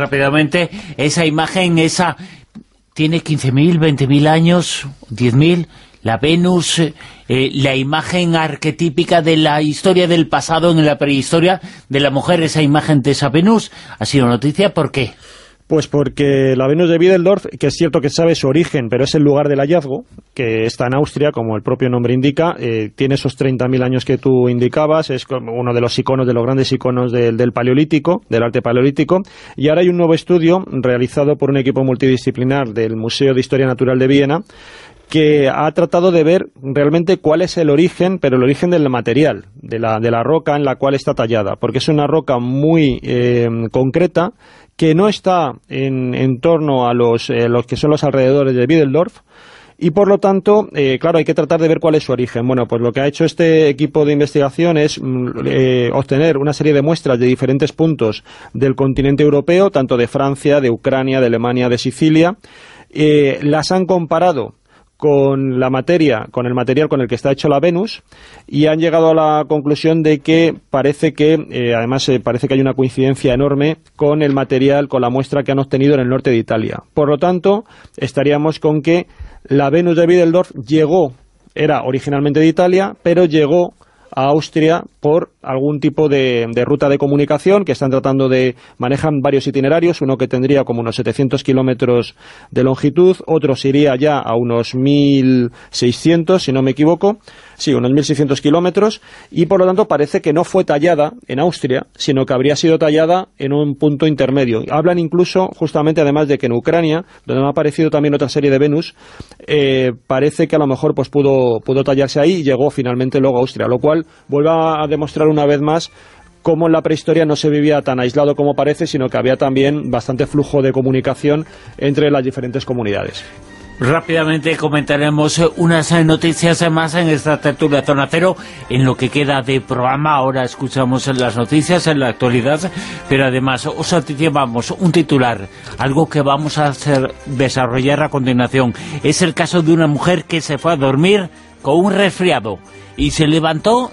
esa imagen, tiene 15.000, 20.000 años, 10.000... La Venus, la imagen arquetípica de la historia del pasado en la prehistoria de la mujer, esa imagen de esa Venus, ha sido noticia. ¿Por qué? Pues porque la Venus de Wiedeldorf, que es cierto que sabe su origen, pero es el lugar del hallazgo, que está en Austria, como el propio nombre indica, tiene esos 30.000 años que tú indicabas, es como uno de los iconos, de los grandes iconos del Paleolítico, del arte paleolítico, y ahora hay un nuevo estudio realizado por un equipo multidisciplinar del Museo de Historia Natural de Viena, que ha tratado de ver realmente cuál es el origen, pero el origen del material, de la roca en la cual está tallada, porque es una roca muy concreta, que no está en torno a los que son los alrededores de Wiedeldorf, y por lo tanto, claro, hay que tratar de ver cuál es su origen. Bueno, pues lo que ha hecho este equipo de investigación es obtener una serie de muestras de diferentes puntos del continente europeo, tanto de Francia, de Ucrania, de Alemania, de Sicilia, las han comparado con el material con el que está hecho la Venus, y han llegado a la conclusión de que parece que hay una coincidencia enorme con el material, con la muestra que han obtenido en el norte de Italia. Por lo tanto, estaríamos con que la Venus de Wiedeldorf era originalmente de Italia, pero llegó a Austria por algún tipo de ruta de comunicación que manejan varios itinerarios, uno que tendría como unos 700 kilómetros de longitud, otro se iría ya a unos 1.600, si no me equivoco, sí, unos 1.600 kilómetros, y por lo tanto parece que no fue tallada en Austria, sino que habría sido tallada en un punto intermedio. Hablan incluso, justamente, además de que en Ucrania, donde ha aparecido también otra serie de Venus, parece que a lo mejor pues pudo tallarse ahí y llegó finalmente luego a Austria, lo cual vuelve a demostrar una vez más cómo en la prehistoria no se vivía tan aislado como parece, sino que había también bastante flujo de comunicación entre las diferentes comunidades. Rápidamente comentaremos unas noticias más en esta tertulia Zona Cero, en lo que queda de programa. Ahora escuchamos las noticias en la actualidad, pero además os anticipamos un titular, algo que vamos a desarrollar a continuación. Es el caso de una mujer que se fue a dormir con un resfriado y se levantó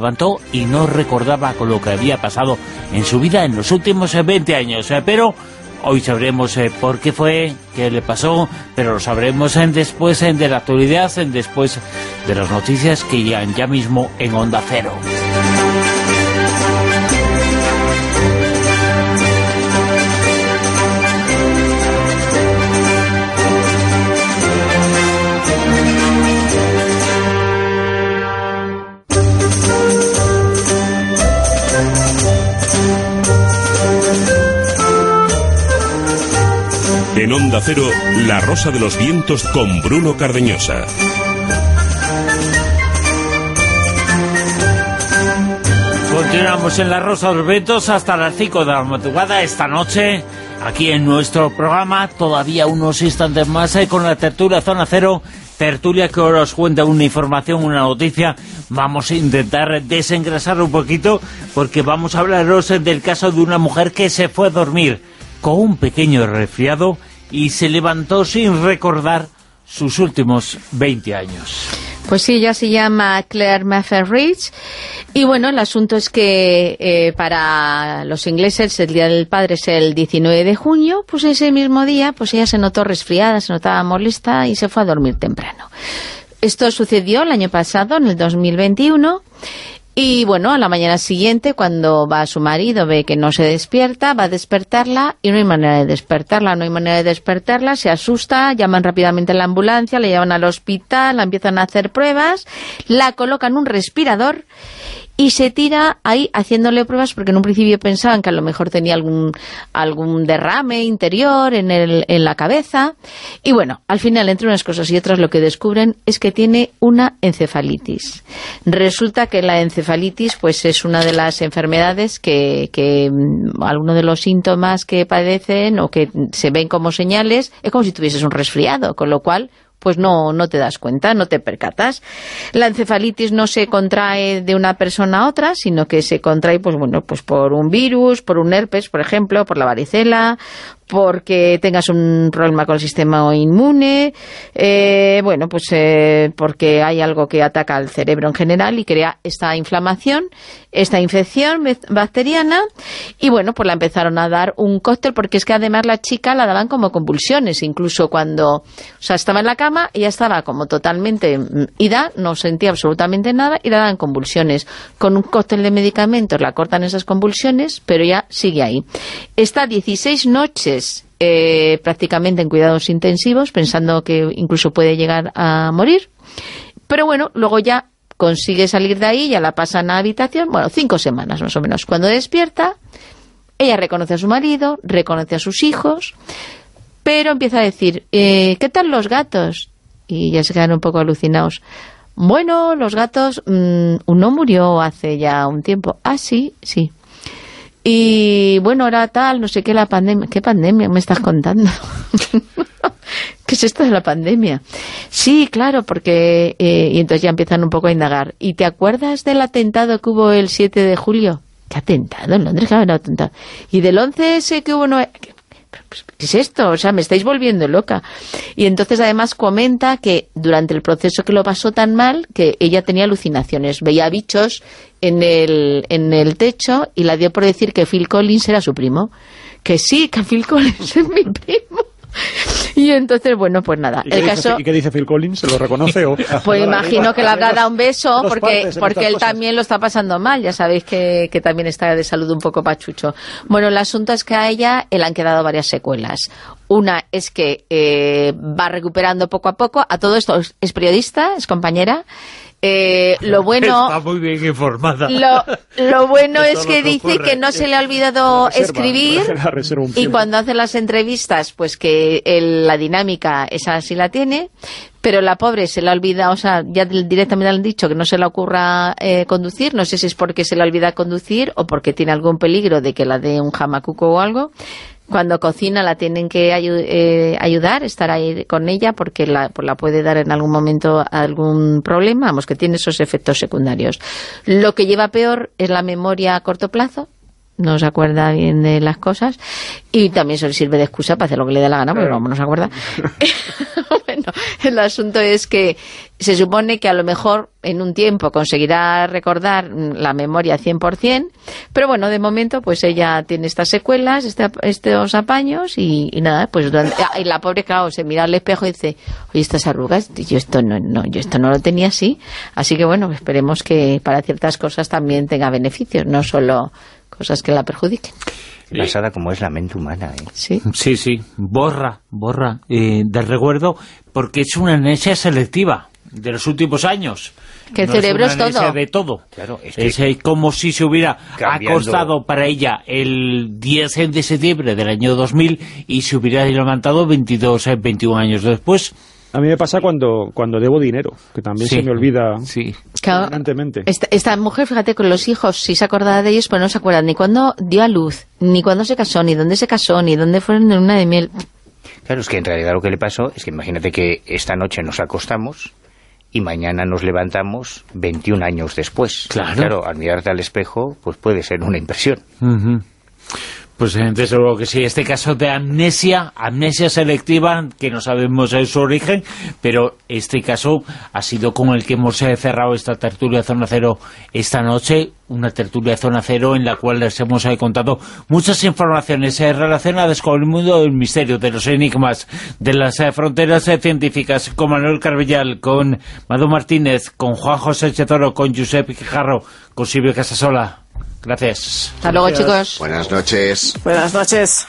y no recordaba con lo que había pasado en su vida en los últimos 20 años, pero hoy sabremos por qué fue, qué le pasó, pero lo sabremos después de la actualidad, después de las noticias que llegan ya mismo en Onda Cero. En Onda Onda Cero, La Rosa de los Vientos con Bruno Cardeñosa. Continuamos en La Rosa de los Vientos hasta las 5 de la madrugada esta noche, aquí en nuestro programa, todavía unos instantes más con la tertulia Zona Cero, tertulia que ahora os cuenta una información, una noticia. Vamos a intentar desengrasar un poquito, porque vamos a hablaros del caso de una mujer que se fue a dormir con un pequeño resfriado y se levantó sin recordar sus últimos 20 años. Pues sí, ella se llama Claire Mafferich y bueno, el asunto es que para los ingleses el Día del Padre es el 19 de junio, pues ese mismo día pues ella se notó resfriada, se notaba molesta y se fue a dormir temprano. Esto sucedió el año pasado, en el 2021, y bueno, a la mañana siguiente, cuando va su marido, ve que no se despierta, va a despertarla y no hay manera de despertarla, se asusta, llaman rápidamente a la ambulancia, la llevan al hospital, la empiezan a hacer pruebas, la colocan un respirador y se tira ahí haciéndole pruebas, porque en un principio pensaban que a lo mejor tenía algún derrame interior en la cabeza. Y bueno, al final, entre unas cosas y otras, lo que descubren es que tiene una encefalitis. Resulta que la encefalitis pues es una de las enfermedades que algunos de los síntomas que padecen o que se ven como señales es como si tuvieses un resfriado, con lo cual pues no te das cuenta, no te percatas. La encefalitis no se contrae de una persona a otra, sino que se contrae pues por un virus, por un herpes, por ejemplo, por la varicela, porque tengas un problema con el sistema inmune, porque hay algo que ataca al cerebro en general y crea esta inflamación, esta infección bacteriana, y bueno, pues la empezaron a dar un cóctel, porque es que además la chica la daban como convulsiones, incluso cuando, estaba en la cama, ella estaba como totalmente ida, no sentía absolutamente nada y la daban convulsiones. Con un cóctel de medicamentos la cortan esas convulsiones, pero ella sigue ahí. Está 16 noches prácticamente en cuidados intensivos, pensando que incluso puede llegar a morir, pero bueno, luego ya consigue salir de ahí, ya la pasan a habitación, 5 semanas más o menos. Cuando despierta, ella reconoce a su marido, reconoce a sus hijos, pero empieza a decir, ¿qué tal los gatos? Y ya se quedan un poco alucinados. Bueno, los gatos, uno murió hace ya un tiempo. Ah, sí. Y bueno, ahora tal, no sé qué, la pandemia. ¿Qué pandemia me estás contando? ¿Qué es esto de la pandemia? Sí, claro, porque... y entonces ya empiezan un poco a indagar. ¿Y te acuerdas del atentado que hubo el 7 de julio? ¿Qué atentado? En Londres, claro, atentado. ¿Y del 11 ese que hubo? ¿Qué es esto? O sea, me estáis volviendo loca. Y entonces además comenta que durante el proceso que lo pasó tan mal, que ella tenía alucinaciones, veía bichos en el techo y la dio por decir que Phil Collins era su primo. Que sí, que Phil Collins es mi primo. Y entonces, bueno, pues nada. ¿Y qué dice Phil Collins? ¿Se lo reconoce? Pues imagino que le habrá dado un beso, porque él también lo está pasando mal. Ya sabéis que también está de salud un poco pachucho. Bueno, el asunto es que a ella le han quedado varias secuelas. Una es que va recuperando poco a poco. A todo esto es periodista, es compañera. Lo bueno, está muy bien informada. Lo bueno es que dice que no se le ha olvidado escribir, y cuando hace las entrevistas pues que la dinámica esa sí la tiene, pero la pobre se le ha olvidado, ya directamente le han dicho que no se le ocurra conducir. No sé si es porque se le olvida conducir o porque tiene algún peligro de que la dé un jamacuco o algo. Cuando cocina la tienen que ayudar, estar ahí con ella, porque la puede dar en algún momento algún problema, que tiene esos efectos secundarios. Lo que lleva peor es la memoria a corto plazo, no se acuerda bien de las cosas, y también se le sirve de excusa para hacer lo que le dé la gana, porque no se acuerda. Bueno, el asunto es que se supone que a lo mejor en un tiempo conseguirá recordar la memoria 100%, pero bueno, de momento pues ella tiene estas secuelas, estos apaños y nada, pues y la pobre, claro, se mira al espejo y dice, oye, estas arrugas, yo esto no lo tenía así que bueno, esperemos que para ciertas cosas también tenga beneficios, no solo cosas que la perjudiquen. Basada como es la mente humana, ¿eh? Sí, borra del recuerdo, porque es una amnesia selectiva. de los últimos años. Que el cerebro es todo. De todo. Claro, es como si se hubiera acostado para ella el 10 de septiembre del año 2000 y se hubiera levantado 21 años después. A mí me pasa cuando debo dinero, que también se me olvida constantemente. Esta mujer, fíjate, con los hijos, si se acordaba de ellos, pues no se acuerdan ni cuándo dio a luz, ni cuándo se casó, ni dónde se casó, ni dónde fueron en luna de miel. Claro, es que en realidad lo que le pasó es que imagínate que esta noche nos acostamos y mañana nos levantamos 21 años después. Claro, al mirarte al espejo, pues puede ser una impresión. Pues desde luego que sí, este caso de amnesia selectiva, que no sabemos su origen, pero este caso ha sido con el que hemos cerrado esta tertulia de Zona Cero esta noche, una tertulia de Zona Cero en la cual les hemos contado muchas informaciones relacionadas con el mundo del misterio, de los enigmas, de las fronteras científicas, con Manuel Carbellal, con Madu Martínez, con Juan José Chetoro, con Josep Quijarro, con Silvio Casasola. Gracias. Hasta luego, chicos. Buenas noches. Buenas noches.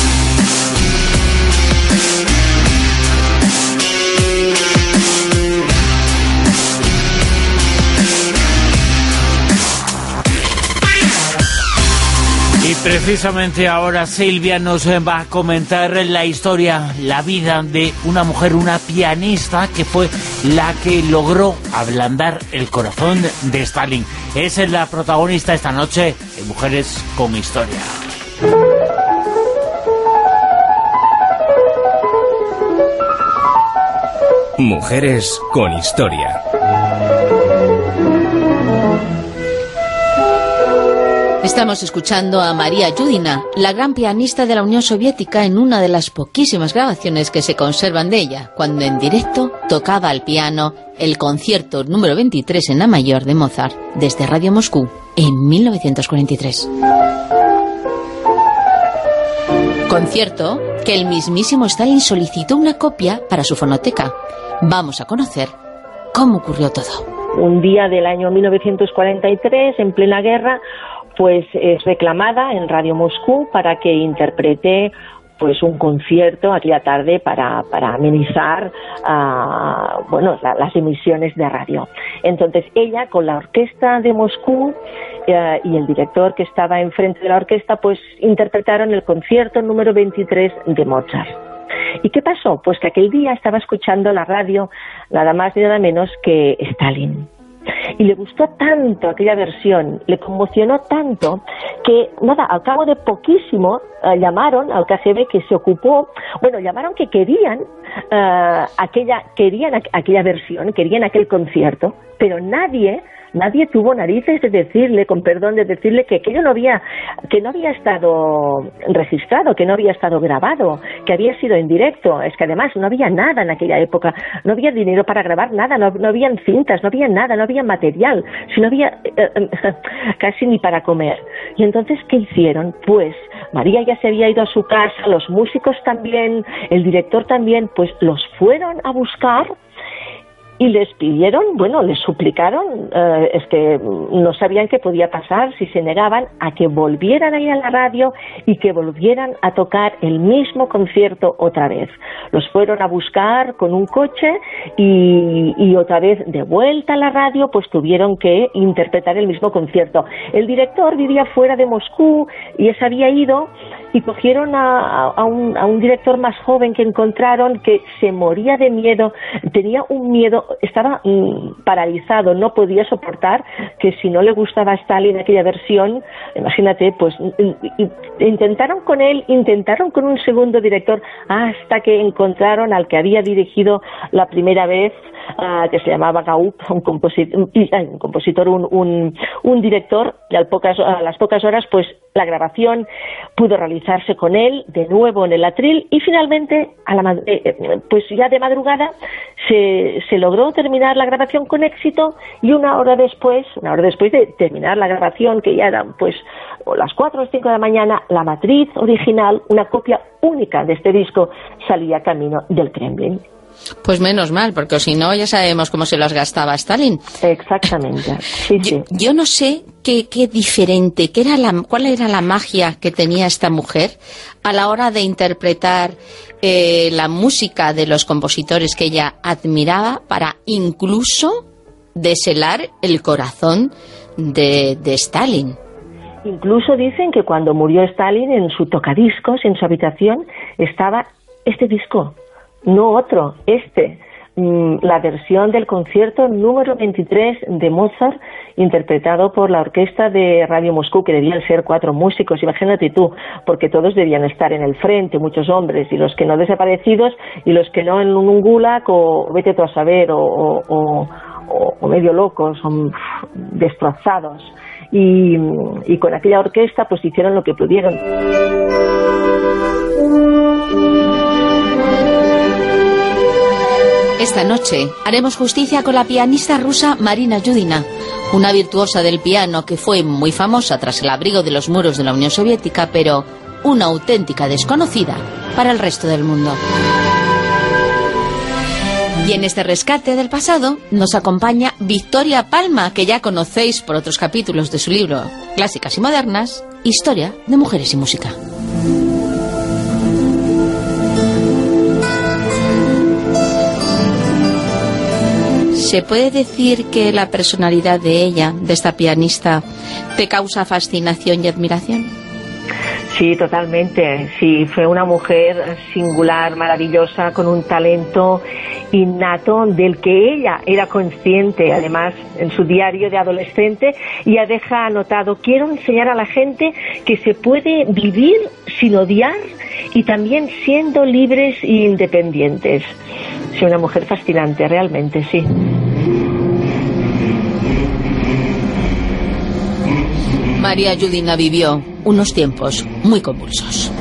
Y precisamente ahora Silvia nos va a comentar la historia, la vida de una mujer, una pianista que fue la que logró ablandar el corazón de Stalin. Es la protagonista esta noche en Mujeres con Historia. Mujeres con Historia. Estamos escuchando a María Yudina, la gran pianista de la Unión Soviética, en una de las poquísimas grabaciones que se conservan de ella, cuando en directo tocaba al piano el concierto número 23 en A mayor de Mozart, desde Radio Moscú, en 1943. Concierto que el mismísimo Stalin solicitó una copia para su fonoteca. Vamos a conocer cómo ocurrió todo. Un día del año 1943, en plena guerra, pues es reclamada en Radio Moscú para que interprete pues un concierto aquella tarde para amenizar las emisiones de radio. Entonces ella, con la orquesta de Moscú y el director que estaba enfrente de la orquesta, pues interpretaron el concierto número 23 de Mozart. ¿Y qué pasó? Pues que aquel día estaba escuchando la radio nada más y nada menos que Stalin. Y le gustó tanto aquella versión, le conmocionó tanto, que nada, al cabo de poquísimo llamaron al KGB, que se ocupó, llamaron que querían aquella versión, querían aquel concierto, pero nadie tuvo narices de decirle, con perdón, de decirle que aquello que no había estado registrado, que no había estado grabado, que había sido en directo. Es que además no había nada en aquella época, no había dinero para grabar nada, no habían cintas, no había nada, no había material, no había casi ni para comer. Y entonces, ¿qué hicieron? Pues María ya se había ido a su casa, los músicos también, el director también, pues los fueron a buscar y les pidieron, les suplicaron, es que no sabían qué podía pasar si se negaban a que volvieran ahí a la radio y que volvieran a tocar el mismo concierto otra vez. Los fueron a buscar con un coche y otra vez de vuelta a la radio, pues tuvieron que interpretar el mismo concierto. El director vivía fuera de Moscú y se había ido, y cogieron a un director más joven que encontraron, que se moría de miedo, tenía un miedo, estaba paralizado, no podía soportar que si no le gustaba a Stalin aquella versión, imagínate, pues intentaron con él, intentaron con un segundo director, hasta que encontraron al que había dirigido la primera vez, que se llamaba Gaup, un compositor, un director, y a las pocas horas pues la grabación pudo realizarse con él de nuevo en el atril, y finalmente pues ya de madrugada se logró terminar la grabación con éxito, y una hora después de terminar la grabación, que ya eran pues las 4 o 5 de la mañana, la matriz original, una copia única de este disco, salía camino del Kremlin. Pues menos mal, porque si no ya sabemos cómo se los gastaba Stalin. Exactamente. Sí, sí. Yo no sé qué diferente, cuál era la magia que tenía esta mujer a la hora de interpretar la música de los compositores que ella admiraba para incluso deshelar el corazón de Stalin. Incluso dicen que cuando murió Stalin, en su tocadiscos, en su habitación, estaba este disco, no otro, la versión del concierto número 23 de Mozart, interpretado por la orquesta de Radio Moscú, que debían ser 4 músicos, imagínate tú, porque todos debían estar en el frente, muchos hombres, y los que no desaparecidos, y los que no en un gulag, o vete tú a saber, o medio locos, o destrozados. Y con aquella orquesta pues hicieron lo que pudieron. Esta noche haremos justicia con la pianista rusa Marina Yudina, una virtuosa del piano que fue muy famosa tras el abrigo de los muros de la Unión Soviética, pero una auténtica desconocida para el resto del mundo. Y en este rescate del pasado nos acompaña Victoria Palma, que ya conocéis por otros capítulos de su libro Clásicas y Modernas, Historia de Mujeres y Música. ¿Se puede decir que la personalidad de ella, de esta pianista, te causa fascinación y admiración? Sí, totalmente. Sí, fue una mujer singular, maravillosa, con un talento innato del que ella era consciente, además, en su diario de adolescente, y ya deja anotado: quiero enseñar a la gente que se puede vivir sin odiar y también siendo libres e independientes. Sí, una mujer fascinante, realmente, sí. María Yudina vivió unos tiempos muy convulsos.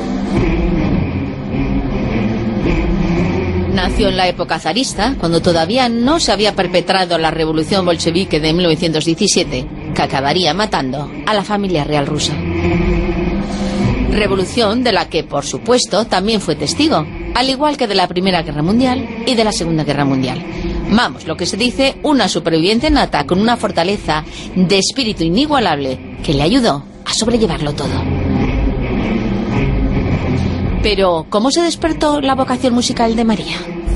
Nació en la época zarista, cuando todavía no se había perpetrado la revolución bolchevique de 1917, que acabaría matando a la familia real rusa. Revolución de la que, por supuesto, también fue testigo, al igual que de la Primera Guerra Mundial y de la Segunda Guerra Mundial. Vamos, lo que se dice, una superviviente nata con una fortaleza de espíritu inigualable que le ayudó a sobrellevarlo todo. Pero, ¿cómo se despertó la vocación musical de María?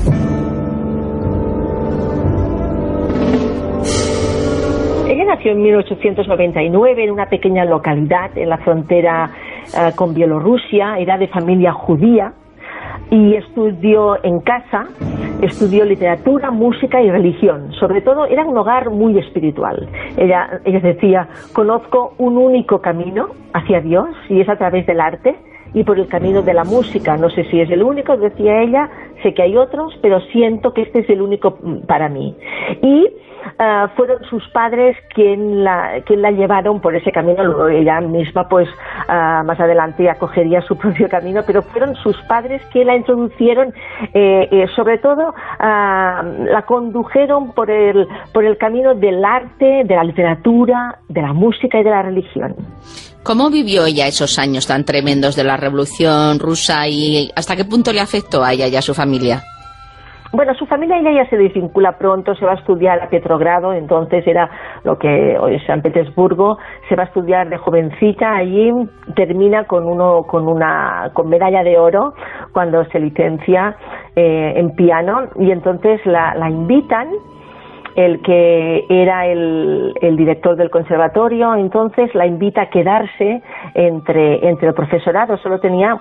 Ella nació en 1899 en una pequeña localidad en la frontera con Bielorrusia. Era de familia judía y estudió en casa, estudió literatura, música y religión. Sobre todo era un hogar muy espiritual. Ella decía: conozco un único camino hacia Dios y es a través del arte y por el camino de la música. No sé si es el único, decía ella, sé que hay otros, pero siento que este es el único para mí. Y fueron sus padres quien la llevaron por ese camino. Luego ella misma, pues más adelante ya cogería su propio camino, pero fueron sus padres que la introducieron, sobre todo la condujeron por el camino del arte, de la literatura, de la música y de la religión. ¿Cómo vivió ella esos años tan tremendos de la Revolución Rusa y hasta qué punto le afectó a ella y a su familia? Bueno, su familia, ella ya se desvincula pronto, se va a estudiar a Petrogrado, entonces era lo que hoy es San Petersburgo, se va a estudiar de jovencita, allí termina con medalla de oro cuando se licencia en piano, y entonces la invitan. El que era el director del conservatorio, entonces la invita a quedarse entre el profesorado. Solo tenía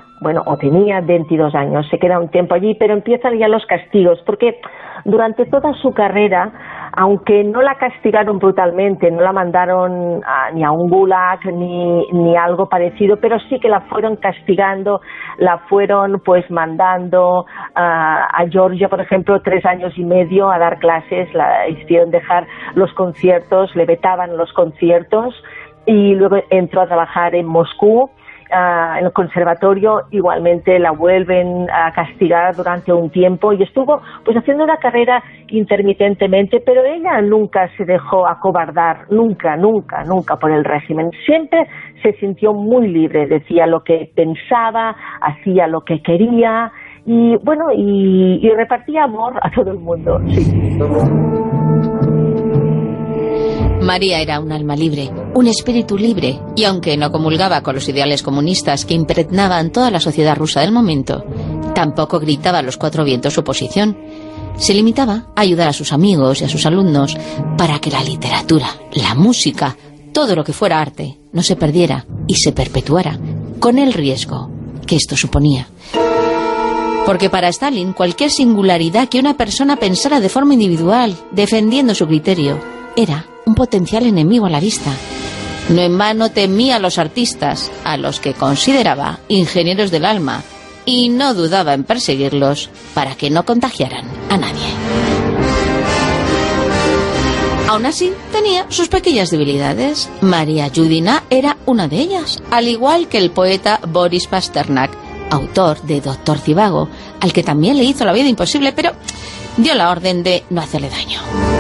22 años, se queda un tiempo allí, pero empiezan ya los castigos, porque durante toda su carrera, aunque no la castigaron brutalmente, no la mandaron ni a un gulag ni algo parecido, pero sí que la fueron castigando, la fueron pues mandando a Georgia, por ejemplo, 3 años y medio a dar clases, la hicieron dejar los conciertos, le vetaban los conciertos, y luego entró a trabajar en Moscú. En el conservatorio igualmente la vuelven a castigar durante un tiempo y estuvo pues haciendo una carrera intermitentemente, pero ella nunca se dejó acobardar, nunca por el régimen. Siempre se sintió muy libre, decía lo que pensaba, hacía lo que quería y bueno, y repartía amor a todo el mundo, sí. María era un alma libre, un espíritu libre, y aunque no comulgaba con los ideales comunistas que impregnaban toda la sociedad rusa del momento, tampoco gritaba a los cuatro vientos su posición. Se limitaba a ayudar a sus amigos y a sus alumnos para que la literatura, la música, todo lo que fuera arte, no se perdiera y se perpetuara, con el riesgo que esto suponía. Porque para Stalin, cualquier singularidad que una persona pensara de forma individual, defendiendo su criterio, era un potencial enemigo a la vista. No en vano temía a los artistas, a los que consideraba ingenieros del alma, y no dudaba en perseguirlos para que no contagiaran a nadie. Aún así, tenía sus pequeñas debilidades. María Yudina era una de ellas, al igual que el poeta Boris Pasternak, autor de Doctor Zhivago, al que también le hizo la vida imposible, pero dio la orden de no hacerle daño.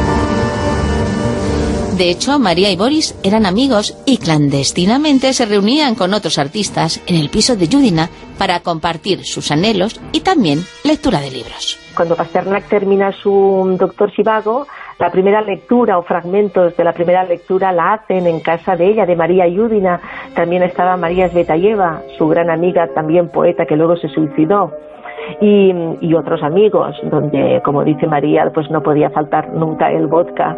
De hecho, María y Boris eran amigos y clandestinamente se reunían con otros artistas en el piso de Yudina para compartir sus anhelos y también lectura de libros. Cuando Pasternak termina su Doctor Zhivago, la primera lectura o fragmentos de la primera lectura la hacen en casa de ella, de María Yudina. También estaba María Svetayeva, su gran amiga, también poeta, que luego se suicidó. Y otros amigos, donde, como dice María, pues no podía faltar nunca el vodka.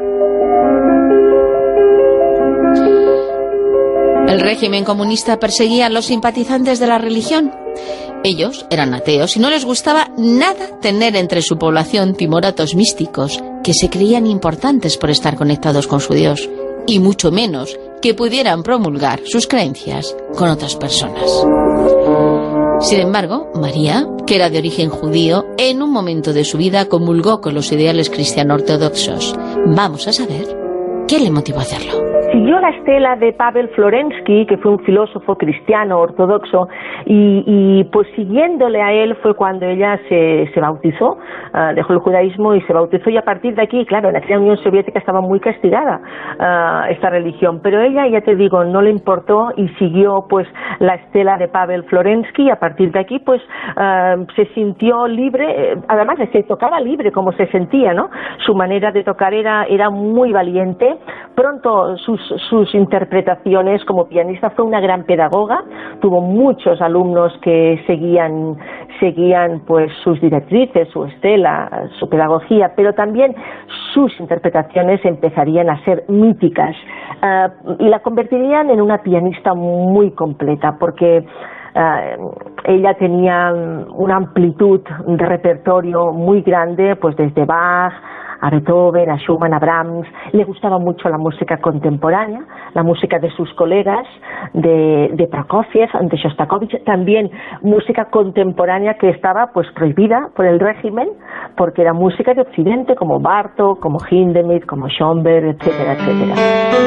El régimen comunista perseguía a los simpatizantes de la religión. Ellos eran ateos y no les gustaba nada tener entre su población timoratos místicos que se creían importantes por estar conectados con su Dios, y mucho menos que pudieran promulgar sus creencias con otras personas. Sin embargo, María, que era de origen judío, en un momento de su vida comulgó con los ideales cristiano-ortodoxos. Vamos a saber qué le motivó a hacerlo. Siguió la estela de Pavel Florensky, que fue un filósofo cristiano ortodoxo, y pues siguiéndole a él fue cuando ella se bautizó, dejó el judaísmo y se bautizó, y a partir de aquí, claro, en aquella Unión Soviética estaba muy castigada esta religión, pero ella, ya te digo, no le importó y siguió pues la estela de Pavel Florensky, y a partir de aquí pues se sintió libre, además se tocaba libre como se sentía, ¿no? Su manera de tocar era muy valiente. Pronto sus interpretaciones como pianista, fue una gran pedagoga, tuvo muchos alumnos que seguían pues sus directrices, su estela, su pedagogía, pero también sus interpretaciones empezarían a ser míticas y la convertirían en una pianista muy completa, porque ella tenía una amplitud de repertorio muy grande, pues desde Bach a Beethoven, a Schumann, a Brahms. Le gustaba mucho la música contemporánea, la música de sus colegas, de Prokofiev, de Shostakovich, también música contemporánea que estaba pues prohibida por el régimen, porque era música de Occidente, como Bartók, como Hindemith, como Schoenberg, etcétera, etcétera.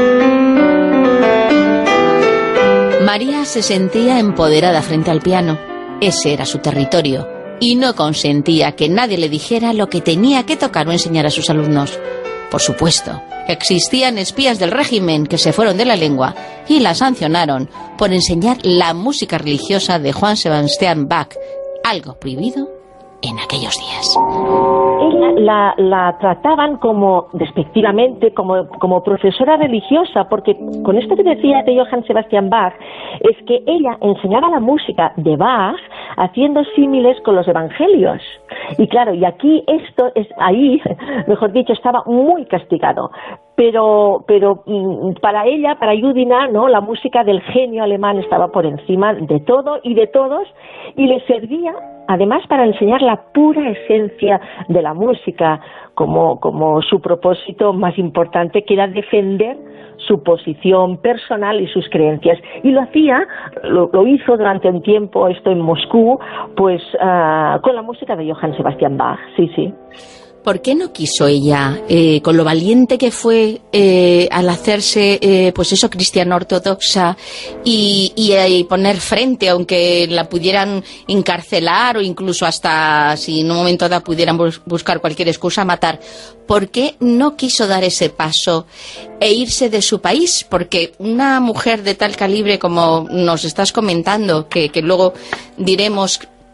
María se sentía empoderada frente al piano. Ese era su territorio, y no consentía que nadie le dijera lo que tenía que tocar o enseñar a sus alumnos. Por supuesto, existían espías del régimen que se fueron de la lengua y la sancionaron por enseñar la música religiosa de Johann Sebastian Bach, algo prohibido en aquellos días. Ella la trataban como, despectivamente, como profesora religiosa, porque con esto que decía de Johann Sebastian Bach, es que ella enseñaba la música de Bach haciendo símiles con los evangelios. Y claro, y aquí ahí, mejor dicho, estaba muy castigado. Pero para ella, para Yudina, ¿no?, la música del genio alemán estaba por encima de todo y de todos, y le servía además para enseñar la pura esencia de la música, como su propósito más importante, que era defender su posición personal y sus creencias. Y lo hizo durante un tiempo, esto en Moscú, pues con la música de Johann Sebastian Bach, sí. ¿Por qué no quiso ella, con lo valiente que fue al hacerse, pues eso, cristiana ortodoxa y poner frente, aunque la pudieran encarcelar o incluso hasta, si en un momento dado pudieran buscar cualquier excusa, matar? ¿Por qué no quiso dar ese paso e irse de su país? Porque una mujer de tal calibre como nos estás comentando, que luego diremos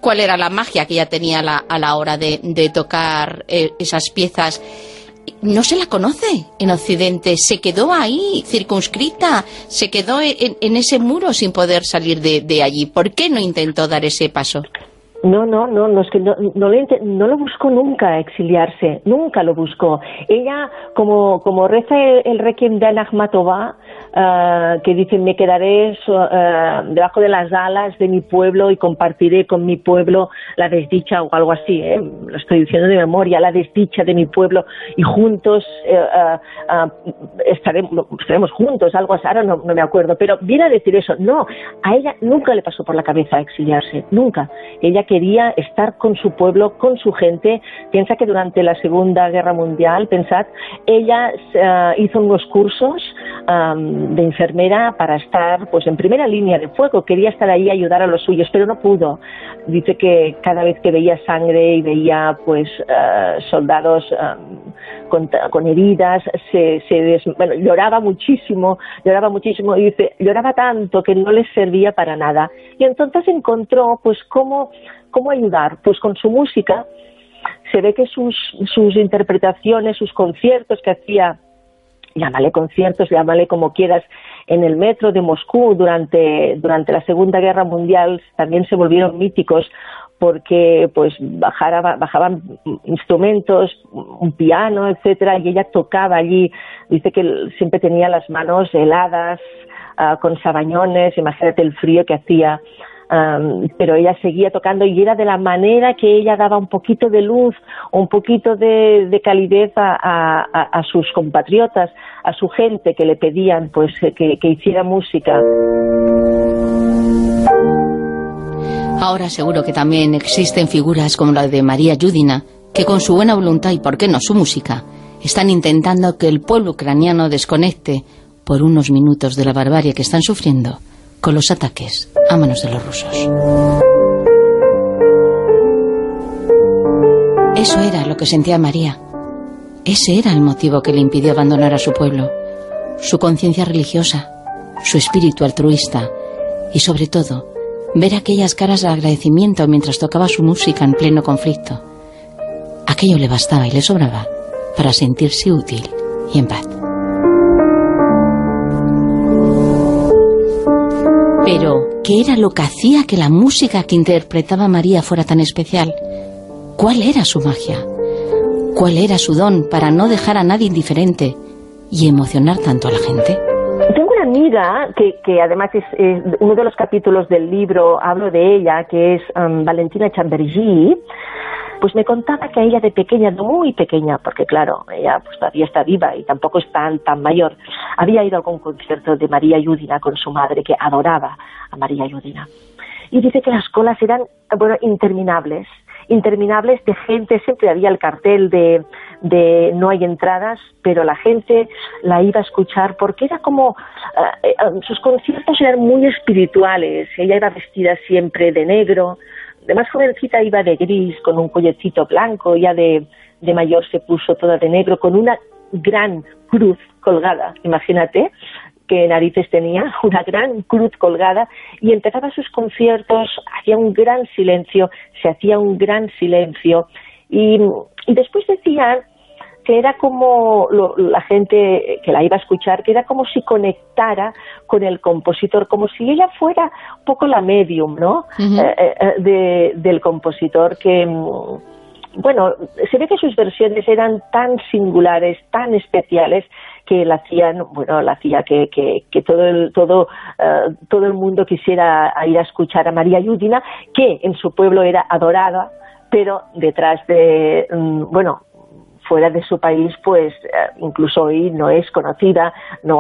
cuál era la magia que ella tenía a la hora de tocar esas piezas. No se la conoce en Occidente, se quedó ahí circunscrita, se quedó en ese muro sin poder salir de allí. ¿Por qué no intentó dar ese paso? No, es que no lo buscó nunca exiliarse, nunca lo buscó. Ella, como reza el Requiem de Akhmatova, que dice: me quedaré debajo de las alas de mi pueblo y compartiré con mi pueblo la desdicha, o algo así, lo estoy diciendo de memoria, la desdicha de mi pueblo, y juntos estaremos juntos, algo así, ahora no me acuerdo, pero viene a decir eso. No, a ella nunca le pasó por la cabeza exiliarse, nunca. Ella quería estar con su pueblo, con su gente. Piensa que durante la Segunda Guerra Mundial, pensad, ella hizo unos cursos de enfermera para estar pues en primera línea de fuego. Quería estar ahí, ayudar a los suyos, pero no pudo. Dice que cada vez que veía sangre y veía pues soldados con heridas, lloraba muchísimo, y dice, lloraba tanto que no les servía para nada. Y entonces encontró pues cómo ayudar, pues con su música. Se ve que sus interpretaciones, sus conciertos que hacía, llámale conciertos, llámale como quieras, en el metro de Moscú durante la Segunda Guerra Mundial, también se volvieron míticos, porque pues bajaban instrumentos, un piano, etcétera, y ella tocaba allí. Dice que siempre tenía las manos heladas, con sabañones, imagínate el frío que hacía. Pero ella seguía tocando, y era de la manera que ella daba un poquito de luz, un poquito de calidez a sus compatriotas, a su gente que le pedían pues que hiciera música. Ahora seguro que también existen figuras como la de María Yudina, que con su buena voluntad y por qué no su música, están intentando que el pueblo ucraniano desconecte por unos minutos de la barbarie que están sufriendo con los ataques a manos de los rusos. Eso era lo que sentía María. Ese era el motivo que le impidió abandonar a su pueblo. Su conciencia religiosa, su espíritu altruista y, sobre todo, ver aquellas caras de agradecimiento mientras tocaba su música en pleno conflicto. Aquello le bastaba y le sobraba para sentirse útil y en paz. Pero, ¿qué era lo que hacía que la música que interpretaba María fuera tan especial? ¿Cuál era su magia? ¿Cuál era su don para no dejar a nadie indiferente y emocionar tanto a la gente? Tengo una amiga que además es uno de los capítulos del libro, hablo de ella, que es Valentina Chambergy. Pues me contaba que ella de pequeña, no muy pequeña, porque claro, ella pues todavía está viva y tampoco es tan mayor, había ido a algún concierto de María Yudina con su madre, que adoraba a María Yudina. Y dice que las colas eran, interminables de gente. Siempre había el cartel de no hay entradas, pero la gente la iba a escuchar porque era como sus conciertos eran muy espirituales. Ella iba vestida siempre de negro. De más jovencita iba de gris, con un collecito blanco. Ya de mayor se puso toda de negro, con una gran cruz colgada. Imagínate qué narices tenía, una gran cruz colgada. Y empezaba sus conciertos, hacía un gran silencio, se hacía un gran silencio. Y después decían que era como la gente que la iba a escuchar, que era como si conectara con el compositor, como si ella fuera un poco la medium, ¿no? Del compositor, que, bueno, se ve que sus versiones eran tan singulares, tan especiales, que la hacía que todo el mundo quisiera ir a escuchar a María Yudina, que en su pueblo era adorada, pero detrás de, fuera de su país, pues incluso hoy no es conocida,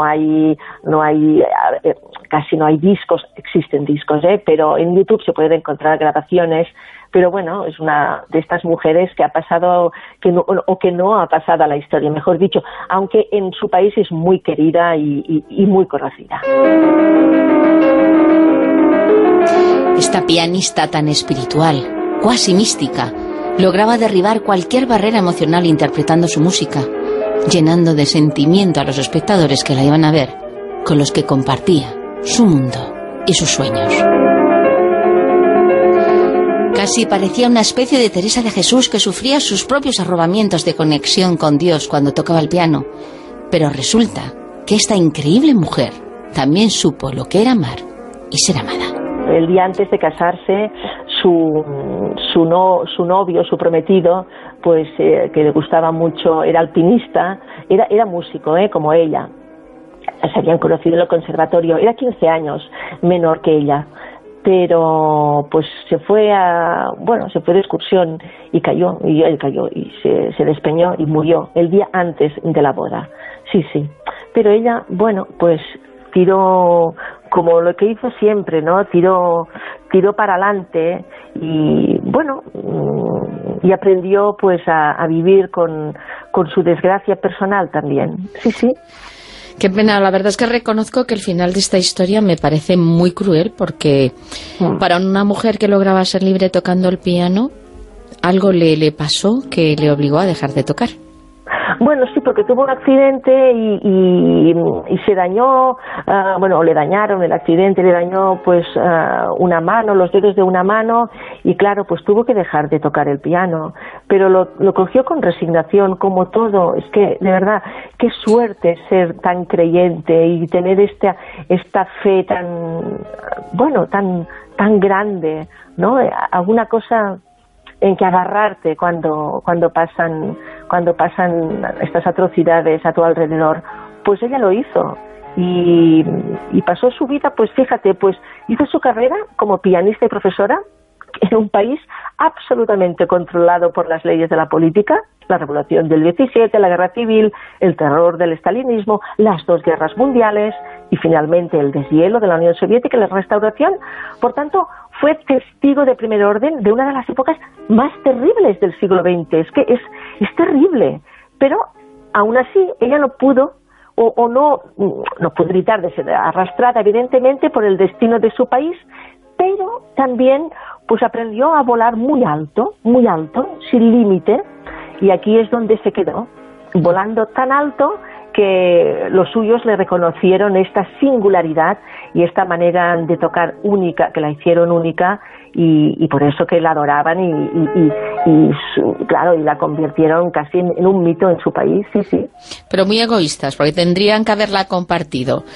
casi no hay discos, existen discos, pero en YouTube se pueden encontrar grabaciones, pero bueno, es una de estas mujeres que ha pasado, que no ha pasado a la historia, mejor dicho, aunque en su país es muy querida y muy conocida. Esta pianista tan espiritual, cuasi mística, lograba derribar cualquier barrera emocional interpretando su música, llenando de sentimiento a los espectadores que la iban a ver, con los que compartía su mundo y sus sueños. Casi parecía una especie de Teresa de Jesús que sufría sus propios arrobamientos de conexión con Dios cuando tocaba el piano. Pero resulta que esta increíble mujer también supo lo que era amar y ser amada. El día antes de casarse, su novio, su prometido, pues que le gustaba mucho, era alpinista, era músico, como ella. Se habían conocido en el conservatorio, era 15 años menor que ella, pero pues se fue de excursión y cayó, y él cayó y se despeñó y murió el día antes de la boda. Sí, pero ella, pues tiró como lo que hizo siempre, ¿no? Tiró para adelante y y aprendió pues a vivir con su desgracia personal también. Sí. Qué pena, la verdad es que reconozco que el final de esta historia me parece muy cruel porque para una mujer que lograba ser libre tocando el piano, algo le pasó que le obligó a dejar de tocar. Bueno, sí, porque tuvo un accidente y se dañó, le dañaron el accidente, le dañó pues una mano, los dedos de una mano, y claro, pues tuvo que dejar de tocar el piano, pero lo cogió con resignación, como todo. Es que, de verdad, qué suerte ser tan creyente y tener esta fe tan grande, ¿no? Alguna cosa en que agarrarte cuando pasan estas atrocidades a tu alrededor. Pues ella lo hizo y pasó su vida, pues fíjate, pues hizo su carrera como pianista y profesora en un país absolutamente controlado por las leyes de la política, la revolución del 17, la guerra civil, el terror del estalinismo, las 2 guerras mundiales y finalmente el deshielo de la Unión Soviética y la restauración. Por tanto, fue testigo de primer orden de una de las épocas más terribles del siglo XX. Es que es terrible, pero aún así ella no pudo no pudo evitar de ser arrastrada evidentemente por el destino de su país, pero también pues aprendió a volar muy alto, sin límite, y aquí es donde se quedó, volando tan alto que los suyos le reconocieron esta singularidad y esta manera de tocar única, que la hicieron única, y por eso que la adoraban y la convirtieron casi en un mito en su país. Sí. Pero muy egoístas, porque tendrían que haberla compartido.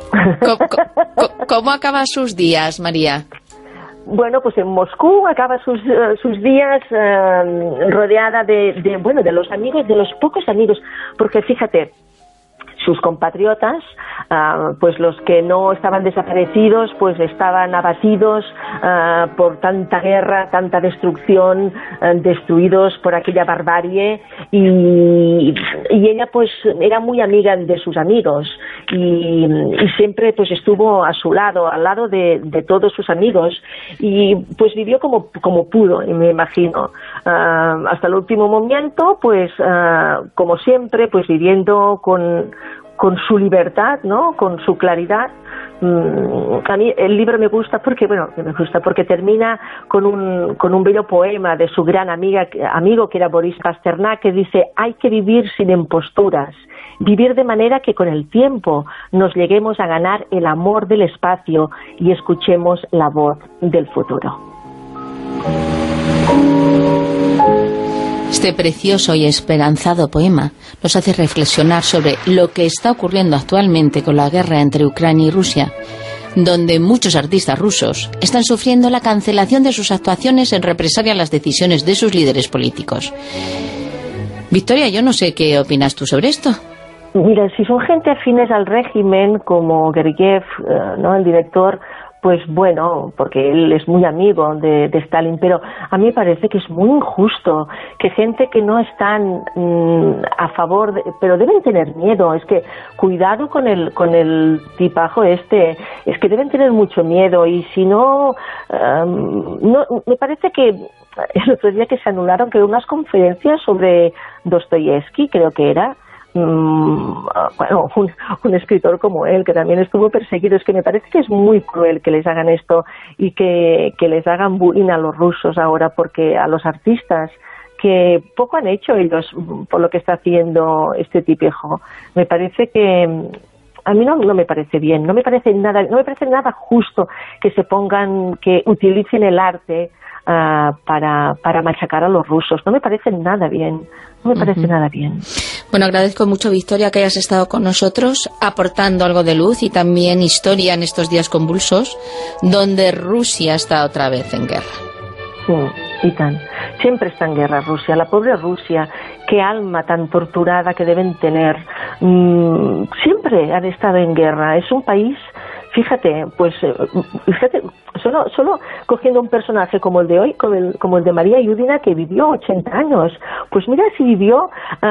¿Cómo acaba sus días, María? Bueno, pues en Moscú acaba sus días rodeada de los amigos, de los pocos amigos, porque fíjate, sus compatriotas, pues los que no estaban desaparecidos, pues estaban abatidos por tanta guerra, tanta destrucción, destruidos por aquella barbarie, y ella pues era muy amiga de sus amigos y siempre pues estuvo a su lado, al lado de todos sus amigos, y pues vivió como pudo, me imagino, hasta el último momento, pues como siempre, pues viviendo con su libertad, ¿no? Con su claridad. A mí el libro me gusta porque termina con un bello poema de su gran amigo que era Boris Pasternak, que dice: hay que vivir sin imposturas, vivir de manera que con el tiempo nos lleguemos a ganar el amor del espacio y escuchemos la voz del futuro. Este precioso y esperanzado poema nos hace reflexionar sobre lo que está ocurriendo actualmente con la guerra entre Ucrania y Rusia, donde muchos artistas rusos están sufriendo la cancelación de sus actuaciones en represalia a las decisiones de sus líderes políticos. Victoria, yo no sé qué opinas tú sobre esto. Mira, si son gente afines al régimen, como Gergiev, ¿no?, el director, pues bueno, porque él es muy amigo de Stalin, pero a mí me parece que es muy injusto que gente que no están a favor, pero deben tener miedo. Es que cuidado con el tipajo es que deben tener mucho miedo, y si no, me parece que el otro día que se anularon unas conferencias sobre Dostoyevsky, creo que era, un escritor como él, que también estuvo perseguido. Es que me parece que es muy cruel que les hagan esto y que les hagan bullying a los rusos ahora, porque a los artistas, que poco han hecho ellos por lo que está haciendo este tipejo, me parece que a mí no me parece bien, no me parece nada justo que utilicen el arte para machacar a los rusos. No me parece nada bien. No me parece nada bien. Bueno, agradezco mucho, Victoria, que hayas estado con nosotros, aportando algo de luz y también historia en estos días convulsos, donde Rusia está otra vez en guerra. Sí, y tan. Siempre está en guerra Rusia. La pobre Rusia, qué alma tan torturada que deben tener. Siempre han estado en guerra. Es un país... Fíjate, solo cogiendo un personaje como el de hoy, como el de María Yudina, que vivió 80 años, pues mira si vivió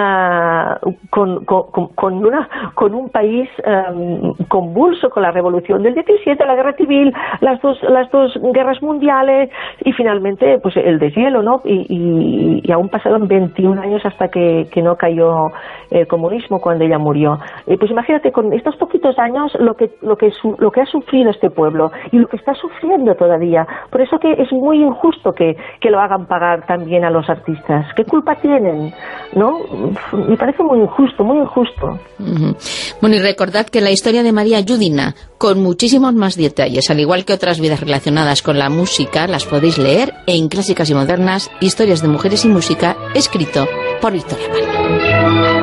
con un país convulso, con la revolución del 17, la guerra civil, las dos guerras mundiales y finalmente pues el deshielo, ¿no? Y aún pasaron 21 años hasta que no cayó el comunismo cuando ella murió. Pues imagínate, con estos poquitos años lo que ha sufrido este pueblo y lo que está sufriendo todavía. Por eso que es muy injusto que lo hagan pagar también a los artistas. ¿Qué culpa tienen? ¿No? Me parece muy injusto, muy injusto. Bueno, y recordad que la historia de María Yudina, con muchísimos más detalles, al igual que otras vidas relacionadas con la música, las podéis leer en Clásicas y Modernas, Historias de Mujeres y Música, escrito por Victoria Palma.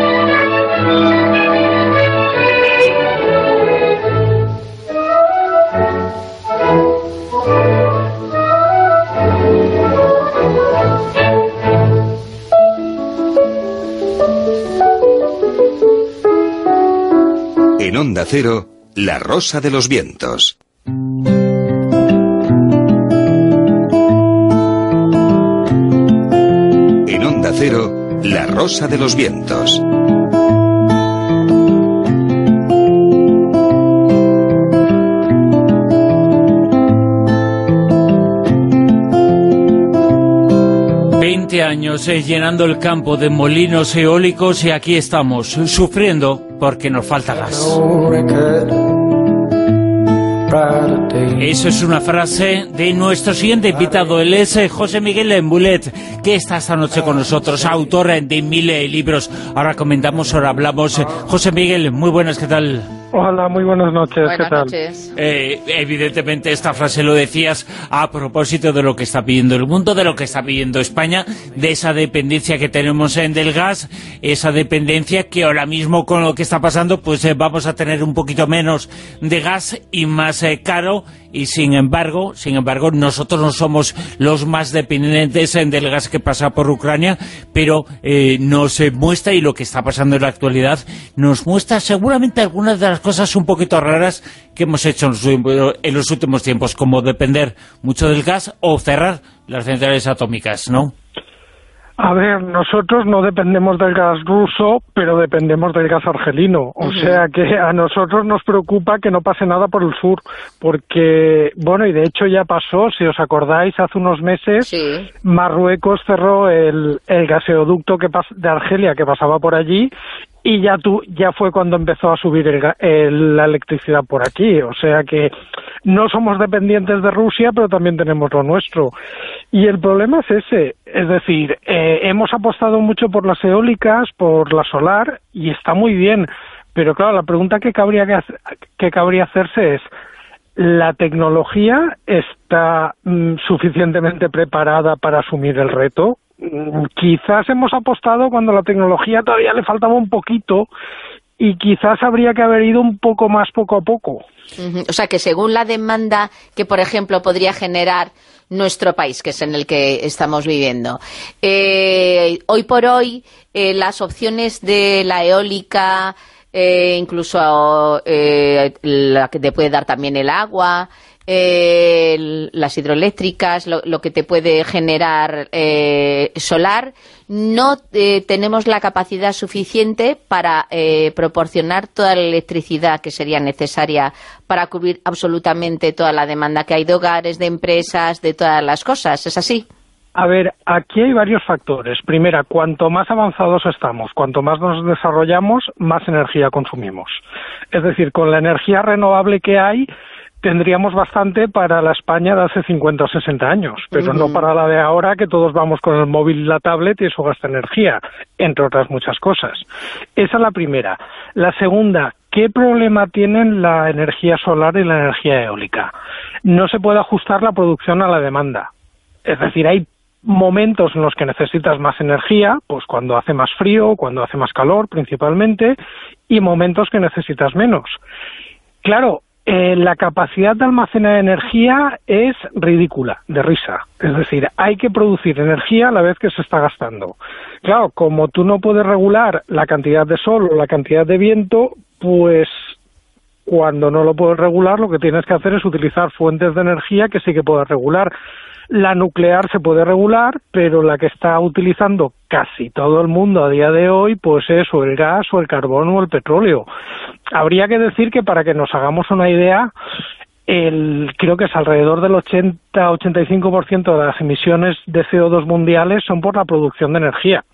En Onda Cero, La Rosa de los Vientos. En Onda Cero, La Rosa de los Vientos. Años llenando el campo de molinos eólicos y aquí estamos, sufriendo porque nos falta gas. Eso es una frase de nuestro siguiente invitado, él es José Miguel Mulet, que está esta noche con nosotros, autor de 1000 libros. Ahora comentamos, ahora hablamos. José Miguel, muy buenas, ¿qué tal? Hola, muy buenas noches, buenas ¿qué tal? Noches. Evidentemente esta frase lo decías a propósito de lo que está pidiendo el mundo, de lo que está pidiendo España, de esa dependencia que tenemos del gas, esa dependencia que ahora mismo con lo que está pasando, pues vamos a tener un poquito menos de gas y más caro, y sin embargo nosotros no somos los más dependientes del gas que pasa por Ucrania, pero nos muestra, y lo que está pasando en la actualidad nos muestra seguramente algunas de las cosas un poquito raras que hemos hecho en los últimos tiempos, como depender mucho del gas o cerrar las centrales atómicas, ¿no? A ver, nosotros no dependemos del gas ruso, pero dependemos del gas argelino. O sea que a nosotros nos preocupa que no pase nada por el sur, porque, bueno, y de hecho ya pasó, si os acordáis, hace unos meses, Marruecos cerró el gaseoducto de Argelia que pasaba por allí, y ya fue cuando empezó a subir la electricidad por aquí. O sea que no somos dependientes de Rusia, pero también tenemos lo nuestro. Y el problema es ese, es decir, hemos apostado mucho por las eólicas, por la solar, y está muy bien. Pero claro, la pregunta que cabría hacerse es, ¿la tecnología está suficientemente preparada para asumir el reto? Quizás hemos apostado cuando la tecnología todavía le faltaba un poquito y quizás habría que haber ido un poco más poco a poco. O sea, que según la demanda que, por ejemplo, podría generar nuestro país, que es en el que estamos viviendo, hoy por hoy las opciones de la eólica, incluso la que te puede dar también el agua, las hidroeléctricas, lo que te puede generar solar, no tenemos la capacidad suficiente para proporcionar toda la electricidad que sería necesaria para cubrir absolutamente toda la demanda que hay de hogares, de empresas, de todas las cosas. ¿Es así? A ver, aquí hay varios factores. Primera, cuanto más avanzados estamos, cuanto más nos desarrollamos, más energía consumimos. Es decir, con la energía renovable que hay, tendríamos bastante para la España de hace 50 o 60 años, pero no para la de ahora, que todos vamos con el móvil y la tablet y eso gasta energía, entre otras muchas cosas. Esa es la primera. La segunda, ¿qué problema tienen la energía solar y la energía eólica? No se puede ajustar la producción a la demanda. Es decir, hay momentos en los que necesitas más energía, pues cuando hace más frío, cuando hace más calor principalmente, y momentos que necesitas menos. Claro, la capacidad de almacenar energía es ridícula, de risa. Es decir, hay que producir energía a la vez que se está gastando. Claro, como tú no puedes regular la cantidad de sol o la cantidad de viento, pues cuando no lo puedes regular, lo que tienes que hacer es utilizar fuentes de energía que sí que puedes regular. La nuclear se puede regular, pero la que está utilizando casi todo el mundo a día de hoy, pues es o el gas, o el carbón, o el petróleo. Habría que decir que, para que nos hagamos una idea, creo que es alrededor del 80-85% de las emisiones de CO2 mundiales son por la producción de energía.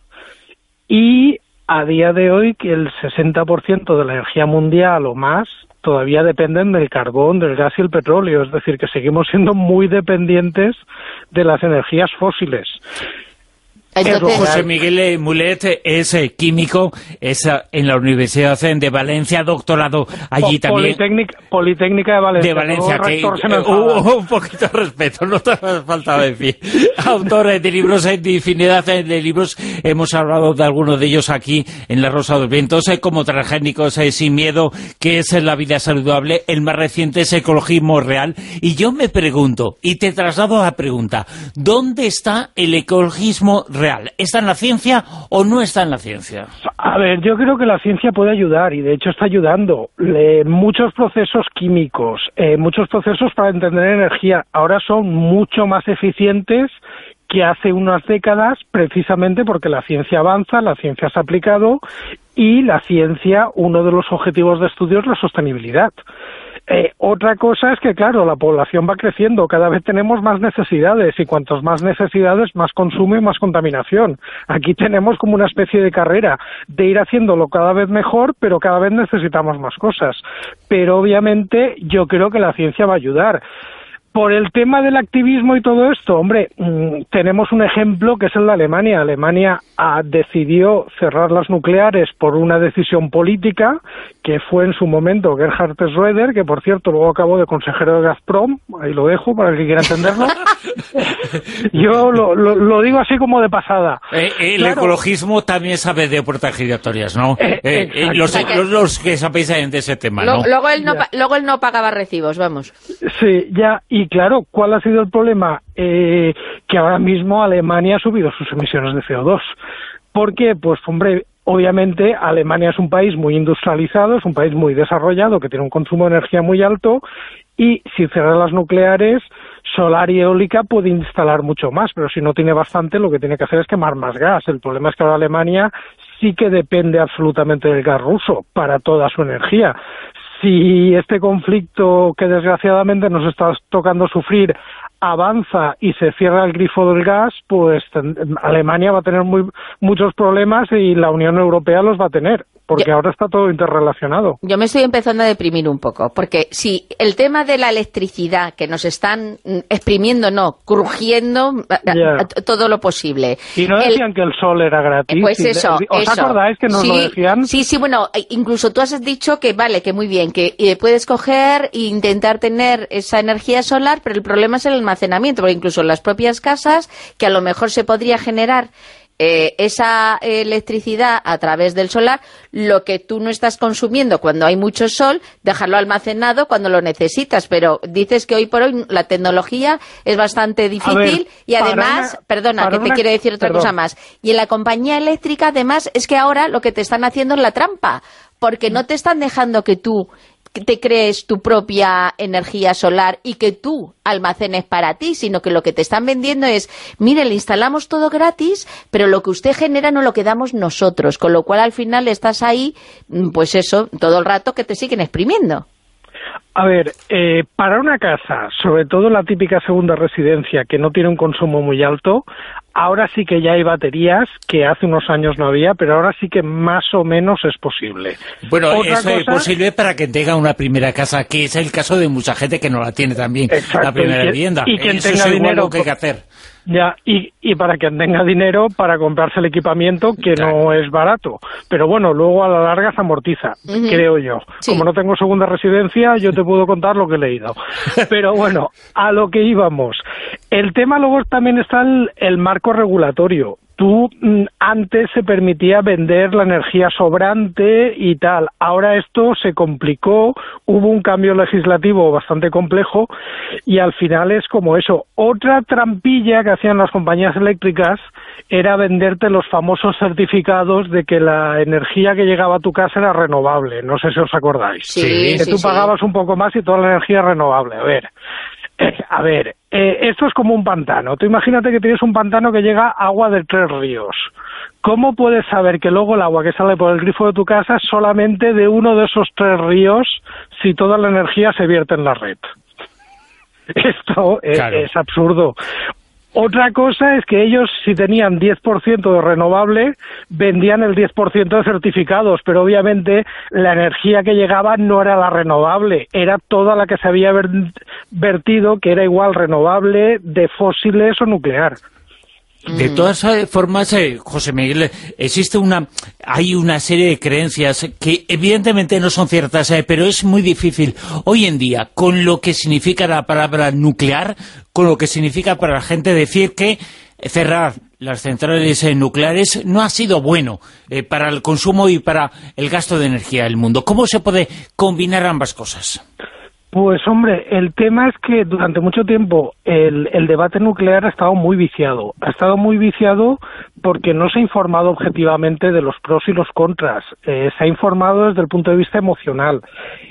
Y a día de hoy, que el 60% de la energía mundial o más todavía dependen del carbón, del gas y el petróleo. Es decir, que seguimos siendo muy dependientes de las energías fósiles. Entonces, José Miguel Mulet es químico, es en la Universidad de Valencia, doctorado allí también. Politécnica de Valencia. De Valencia, que un poquito de respeto, no te hace falta decir. Autor de libros, de infinidad de libros, hemos hablado de algunos de ellos aquí en La Rosa de los Vientos, como Transgénicos sin miedo, que es La vida saludable, el más reciente es Ecologismo real, y yo me pregunto, y te traslado a la pregunta, ¿dónde está el ecologismo real? ¿Está en la ciencia o no está en la ciencia? A ver, yo creo que la ciencia puede ayudar, y de hecho está ayudando. Muchos procesos químicos, muchos procesos para entender energía, ahora son mucho más eficientes que hace unas décadas, precisamente porque la ciencia avanza, la ciencia se ha aplicado, y la ciencia, uno de los objetivos de estudio es la sostenibilidad. Otra cosa es que, claro, la población va creciendo, cada vez tenemos más necesidades, y cuantos más necesidades, más consumo y más contaminación. Aquí tenemos como una especie de carrera de ir haciéndolo cada vez mejor, pero cada vez necesitamos más cosas. Pero obviamente yo creo que la ciencia va a ayudar. Por el tema del activismo y todo esto, hombre, tenemos un ejemplo que es el de Alemania. Alemania decidió cerrar las nucleares por una decisión política, que fue en su momento Gerhard Schröder, que por cierto luego acabó de consejero de Gazprom, ahí lo dejo para el que quiera entenderlo. Yo lo digo así como de pasada. El ecologismo también sabe de puertas giratorias, ¿no? Los que sabéis de ese tema, ¿no? Luego él no pagaba recibos, vamos. Sí, ya. Y claro, ¿cuál ha sido el problema? Que ahora mismo Alemania ha subido sus emisiones de CO2. ¿Por qué? Pues, hombre, obviamente Alemania es un país muy industrializado, es un país muy desarrollado, que tiene un consumo de energía muy alto, y si cierra las nucleares, solar y eólica puede instalar mucho más, pero si no tiene bastante, lo que tiene que hacer es quemar más gas. El problema es que ahora Alemania sí que depende absolutamente del gas ruso para toda su energía. Si este conflicto, que desgraciadamente nos está tocando sufrir, avanza y se cierra el grifo del gas, pues Alemania va a tener muchos problemas, y la Unión Europea los va a tener, porque ahora está todo interrelacionado. Yo me estoy empezando a deprimir un poco, porque si el tema de la electricidad, que nos están exprimiendo, crujiendo todo lo posible. Y no decían que el sol era gratis. Pues eso. ¿Os acordáis que nos lo decían? Sí, bueno, incluso tú has dicho que vale, que muy bien, que puedes coger e intentar tener esa energía solar, pero el problema es el almacenamiento, porque incluso en las propias casas, que a lo mejor se podría generar esa electricidad a través del solar, lo que tú no estás consumiendo cuando hay mucho sol, dejarlo almacenado cuando lo necesitas. Pero dices que hoy por hoy la tecnología es bastante difícil, y además, quiero decir otra cosa más, y en la compañía eléctrica además es que ahora lo que te están haciendo es la trampa, porque no te están dejando que tú te crees tu propia energía solar y que tú almacenes para ti, sino que lo que te están vendiendo es, mire, le instalamos todo gratis, pero lo que usted genera no lo quedamos nosotros, con lo cual al final estás ahí, pues eso, todo el rato que te siguen exprimiendo. A ver, para una casa, sobre todo la típica segunda residencia, que no tiene un consumo muy alto, ahora sí que ya hay baterías, que hace unos años no había, pero ahora sí que más o menos es posible. Bueno, eso es posible para que tenga una primera casa, que es el caso de mucha gente que no la tiene también. Exacto, la primera vivienda. Y quien eso tenga es dinero, lo que hay que hacer. Ya, y para quien tenga dinero para comprarse el equipamiento, que no es barato. Pero bueno, luego a la larga se amortiza, creo yo. Sí. Como no tengo segunda residencia, yo te puedo contar lo que he leído. Pero bueno, a lo que íbamos. El tema luego también está el marco regulatorio. Tú antes se permitía vender la energía sobrante y tal. Ahora esto se complicó, hubo un cambio legislativo bastante complejo y al final es como eso. Otra trampilla que hacían las compañías eléctricas era venderte los famosos certificados de que la energía que llegaba a tu casa era renovable. No sé si os acordáis. Sí, que tú pagabas un poco más y toda la energía renovable. A ver, esto es como un pantano. Tú imagínate que tienes un pantano que llega agua de 3 ríos. ¿Cómo puedes saber que luego el agua que sale por el grifo de tu casa es solamente de uno de esos 3 ríos si toda la energía se vierte en la red? Esto es absurdo. Otra cosa es que ellos, si tenían 10% de renovable, vendían el 10% de certificados, pero obviamente la energía que llegaba no era la renovable, era toda la que se había vertido, que era igual renovable, de fósiles o nuclear. De todas formas, José Miguel, hay una serie de creencias que evidentemente no son ciertas, pero es muy difícil hoy en día, con lo que significa la palabra nuclear, con lo que significa para la gente decir que cerrar las centrales nucleares no ha sido bueno para el consumo y para el gasto de energía del mundo. ¿Cómo se puede combinar ambas cosas? Pues hombre, el tema es que durante mucho tiempo el debate nuclear ha estado muy viciado. Ha estado muy viciado porque no se ha informado objetivamente de los pros y los contras. Se ha informado desde el punto de vista emocional.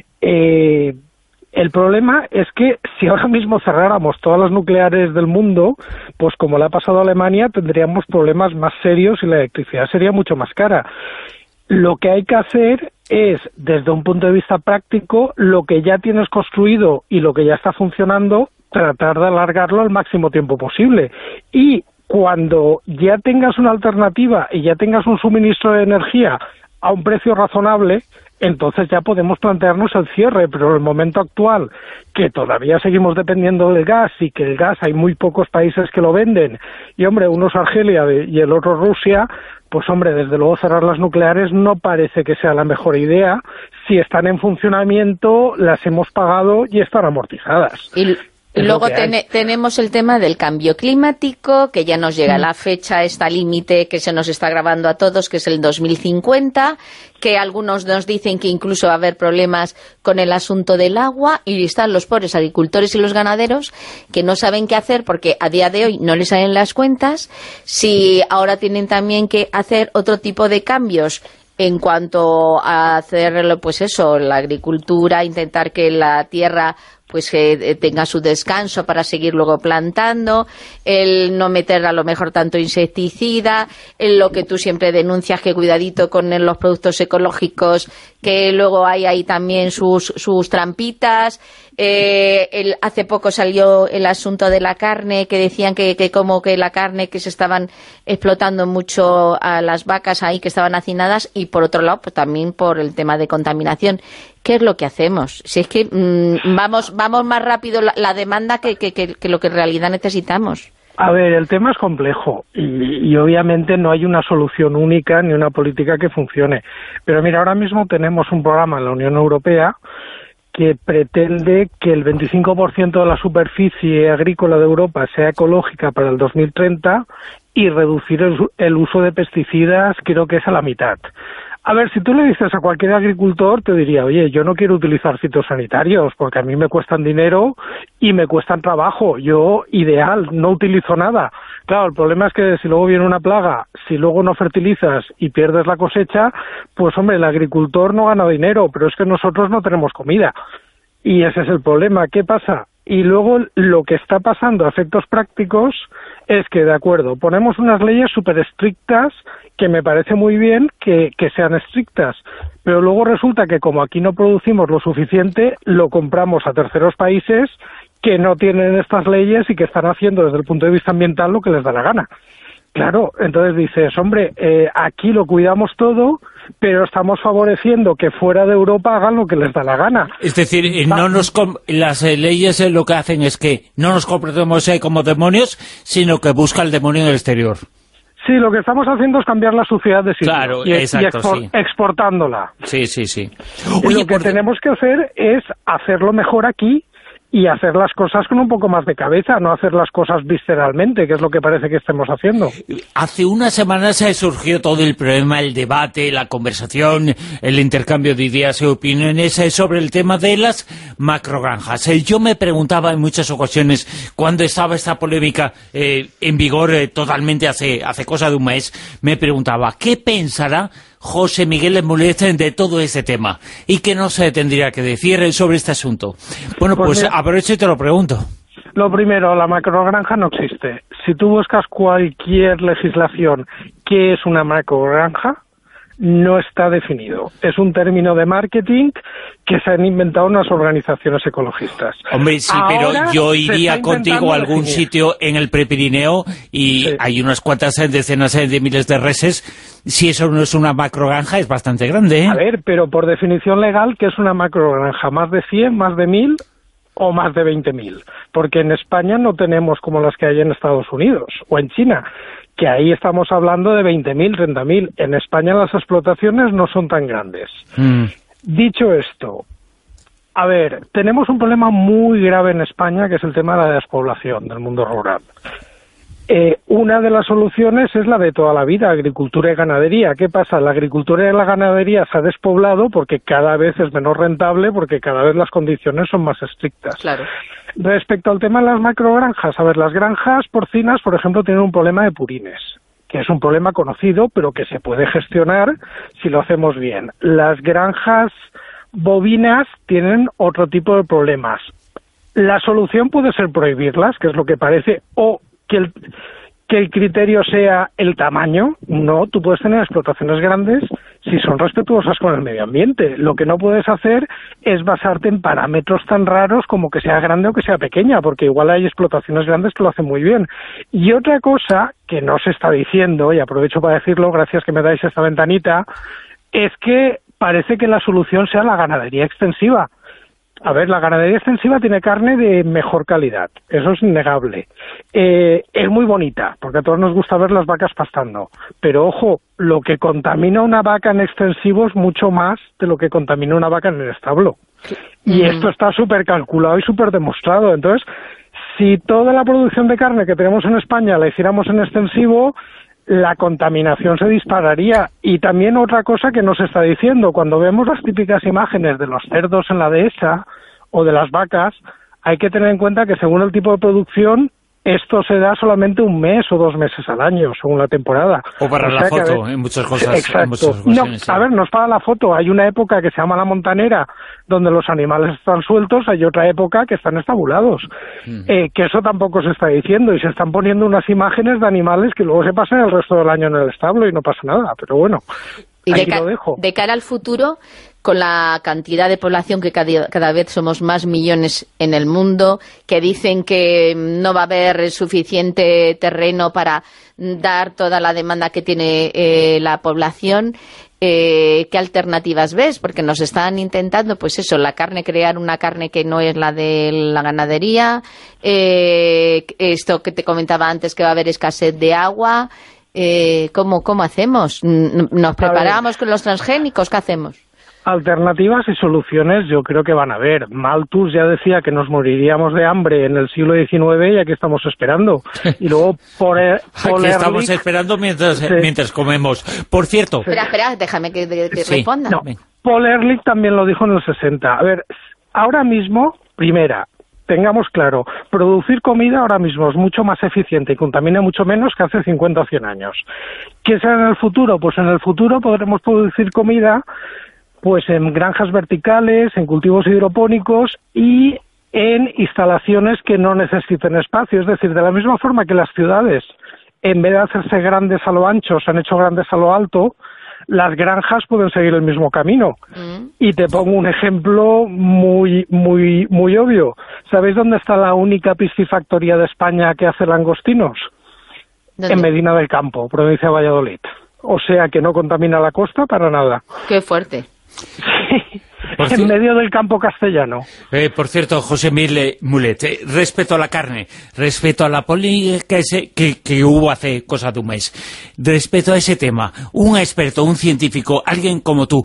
El problema es que si ahora mismo cerráramos todas las nucleares del mundo, pues como le ha pasado a Alemania, tendríamos problemas más serios y la electricidad sería mucho más cara. Lo que hay que hacer es, desde un punto de vista práctico, lo que ya tienes construido y lo que ya está funcionando, tratar de alargarlo al máximo tiempo posible. Y cuando ya tengas una alternativa y ya tengas un suministro de energía a un precio razonable, entonces ya podemos plantearnos el cierre, pero en el momento actual, que todavía seguimos dependiendo del gas y que el gas hay muy pocos países que lo venden, y hombre, uno es Argelia y el otro Rusia, pues hombre, desde luego cerrar las nucleares no parece que sea la mejor idea. Si están en funcionamiento, las hemos pagado y están amortizadas. Y luego tenemos el tema del cambio climático, que ya nos llega la fecha, esta límite que se nos está grabando a todos, que es el 2050, que algunos nos dicen que incluso va a haber problemas con el asunto del agua, y están los pobres agricultores y los ganaderos que no saben qué hacer porque a día de hoy no les salen las cuentas, si ahora tienen también que hacer otro tipo de cambios en cuanto a hacer, pues eso, la agricultura, intentar que la tierra pues que tenga su descanso para seguir luego plantando, el no meter a lo mejor tanto insecticida, lo que tú siempre denuncias, que cuidadito con los productos ecológicos, que luego hay ahí también sus trampitas. Hace poco salió el asunto de la carne, que decían que como que la carne, que se estaban explotando mucho a las vacas ahí que estaban hacinadas, y por otro lado pues también por el tema de contaminación. ¿Qué es lo que hacemos? Si es que vamos más rápido la demanda que lo que en realidad necesitamos. A ver, el tema es complejo y obviamente no hay una solución única ni una política que funcione. Pero mira, ahora mismo tenemos un programa en la Unión Europea que pretende que el 25% de la superficie agrícola de Europa sea ecológica para el 2030 y reducir el uso de pesticidas, creo que es a la mitad. A ver, si tú le dices a cualquier agricultor, te diría, oye, yo no quiero utilizar fitosanitarios porque a mí me cuestan dinero y me cuestan trabajo. Yo, ideal, no utilizo nada. Claro, el problema es que si luego viene una plaga, si luego no fertilizas y pierdes la cosecha, pues hombre, el agricultor no gana dinero, pero es que nosotros no tenemos comida. Y ese es el problema. ¿Qué pasa? Y luego lo que está pasando a efectos prácticos es que, de acuerdo, ponemos unas leyes súper estrictas, que me parece muy bien que sean estrictas, pero luego resulta que como aquí no producimos lo suficiente, lo compramos a terceros países que no tienen estas leyes y que están haciendo desde el punto de vista ambiental lo que les da la gana. Claro, entonces dices, hombre, aquí lo cuidamos todo, pero estamos favoreciendo que fuera de Europa hagan lo que les da la gana. Es decir, las leyes lo que hacen es que no nos comportemos como demonios, sino que busca el demonio en el exterior. Sí, lo que estamos haciendo es cambiar la suciedad de sitio. Claro, exacto, sí. Exportándola. Sí, sí, sí. Oye, lo que tenemos que hacer es hacerlo mejor aquí y hacer las cosas con un poco más de cabeza, no hacer las cosas visceralmente, que es lo que parece que estemos haciendo. Hace unas semanas surgió todo el problema, el debate, la conversación, el intercambio de ideas y opiniones sobre el tema de las macrogranjas. Yo me preguntaba en muchas ocasiones, cuando estaba esta polémica en vigor totalmente hace cosa de un mes, me preguntaba, ¿qué pensará José Miguel Mulet de todo este tema? ¿Y qué no se tendría que decir sobre este asunto? Bueno, pues aprovecho y te lo pregunto. Lo primero, la macrogranja no existe. Si tú buscas cualquier legislación, ¿qué es una macrogranja? No está definido. Es un término de marketing que se han inventado unas organizaciones ecologistas. Hombre, sí, pero yo iría contigo a algún sitio en el Prepirineo y hay unas cuantas decenas de miles de reses. Si eso no es una macrogranja, es bastante grande, ¿eh? A ver, pero por definición legal, ¿qué es una macrogranja? ¿Más de 100, más de 1000 o más de 20.000? Porque en España no tenemos como las que hay en Estados Unidos o en China, que ahí estamos hablando de 20.000, 30.000. En España las explotaciones no son tan grandes. Dicho esto, a ver, tenemos un problema muy grave en España, que es el tema de la despoblación del mundo rural. Una de las soluciones es la de toda la vida, agricultura y ganadería. ¿Qué pasa? La agricultura y la ganadería se ha despoblado porque cada vez es menos rentable, porque cada vez las condiciones son más estrictas. Claro. Respecto al tema de las macrogranjas, a ver, las granjas porcinas, por ejemplo, tienen un problema de purines, que es un problema conocido, pero que se puede gestionar si lo hacemos bien. Las granjas bovinas tienen otro tipo de problemas. La solución puede ser prohibirlas, que es lo que parece, o que el criterio sea el tamaño. No, tú puedes tener explotaciones grandes si son respetuosas con el medio ambiente. Lo que no puedes hacer es basarte en parámetros tan raros como que sea grande o que sea pequeña, porque igual hay explotaciones grandes que lo hacen muy bien. Y otra cosa que no se está diciendo, y aprovecho para decirlo, gracias que me dais esta ventanita, es que parece que la solución sea la ganadería extensiva. A ver, la ganadería extensiva tiene carne de mejor calidad, eso es innegable. Es muy bonita, porque a todos nos gusta ver las vacas pastando. Pero ojo, lo que contamina una vaca en extensivo es mucho más de lo que contamina una vaca en el establo. Y esto está súper calculado y súper demostrado. Entonces, si toda la producción de carne que tenemos en España la hiciéramos en extensivo, la contaminación se dispararía. Y también otra cosa que no se está diciendo, cuando vemos las típicas imágenes de los cerdos en la dehesa o de las vacas, hay que tener en cuenta que según el tipo de producción, esto se da solamente 1 mes o 2 meses al año, según la temporada. O para la foto, en muchas cosas. Exacto. En muchas ocasiones, no, a ver, no es para la foto. Hay una época que se llama la montanera, donde los animales están sueltos. Hay otra época que están estabulados. Que eso tampoco se está diciendo. Y se están poniendo unas imágenes de animales que luego se pasan el resto del año en el establo y no pasa nada. Pero bueno, y aquí lo dejo. De cara al futuro, con la cantidad de población que cada vez somos más millones en el mundo, que dicen que no va a haber suficiente terreno para dar toda la demanda que tiene la población, ¿qué alternativas ves? Porque nos están intentando, pues eso, la carne, crear una carne que no es la de la ganadería, esto que te comentaba antes, que va a haber escasez de agua. ¿Cómo hacemos? ¿Nos preparamos con los transgénicos? ¿Qué hacemos? Alternativas y soluciones yo creo que van a haber. Malthus ya decía que nos moriríamos de hambre en el siglo XIX y aquí estamos esperando. Y luego aquí estamos esperando mientras comemos. Por cierto... Espera, déjame que responda. No, Paul Ehrlich también lo dijo en el 60. A ver, ahora mismo, primera, tengamos claro, producir comida ahora mismo es mucho más eficiente y contamina mucho menos que hace 50 o 100 años. ¿Qué será en el futuro? Pues en el futuro podremos producir comida pues en granjas verticales, en cultivos hidropónicos y en instalaciones que no necesiten espacio. Es decir, de la misma forma que las ciudades, en vez de hacerse grandes a lo ancho, se han hecho grandes a lo alto, las granjas pueden seguir el mismo camino. Y te pongo un ejemplo muy obvio. ¿Sabéis dónde está la única piscifactoría de España que hace langostinos? ¿Dónde? En Medina del Campo, provincia de Valladolid. O sea que no contamina la costa para nada. ¡Qué fuerte! Sí, en medio del campo castellano. Por cierto, José Miguel Mulet, respecto a la carne, respecto a la polémica que hubo hace cosa de un mes, respecto a ese tema, un experto, un científico, alguien como tú,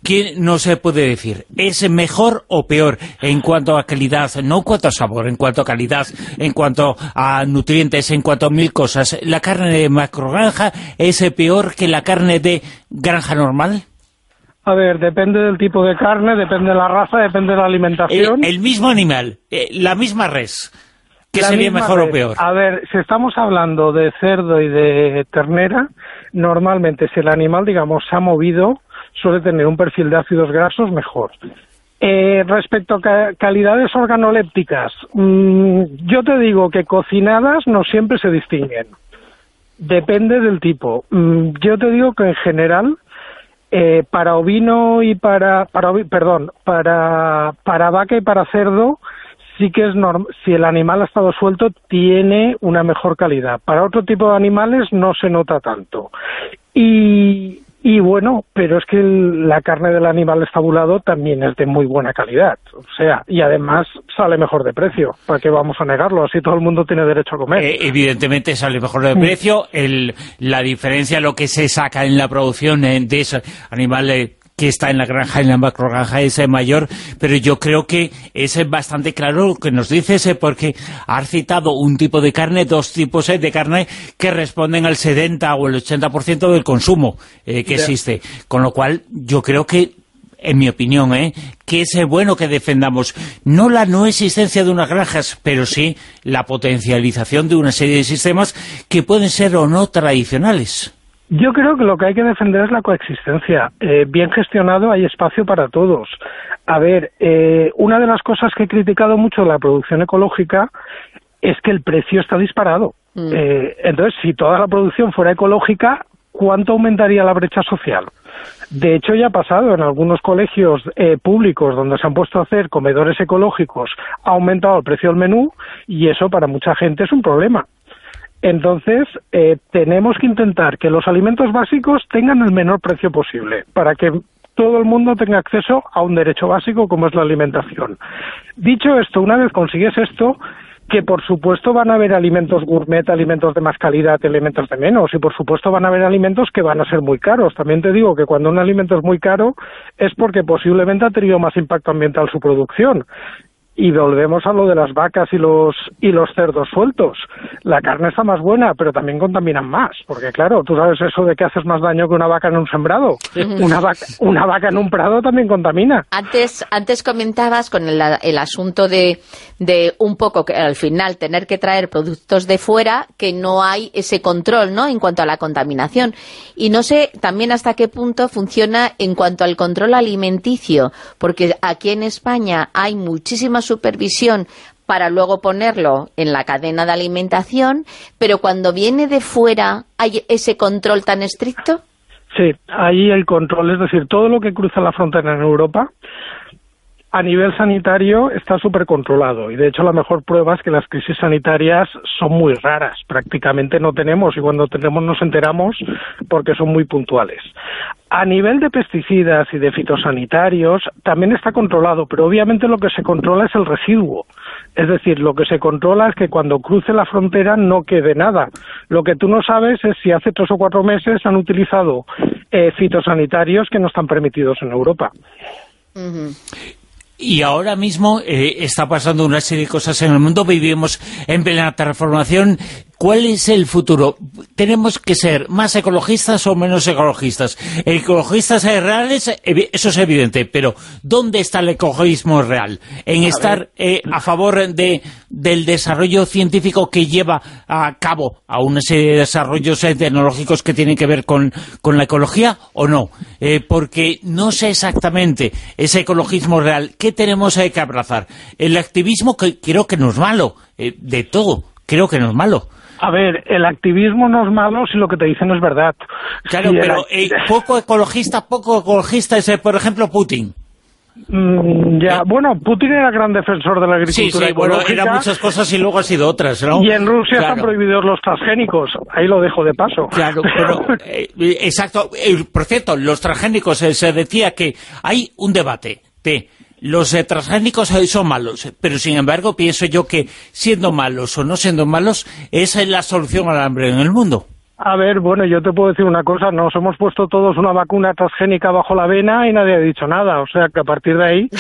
¿Quién no se puede decir? ¿Es mejor o peor en cuanto a calidad? No en cuanto a sabor, en cuanto a calidad, en cuanto a nutrientes, en cuanto a mil cosas. ¿La carne de macrogranja es peor que la carne de granja normal? A ver, depende del tipo de carne, depende de la raza, depende de la alimentación. El mismo animal, la misma res. ¿Qué sería mejor o peor? A ver, si estamos hablando de cerdo y de ternera, normalmente si el animal, digamos, se ha movido, suele tener un perfil de ácidos grasos mejor. Respecto a calidades organolépticas, yo te digo que cocinadas no siempre se distinguen. Depende del tipo. Yo te digo que en general, para ovino y para vaca y para cerdo, sí que es normal, si el animal ha estado suelto, tiene una mejor calidad. Para otro tipo de animales no se nota tanto. Y bueno, pero es que la carne del animal estabulado también es de muy buena calidad. O sea, y además sale mejor de precio. ¿Para qué vamos a negarlo? Así todo el mundo tiene derecho a comer. Evidentemente sale mejor de precio. La diferencia, lo que se saca en la producción de ese animal que está en la granja, en la macrogranja, es mayor, pero yo creo que es bastante claro lo que nos dices, porque has citado un tipo de carne, dos tipos de carne que responden al 70 o el 80% del consumo que existe, con lo cual yo creo que, en mi opinión, que es bueno que defendamos no la no existencia de unas granjas, pero sí la potencialización de una serie de sistemas que pueden ser o no tradicionales. Yo creo que lo que hay que defender es la coexistencia. Bien gestionado, hay espacio para todos. A ver, una de las cosas que he criticado mucho de la producción ecológica es que el precio está disparado. Entonces, si toda la producción fuera ecológica, ¿cuánto aumentaría la brecha social? De hecho, ya ha pasado en algunos colegios públicos donde se han puesto a hacer comedores ecológicos, ha aumentado el precio del menú y eso para mucha gente es un problema. Entonces, tenemos que intentar que los alimentos básicos tengan el menor precio posible, para que todo el mundo tenga acceso a un derecho básico como es la alimentación. Dicho esto, una vez consigues esto, que por supuesto van a haber alimentos gourmet, alimentos de más calidad, alimentos de menos, y por supuesto van a haber alimentos que van a ser muy caros. También te digo que cuando un alimento es muy caro es porque posiblemente ha tenido más impacto ambiental su producción. Y volvemos a lo de las vacas y los cerdos sueltos. La carne está más buena, pero también contaminan más. Porque claro, tú sabes eso de que haces más daño que una vaca en un sembrado. Una vaca en un prado también contamina. Antes comentabas con el asunto de un poco que al final tener que traer productos de fuera, que no hay ese control, ¿no?, en cuanto a la contaminación. Y no sé también hasta qué punto funciona en cuanto al control alimenticio, porque aquí en España hay muchísima supervisión para luego ponerlo en la cadena de alimentación, pero cuando viene de fuera, ¿hay ese control tan estricto? Sí, ahí el control, es decir, todo lo que cruza la frontera en Europa, a nivel sanitario está súper controlado, y de hecho la mejor prueba es que las crisis sanitarias son muy raras, prácticamente no tenemos, y cuando tenemos nos enteramos porque son muy puntuales. A nivel de pesticidas y de fitosanitarios también está controlado, pero obviamente lo que se controla es el residuo. Es decir, lo que se controla es que cuando cruce la frontera no quede nada. Lo que tú no sabes es si hace 3 o 4 meses han utilizado fitosanitarios que no están permitidos en Europa. Y ahora mismo está pasando una serie de cosas en el mundo, vivimos en plena transformación. ¿Cuál es el futuro? ¿Tenemos que ser más ecologistas o menos ecologistas? Ecologistas reales, eso es evidente, pero ¿dónde está el ecologismo real? ¿En estar a favor del desarrollo científico que lleva a cabo a una serie de desarrollos tecnológicos que tienen que ver con la ecología o no? Porque no sé exactamente ese ecologismo real. ¿Qué tenemos que abrazar? El activismo, que creo que no es malo, de todo, creo que no es malo. A ver, el activismo no es malo si lo que te dicen es verdad. Claro, si pero poco ecologista es, por ejemplo, Putin. Bueno, Putin era gran defensor de la agricultura ecológica. Bueno, eran muchas cosas y luego ha sido otras, ¿no? Y en Rusia están prohibidos los transgénicos, ahí lo dejo de paso. Claro, pero exacto. Por cierto, los transgénicos, se decía que hay un debate de los transgénicos son malos, pero sin embargo pienso yo que siendo malos o no siendo malos, esa es la solución al hambre en el mundo. A ver, bueno, yo te puedo decir una cosa, nos hemos puesto todos una vacuna transgénica bajo la vena y nadie ha dicho nada, o sea que a partir de ahí...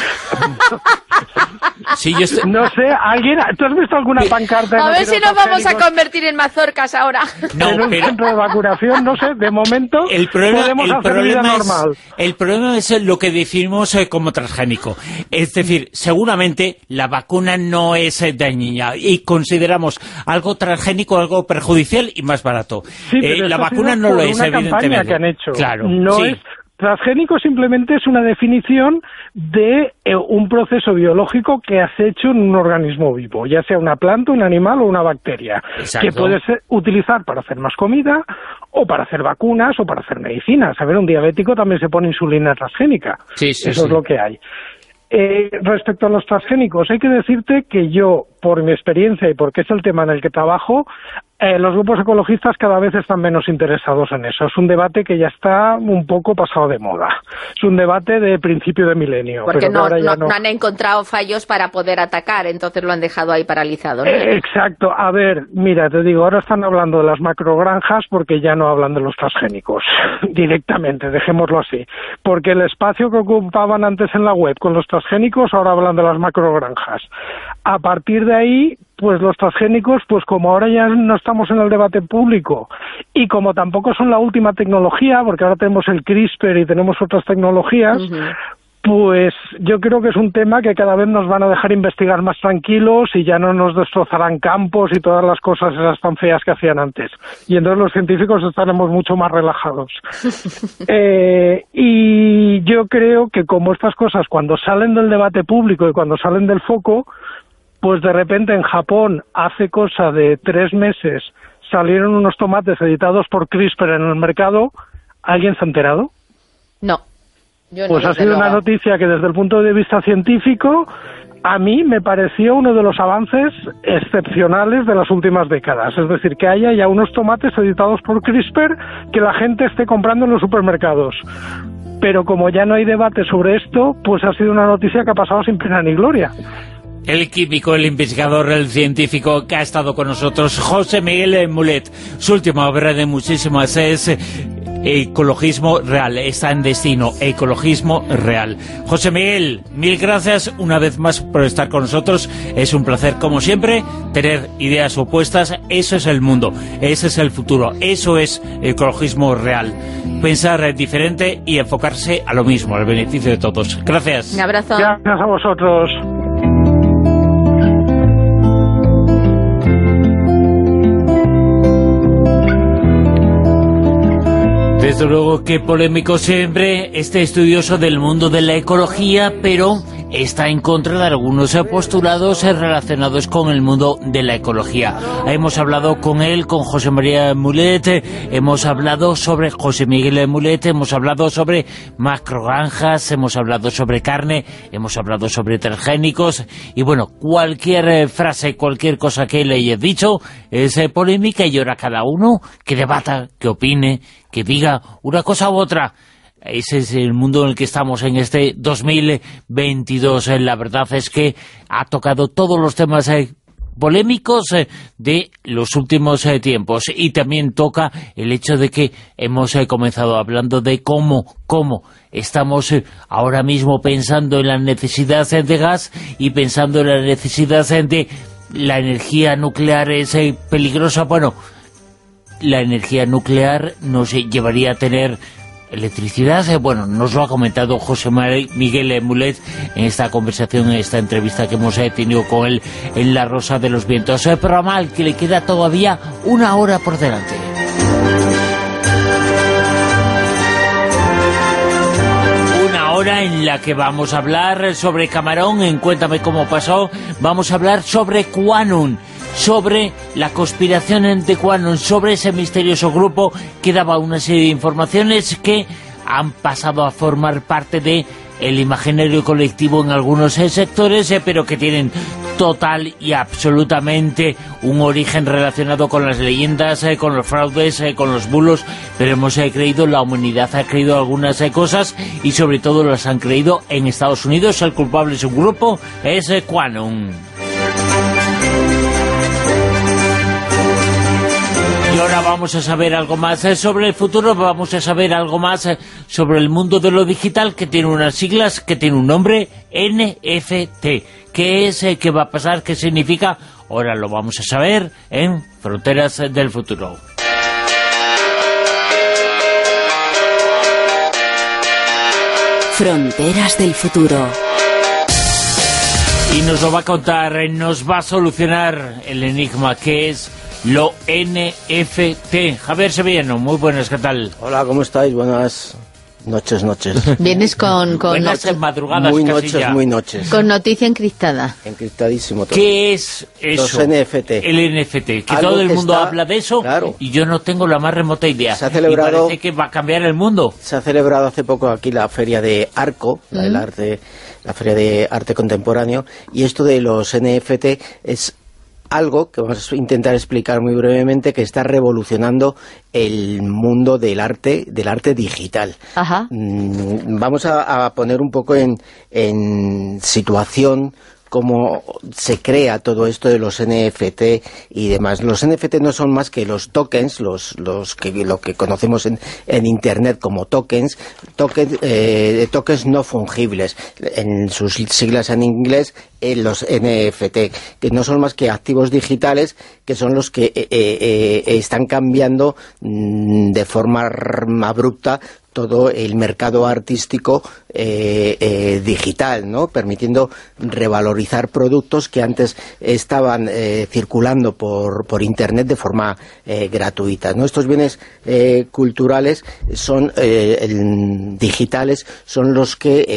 Sí, yo estoy... No sé, ¿alguien? ¿Tú has visto alguna pancarta? A ver si nos vamos a convertir en mazorcas ahora. No, en un pero... centro de vacunación, no sé, de momento podemos hacer vida normal. El problema es lo que definimos como transgénico. Es decir, seguramente la vacuna no es dañina y consideramos algo transgénico, algo perjudicial y más barato. Sí, pero la vacuna no lo es, una evidentemente. Campaña que han hecho. Claro, no sí. es... Transgénico simplemente es una definición de un proceso biológico que has hecho en un organismo vivo, ya sea una planta, un animal o una bacteria, Exacto. que puedes utilizar para hacer más comida o para hacer vacunas o para hacer medicinas. A ver, un diabético también se pone insulina transgénica. Sí, sí, Eso sí. es lo que hay. Respecto a los transgénicos, hay que decirte que yo, por mi experiencia y porque es el tema en el que trabajo, los grupos ecologistas cada vez están menos interesados en eso. Es un debate que ya está un poco pasado de moda. Es un debate de principio de milenio. Porque pero no han encontrado fallos para poder atacar, entonces lo han dejado ahí paralizado, ¿no? Exacto. A ver, mira, te digo, ahora están hablando de las macrogranjas porque ya no hablan de los transgénicos directamente, dejémoslo así. Porque el espacio que ocupaban antes en la web con los transgénicos, ahora hablan de las macrogranjas. A partir de ahí, pues los transgénicos, pues como ahora ya no estamos en el debate público y como tampoco son la última tecnología, porque ahora tenemos el CRISPR y tenemos otras tecnologías, pues yo creo que es un tema que cada vez nos van a dejar investigar más tranquilos y ya no nos destrozarán campos y todas las cosas esas tan feas que hacían antes. Y entonces los científicos estaremos mucho más relajados. Y yo creo que como estas cosas cuando salen del debate público y cuando salen del foco, pues de repente en Japón hace cosa de 3 meses salieron unos tomates editados por CRISPR en el mercado. ¿Alguien se ha enterado? No. Yo no, Pues ha sido una noticia que desde el punto de vista científico a mí me pareció uno de los avances excepcionales de las últimas décadas. Es decir, que haya ya unos tomates editados por CRISPR que la gente esté comprando en los supermercados. Pero como ya no hay debate sobre esto, pues ha sido una noticia que ha pasado sin pena ni gloria. El químico, el investigador, el científico que ha estado con nosotros, José Miguel Mulet. Su última obra de muchísimas es Ecologismo Real. Está en Destino, Ecologismo Real. José Miguel, mil gracias una vez más por estar con nosotros. Es un placer, como siempre, tener ideas opuestas. Eso es el mundo, ese es el futuro, eso es ecologismo real. Pensar diferente y enfocarse a lo mismo, al beneficio de todos. Gracias. Un abrazo. Gracias a vosotros. Desde luego que polémico siempre este estudioso del mundo de la ecología, pero está en contra de algunos postulados relacionados con el mundo de la ecología. Hemos hablado con él, con José María Mulet, hemos hablado sobre José Miguel Mulet, hemos hablado sobre macrogranjas, hemos hablado sobre carne, hemos hablado sobre transgénicos, y bueno, cualquier frase, cualquier cosa que le haya dicho es polémica, y ahora cada uno que debata, que opine, que diga una cosa u otra. Ese es el mundo en el que estamos en este 2022. La verdad es que ha tocado todos los temas polémicos de los últimos tiempos, y también toca el hecho de que hemos comenzado hablando de cómo estamos ahora mismo pensando en la necesidad de gas y pensando en la necesidad de la energía nuclear es peligrosa. Bueno, la energía nuclear nos llevaría a tener electricidad. Bueno, nos lo ha comentado José Miguel Mulet en esta conversación, en esta entrevista que hemos tenido con él en La Rosa de los Vientos. El programa al que le queda todavía 1 hora por delante. Una hora en la que vamos a hablar sobre Camarón, en Cuéntame cómo pasó. Vamos a hablar sobre QAnon, sobre la conspiración de QAnon, sobre ese misterioso grupo que daba una serie de informaciones que han pasado a formar parte de el imaginario colectivo en algunos sectores, pero que tienen total y absolutamente un origen relacionado con las leyendas, con los fraudes, con los bulos, pero hemos creído, la humanidad ha creído algunas cosas, y sobre todo las han creído en Estados Unidos. El culpable es un grupo, es QAnon. Y ahora vamos a saber algo más sobre el futuro, vamos a saber algo más sobre el mundo de lo digital, que tiene unas siglas, que tiene un nombre, NFT. ¿Qué es? ¿Qué va a pasar? ¿Qué significa? Ahora lo vamos a saber en Fronteras del Futuro. Fronteras del Futuro. Y nos lo va a contar, nos va a solucionar el enigma que es lo NFT. Javier Sevillano, muy buenas, ¿qué tal? Hola, ¿cómo estáis? Buenas noches. Vienes con buenas madrugadas, muy casi noches, ya. muy noches. Con noticia encriptada. Encriptadísimo todo. ¿Qué es eso? Los NFT. El NFT, que Algo todo el que habla está, de eso, claro. Y yo no tengo la más remota idea. Se ha celebrado, y parece que va a cambiar el mundo. Se ha celebrado hace poco aquí la feria de Arco, la feria de arte contemporáneo, y esto de los NFT es algo que vamos a intentar explicar muy brevemente, que está revolucionando el mundo del arte digital. Ajá. Vamos a poner un poco en situación cómo se crea todo esto de los NFT y demás. Los NFT no son más que los tokens, lo que conocemos en Internet como tokens no fungibles, en sus siglas en inglés, los NFT, que no son más que activos digitales, que son los que están cambiando de forma abrupta todo el mercado artístico digital, ¿no? Permitiendo revalorizar productos que antes estaban circulando por Internet de forma gratuita, ¿no? Estos bienes culturales son digitales, son los que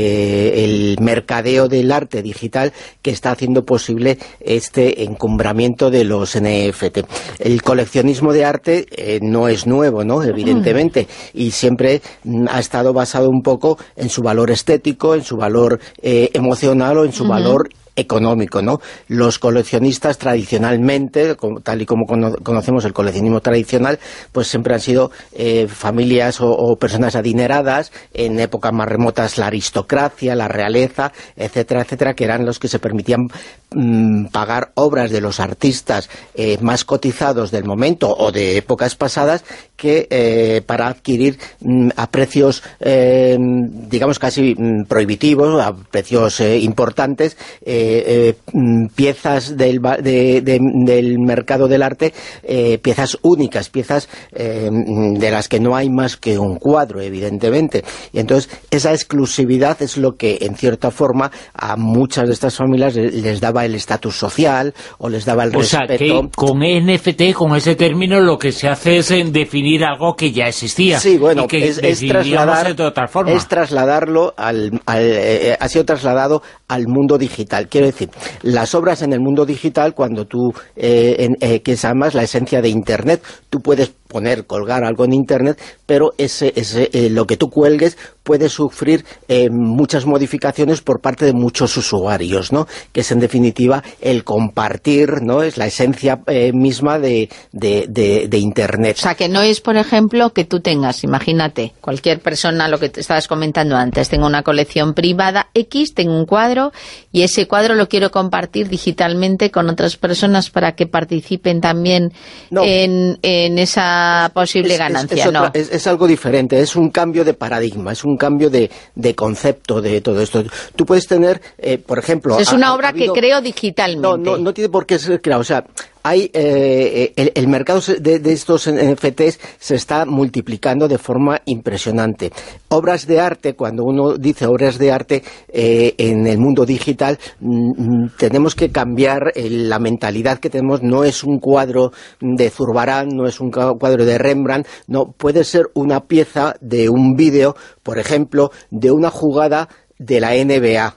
el mercadeo del arte digital que está haciendo posible este encumbramiento de los NFT. El coleccionismo de arte no es nuevo, ¿no? Evidentemente, y siempre ha estado basado un poco en su valor estético, en su valor emocional o en su valor económico, ¿no? Los coleccionistas tradicionalmente, tal y como conocemos el coleccionismo tradicional, pues siempre han sido familias o personas adineradas, en épocas más remotas la aristocracia, la realeza, etcétera, etcétera, que eran los que se permitían pagar obras de los artistas más cotizados del momento o de épocas pasadas, que para adquirir a precios digamos casi prohibitivos, a precios importantes, piezas del mercado del arte, piezas únicas, piezas de las que no hay más que un cuadro, evidentemente. Y entonces esa exclusividad es lo que en cierta forma a muchas de estas familias les daba el estatus social o les daba el respeto. O sea, que con NFT, con ese término, lo que se hace es definir algo que ya existía. Sí, bueno, y que es trasladarlo ha sido trasladado al mundo digital. Quiero decir, las obras en el mundo digital, cuando tú, que es además la esencia de Internet, tú puedes colgar algo en Internet, pero lo que tú cuelgues puede sufrir muchas modificaciones por parte de muchos usuarios, ¿no? Que es en definitiva el compartir, ¿no? Es la esencia misma de Internet. O sea, que no es, por ejemplo, que tú tengas, imagínate, cualquier persona, lo que te estabas comentando antes, tengo una colección privada X, tengo un cuadro, y ese cuadro lo quiero compartir digitalmente con otras personas para que participen también en esa posible ganancia. Es algo diferente, es un cambio de paradigma, es un cambio de concepto de todo esto. Tú puedes tener, por ejemplo... Es una obra que creo digitalmente. No tiene por qué ser creado, o sea... Hay el mercado de estos NFTs se está multiplicando de forma impresionante. Obras de arte, cuando uno dice obras de arte en el mundo digital, tenemos que cambiar la mentalidad que tenemos. No es un cuadro de Zurbarán, no es un cuadro de Rembrandt, no, puede ser una pieza de un vídeo, por ejemplo, de una jugada de la NBA.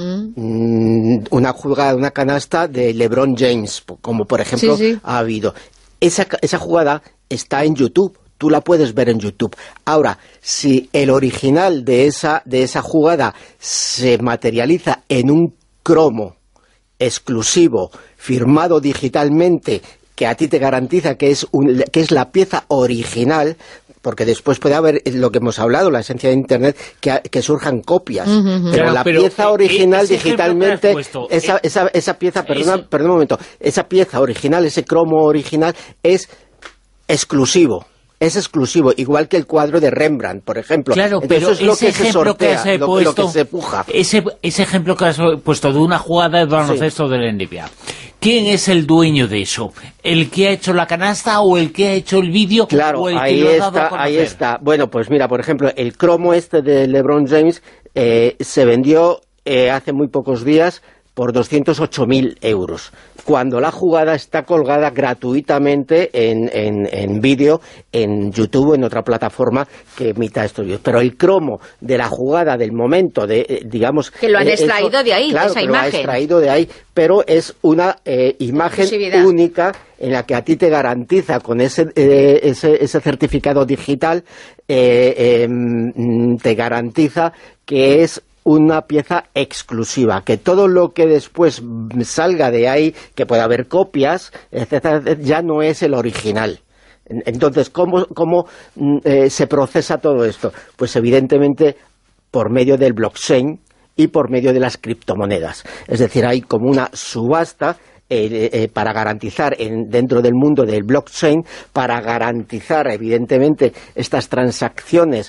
Una jugada, una canasta de LeBron James, como por ejemplo ha habido. Esa jugada está en YouTube, tú la puedes ver en YouTube. Ahora, si el original de esa jugada se materializa en un cromo exclusivo, firmado digitalmente, que a ti te garantiza que es la pieza original, porque después puede haber lo que hemos hablado, la esencia de Internet, que surjan copias. Pero la pieza original digitalmente, esa pieza, perdón un momento, esa pieza original, ese cromo original, es exclusivo. Es exclusivo, igual que el cuadro de Rembrandt, por ejemplo. Claro, entonces, pero es lo ese que se ejemplo sortea, que has puesto, lo que se puja. Ese ejemplo que has puesto de una jugada de baloncesto de la NBA. ¿Quién es el dueño de eso? ¿El que ha hecho la canasta o el que ha hecho el vídeo? Claro, o el ahí que lo ha está, dado a conocer? ahí está. Bueno, pues mira, por ejemplo, el cromo este de LeBron James se vendió hace muy pocos días por 208.000 euros, cuando la jugada está colgada gratuitamente en vídeo, en YouTube o en otra plataforma que emita estos vídeos. Pero el cromo de la jugada del momento, digamos... Que lo han extraído de ahí, claro, de esa que imagen. Lo ha extraído de ahí, pero es una imagen única en la que a ti te garantiza con ese certificado digital, te garantiza que es una pieza exclusiva, que todo lo que después salga de ahí, que pueda haber copias, etcétera, ya no es el original. Entonces, ¿cómo se procesa todo esto? Pues evidentemente por medio del blockchain y por medio de las criptomonedas. Es decir, hay como una subasta para garantizar dentro del mundo del blockchain, para garantizar evidentemente estas transacciones,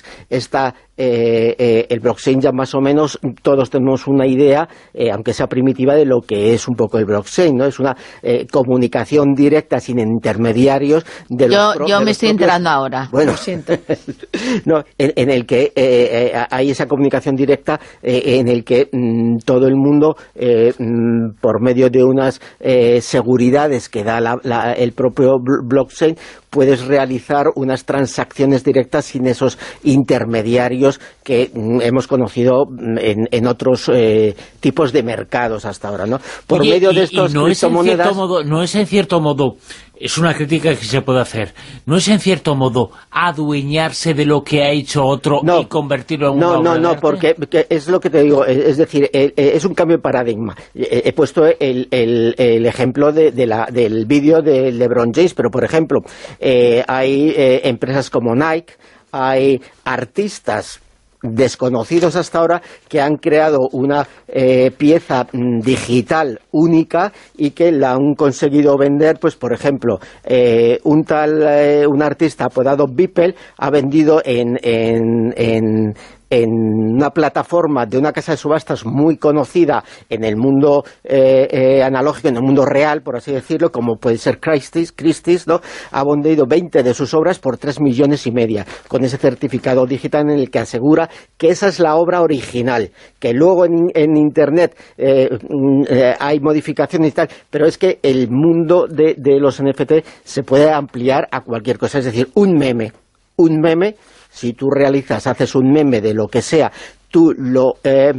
el blockchain ya más o menos todos tenemos una idea, aunque sea primitiva, de lo que es un poco el blockchain, ¿no? Es una comunicación directa sin intermediarios de yo me estoy enterando ahora. Bueno, lo siento. No, en el que hay esa comunicación directa, en el que todo el mundo por medio de unas seguridades que da el propio blockchain, puedes realizar unas transacciones directas sin esos intermediarios que hemos conocido en otros tipos de mercados hasta ahora, ¿no? Por medio de estos criptomonedas... No es en cierto modo, es una crítica que se puede hacer, no es en cierto modo adueñarse de lo que ha hecho otro y convertirlo en una obra de arte. Porque es lo que te digo, es decir, es un cambio de paradigma. He puesto el ejemplo del vídeo de LeBron James, pero por ejemplo, hay empresas como Nike, hay artistas desconocidos hasta ahora que han creado una pieza digital única y que la han conseguido vender, pues por ejemplo, un artista apodado Beeple ha vendido en una plataforma de una casa de subastas muy conocida en el mundo analógico, en el mundo real, por así decirlo, como puede ser Christie's, ¿no? Ha vendido 20 de sus obras por 3,5 millones, con ese certificado digital en el que asegura que esa es la obra original, que luego en Internet hay modificaciones y tal, pero es que el mundo de los NFT se puede ampliar a cualquier cosa, es decir, un meme, si tú haces un meme de lo que sea, tú lo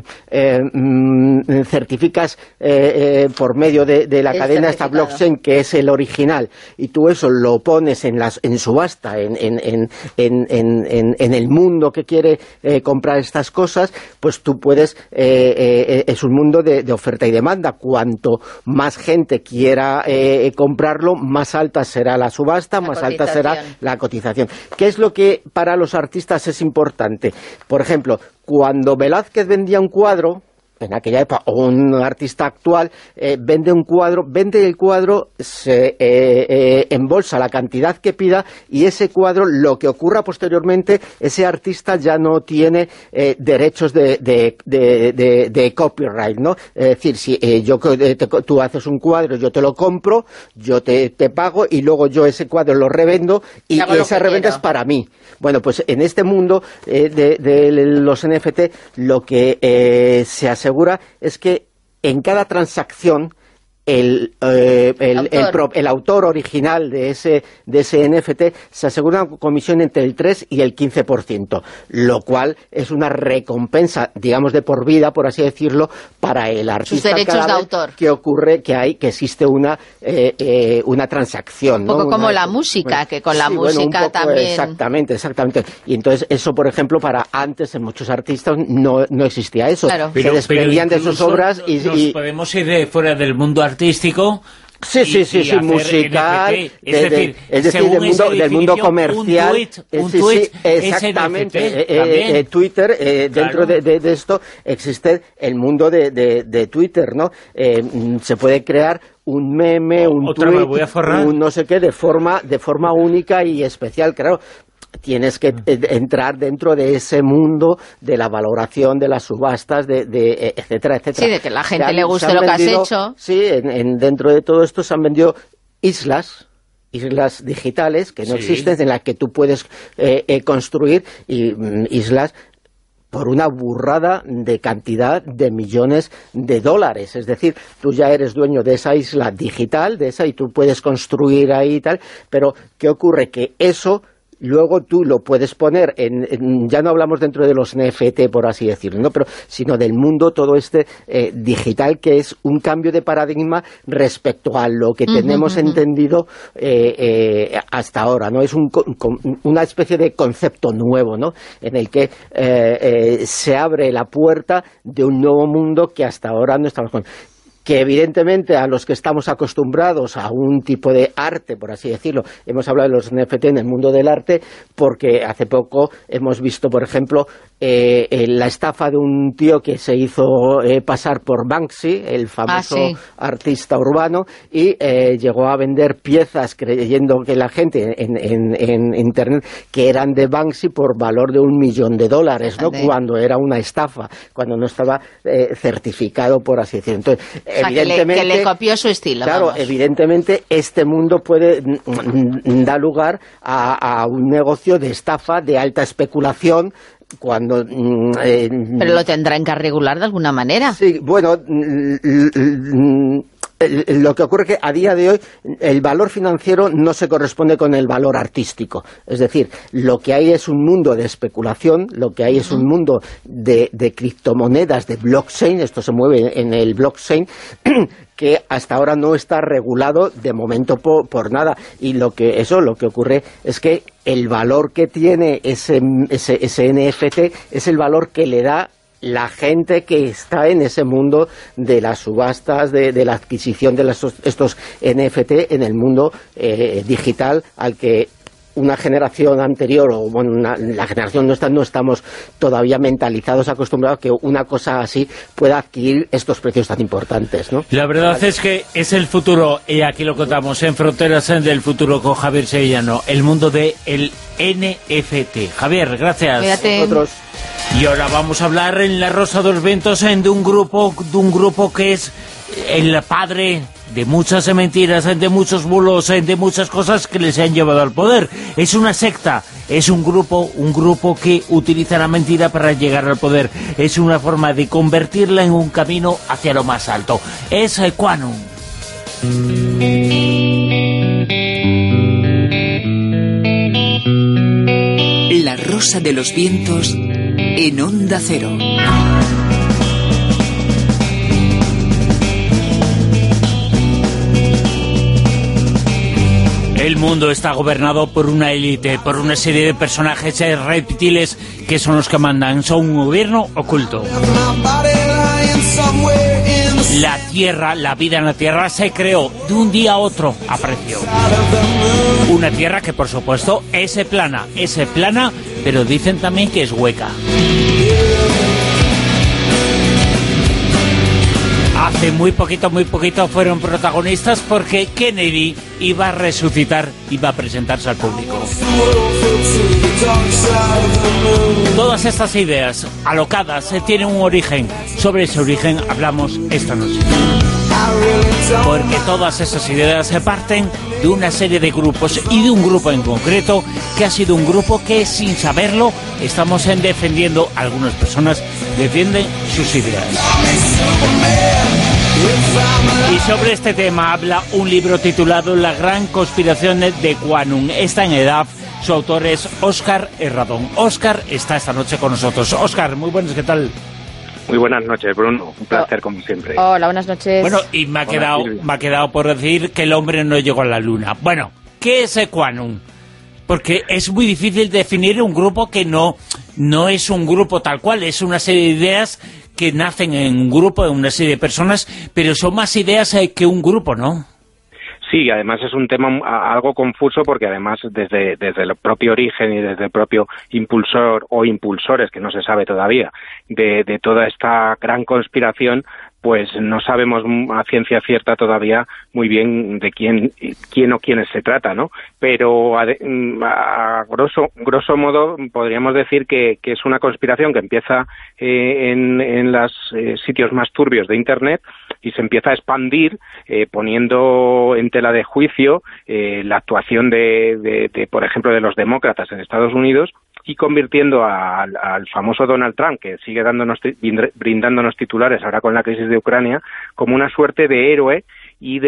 certificas por medio de la cadena esta blockchain, que es el original, y tú eso lo pones en subasta, en el mundo que quiere comprar estas cosas, pues tú puedes, es un mundo de oferta y demanda. Cuanto más gente quiera comprarlo, más alta será la subasta, más alta será la cotización. ¿Qué es lo que para los artistas es importante? Por ejemplo, cuando Velázquez vendía un cuadro, en aquella época, o un artista actual, vende el cuadro, se embolsa la cantidad que pida, y ese cuadro, lo que ocurra posteriormente, ese artista ya no tiene derechos de copyright, ¿no? Es decir, si tú haces un cuadro, yo te lo compro, yo te pago, y luego yo ese cuadro lo revendo, y esa reventa es para mí. Bueno, pues en este mundo de los NFT, lo que se asegura es que en cada transacción el autor original de ese NFT se asegura una comisión entre el 3 y el 15%, lo cual es una recompensa, digamos, de por vida, por así decirlo, para el artista. Sus derechos de autor. Que existe una transacción, ¿no? Un poco como la música, que con la música también... Exactamente. Y entonces eso, por ejemplo, para antes en muchos artistas no existía eso. Claro. Se desprendían de sus obras nos podemos ir fuera del mundo artístico Sí, musical, es decir, del mundo comercial. Un tweet exactamente. Twitter, dentro de esto existe el mundo de Twitter, ¿no? Se puede crear un meme, un tweet, un no sé qué, de forma única y especial, claro. Tienes que entrar dentro de ese mundo de la valoración, de las subastas, etcétera, etcétera. Sí, de que la gente le guste lo que has hecho. Sí, dentro de todo esto se han vendido islas digitales que no existen, en las que tú puedes construir islas por una burrada de cantidad de millones de dólares. Es decir, tú ya eres dueño de esa isla digital, y tú puedes construir ahí y tal, pero ¿qué ocurre? Que eso luego tú lo puedes poner ya no hablamos dentro de los NFT, por así decirlo, ¿no? Sino del mundo todo digital, que es un cambio de paradigma respecto a lo que tenemos entendido hasta ahora, ¿no? Es una especie de concepto nuevo, ¿no? En el que se abre la puerta de un nuevo mundo que hasta ahora no estamos con. Que evidentemente a los que estamos acostumbrados a un tipo de arte, por así decirlo, hemos hablado de los NFT en el mundo del arte, porque hace poco hemos visto, por ejemplo, la estafa de un tío que se hizo pasar por Banksy, el famoso artista urbano, y llegó a vender piezas creyendo que la gente en Internet que eran de Banksy por valor de $1 millón, ¿no? Cuando era una estafa, cuando no estaba certificado, por así decirlo. Entonces, evidentemente, que le copió su estilo. Claro, vamos. Evidentemente este mundo puede dar lugar a un negocio de estafa, de alta especulación, cuando... Pero lo tendrán que regular de alguna manera. Sí, bueno... Lo que ocurre es que a día de hoy el valor financiero no se corresponde con el valor artístico. Es decir, lo que hay es un mundo de especulación, lo que hay es un mundo de criptomonedas, de blockchain, esto se mueve en el blockchain, que hasta ahora no está regulado de momento por nada. Y lo que ocurre es que el valor que tiene ese NFT es el valor que le da la gente que está en ese mundo de las subastas, de la adquisición de estos NFT en el mundo digital, al que una generación anterior, o bueno, la generación nuestra, no estamos todavía mentalizados, acostumbrados a que una cosa así pueda adquirir estos precios tan importantes, ¿no? La verdad es que es el futuro, y aquí lo contamos en Fronteras del Futuro con Javier Sevillano, el mundo del NFT. Javier, gracias. Cuídate. Y ahora vamos a hablar en La Rosa de los Vientos de un grupo que es el padre de muchas mentiras, de muchos bulos, de muchas cosas que les han llevado al poder. Es una secta, es un grupo que utiliza la mentira para llegar al poder. Es una forma de convertirla en un camino hacia lo más alto. Es QAnon. La Rosa de los Vientos en Onda Cero. El mundo está gobernado por una élite, por una serie de personajes reptiles que son los que mandan. Son un gobierno oculto. La Tierra, la vida en la Tierra se creó de un día a otro, apareció. Una Tierra que por supuesto es plana, pero dicen también que es hueca. Hace muy poquito fueron protagonistas porque Kennedy iba a resucitar, iba a presentarse al público. Todas estas ideas alocadas tienen un origen. Sobre ese origen hablamos esta noche. Porque todas esas ideas se parten de una serie de grupos y de un grupo en concreto que ha sido un grupo que sin saberlo estamos defendiendo, algunas personas defienden sus ideas. Y sobre este tema habla un libro titulado La gran conspiración de QAnon. Está en EDAF, su autor es Óscar Herradón. Óscar está esta noche con nosotros. Óscar, muy buenas, ¿qué tal? Muy buenas noches, Bruno. Un placer, como siempre. Hola, buenas noches. Bueno, y me ha quedado por decir que el hombre no llegó a la luna. Bueno, ¿qué es QAnon? Porque es muy difícil definir un grupo que no es un grupo tal cual, es una serie de ideas que nacen en un grupo, en una serie de personas, pero son más ideas que un grupo, ¿no? Sí, además es un tema algo confuso porque además desde el propio origen y desde el propio impulsor o impulsores, que no se sabe todavía, de toda esta gran conspiración, pues no sabemos a ciencia cierta todavía muy bien de quién o quiénes se trata, ¿no? Pero a grosso modo podríamos decir que es una conspiración que empieza en los sitios más turbios de Internet y se empieza a expandir poniendo en tela de juicio la actuación de, por ejemplo, de los demócratas en Estados Unidos y convirtiendo al famoso Donald Trump, que sigue brindándonos titulares ahora con la crisis de Ucrania, como una suerte de héroe y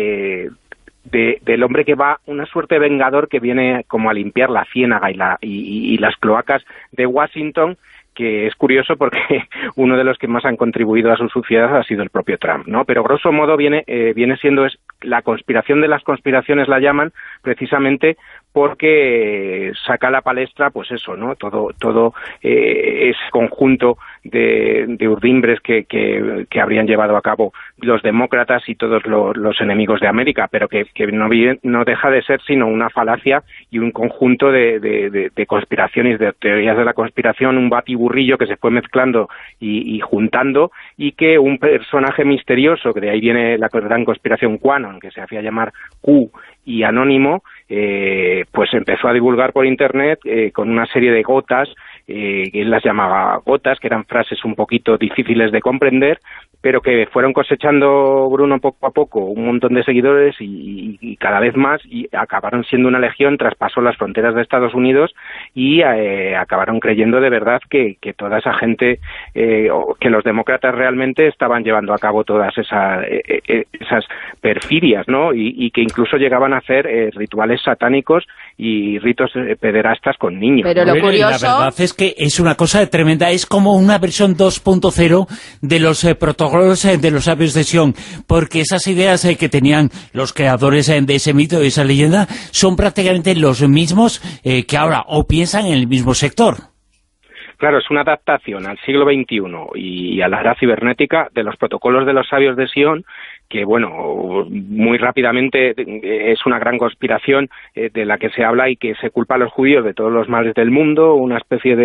del hombre que va, una suerte de vengador que viene como a limpiar la ciénaga y las cloacas de Washington, que es curioso porque uno de los que más han contribuido a su suciedad ha sido el propio Trump, ¿no? Pero grosso modo viene siendo la conspiración de las conspiraciones, la llaman, precisamente porque saca a la palestra, pues eso, ¿no? Todo ese conjunto de urdimbres que habrían llevado a cabo los demócratas y todos los enemigos de América, pero que no deja de ser sino una falacia y un conjunto de conspiraciones, de teorías de la conspiración, un batiburrillo que se fue mezclando y juntando, y que un personaje misterioso, que de ahí viene la gran conspiración QAnon, que se hacía llamar Q y Anónimo, pues empezó a divulgar por Internet con una serie de gotas, que él las llamaba gotas, que eran frases un poquito difíciles de comprender, pero que fueron cosechando, Bruno, poco a poco un montón de seguidores y cada vez más, y acabaron siendo una legión, traspasó las fronteras de Estados Unidos y acabaron creyendo de verdad que toda esa gente, que los demócratas realmente estaban llevando a cabo todas esas perfirias, ¿no? Y que incluso llegaban a hacer rituales satánicos y ritos pederastas con niños. Pero lo curioso... La verdad es que es una cosa tremenda, es como una versión 2.0 de los protocolos de los sabios de Sion, porque esas ideas que tenían los creadores de ese mito, de esa leyenda, son prácticamente los mismos que ahora, o piensan en el mismo sector. Claro, es una adaptación al siglo XXI y a la era cibernética de los protocolos de los sabios de Sion, que, bueno, muy rápidamente es una gran conspiración de la que se habla y que se culpa a los judíos de todos los males del mundo, una especie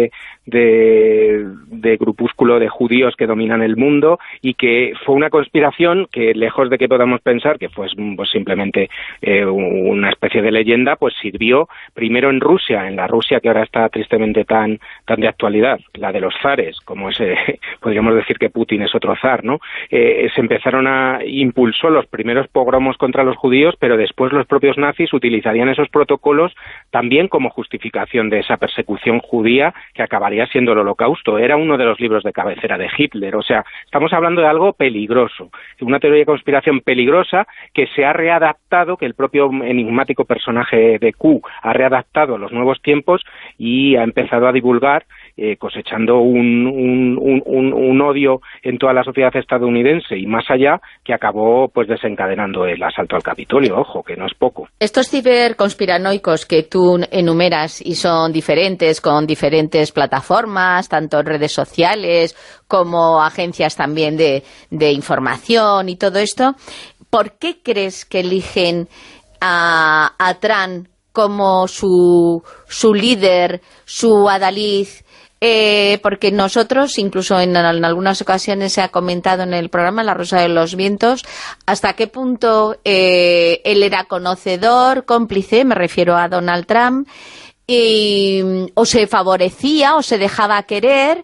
de grupúsculo de judíos que dominan el mundo, y que fue una conspiración que, lejos de que podamos pensar que fue pues simplemente una especie de leyenda, pues sirvió primero en Rusia, en la Rusia que ahora está tristemente tan de actualidad, la de los zares, como podríamos decir que Putin es otro zar, ¿no? Se empezaron impulsó los primeros pogromos contra los judíos, pero después los propios nazis utilizarían esos protocolos también como justificación de esa persecución judía que acabaría siendo el Holocausto. Era uno de los libros de cabecera de Hitler. O sea, estamos hablando de algo peligroso, una teoría de conspiración peligrosa que se ha readaptado, que el propio enigmático personaje de Q ha readaptado a los nuevos tiempos y ha empezado a divulgar, cosechando un odio en toda la sociedad estadounidense y más allá, que acabó pues desencadenando el asalto al Capitolio. Ojo, que no es poco. Estos ciberconspiranoicos que tú enumeras y son diferentes, con diferentes plataformas, tanto en redes sociales como agencias también de información y todo esto, ¿por qué crees que eligen a Trump como su líder, su adalid? Porque nosotros, incluso en algunas ocasiones se ha comentado en el programa La Rosa de los Vientos, hasta qué punto él era conocedor, cómplice, me refiero a Donald Trump, o se favorecía o se dejaba querer,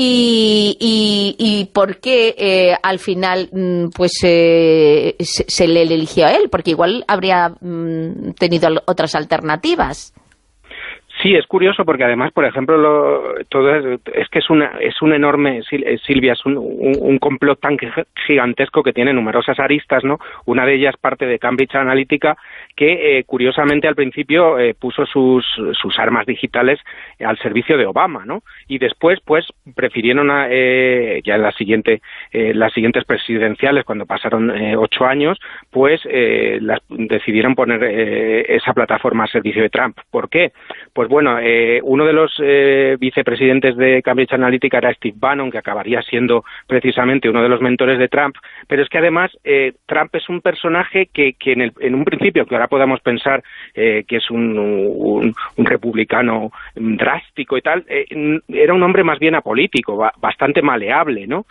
y por qué al final pues se le eligió a él, porque igual habría tenido otras alternativas. Sí, es curioso porque además, por ejemplo, es que es un enorme, Silvia, es un complot tan gigantesco que tiene numerosas aristas, ¿no? Una de ellas parte de Cambridge Analytica, que curiosamente al principio puso sus armas digitales al servicio de Obama, ¿no? Y después, pues, prefirieron ya en las siguientes presidenciales, cuando pasaron 8 años, pues decidieron poner esa plataforma al servicio de Trump. ¿Por qué? Pues bueno, uno de los vicepresidentes de Cambridge Analytica era Steve Bannon, que acabaría siendo precisamente uno de los mentores de Trump, pero es que además Trump es un personaje que en un principio, que ahora podamos pensar que es un republicano drástico y tal, era un hombre más bien apolítico, bastante maleable, ¿no?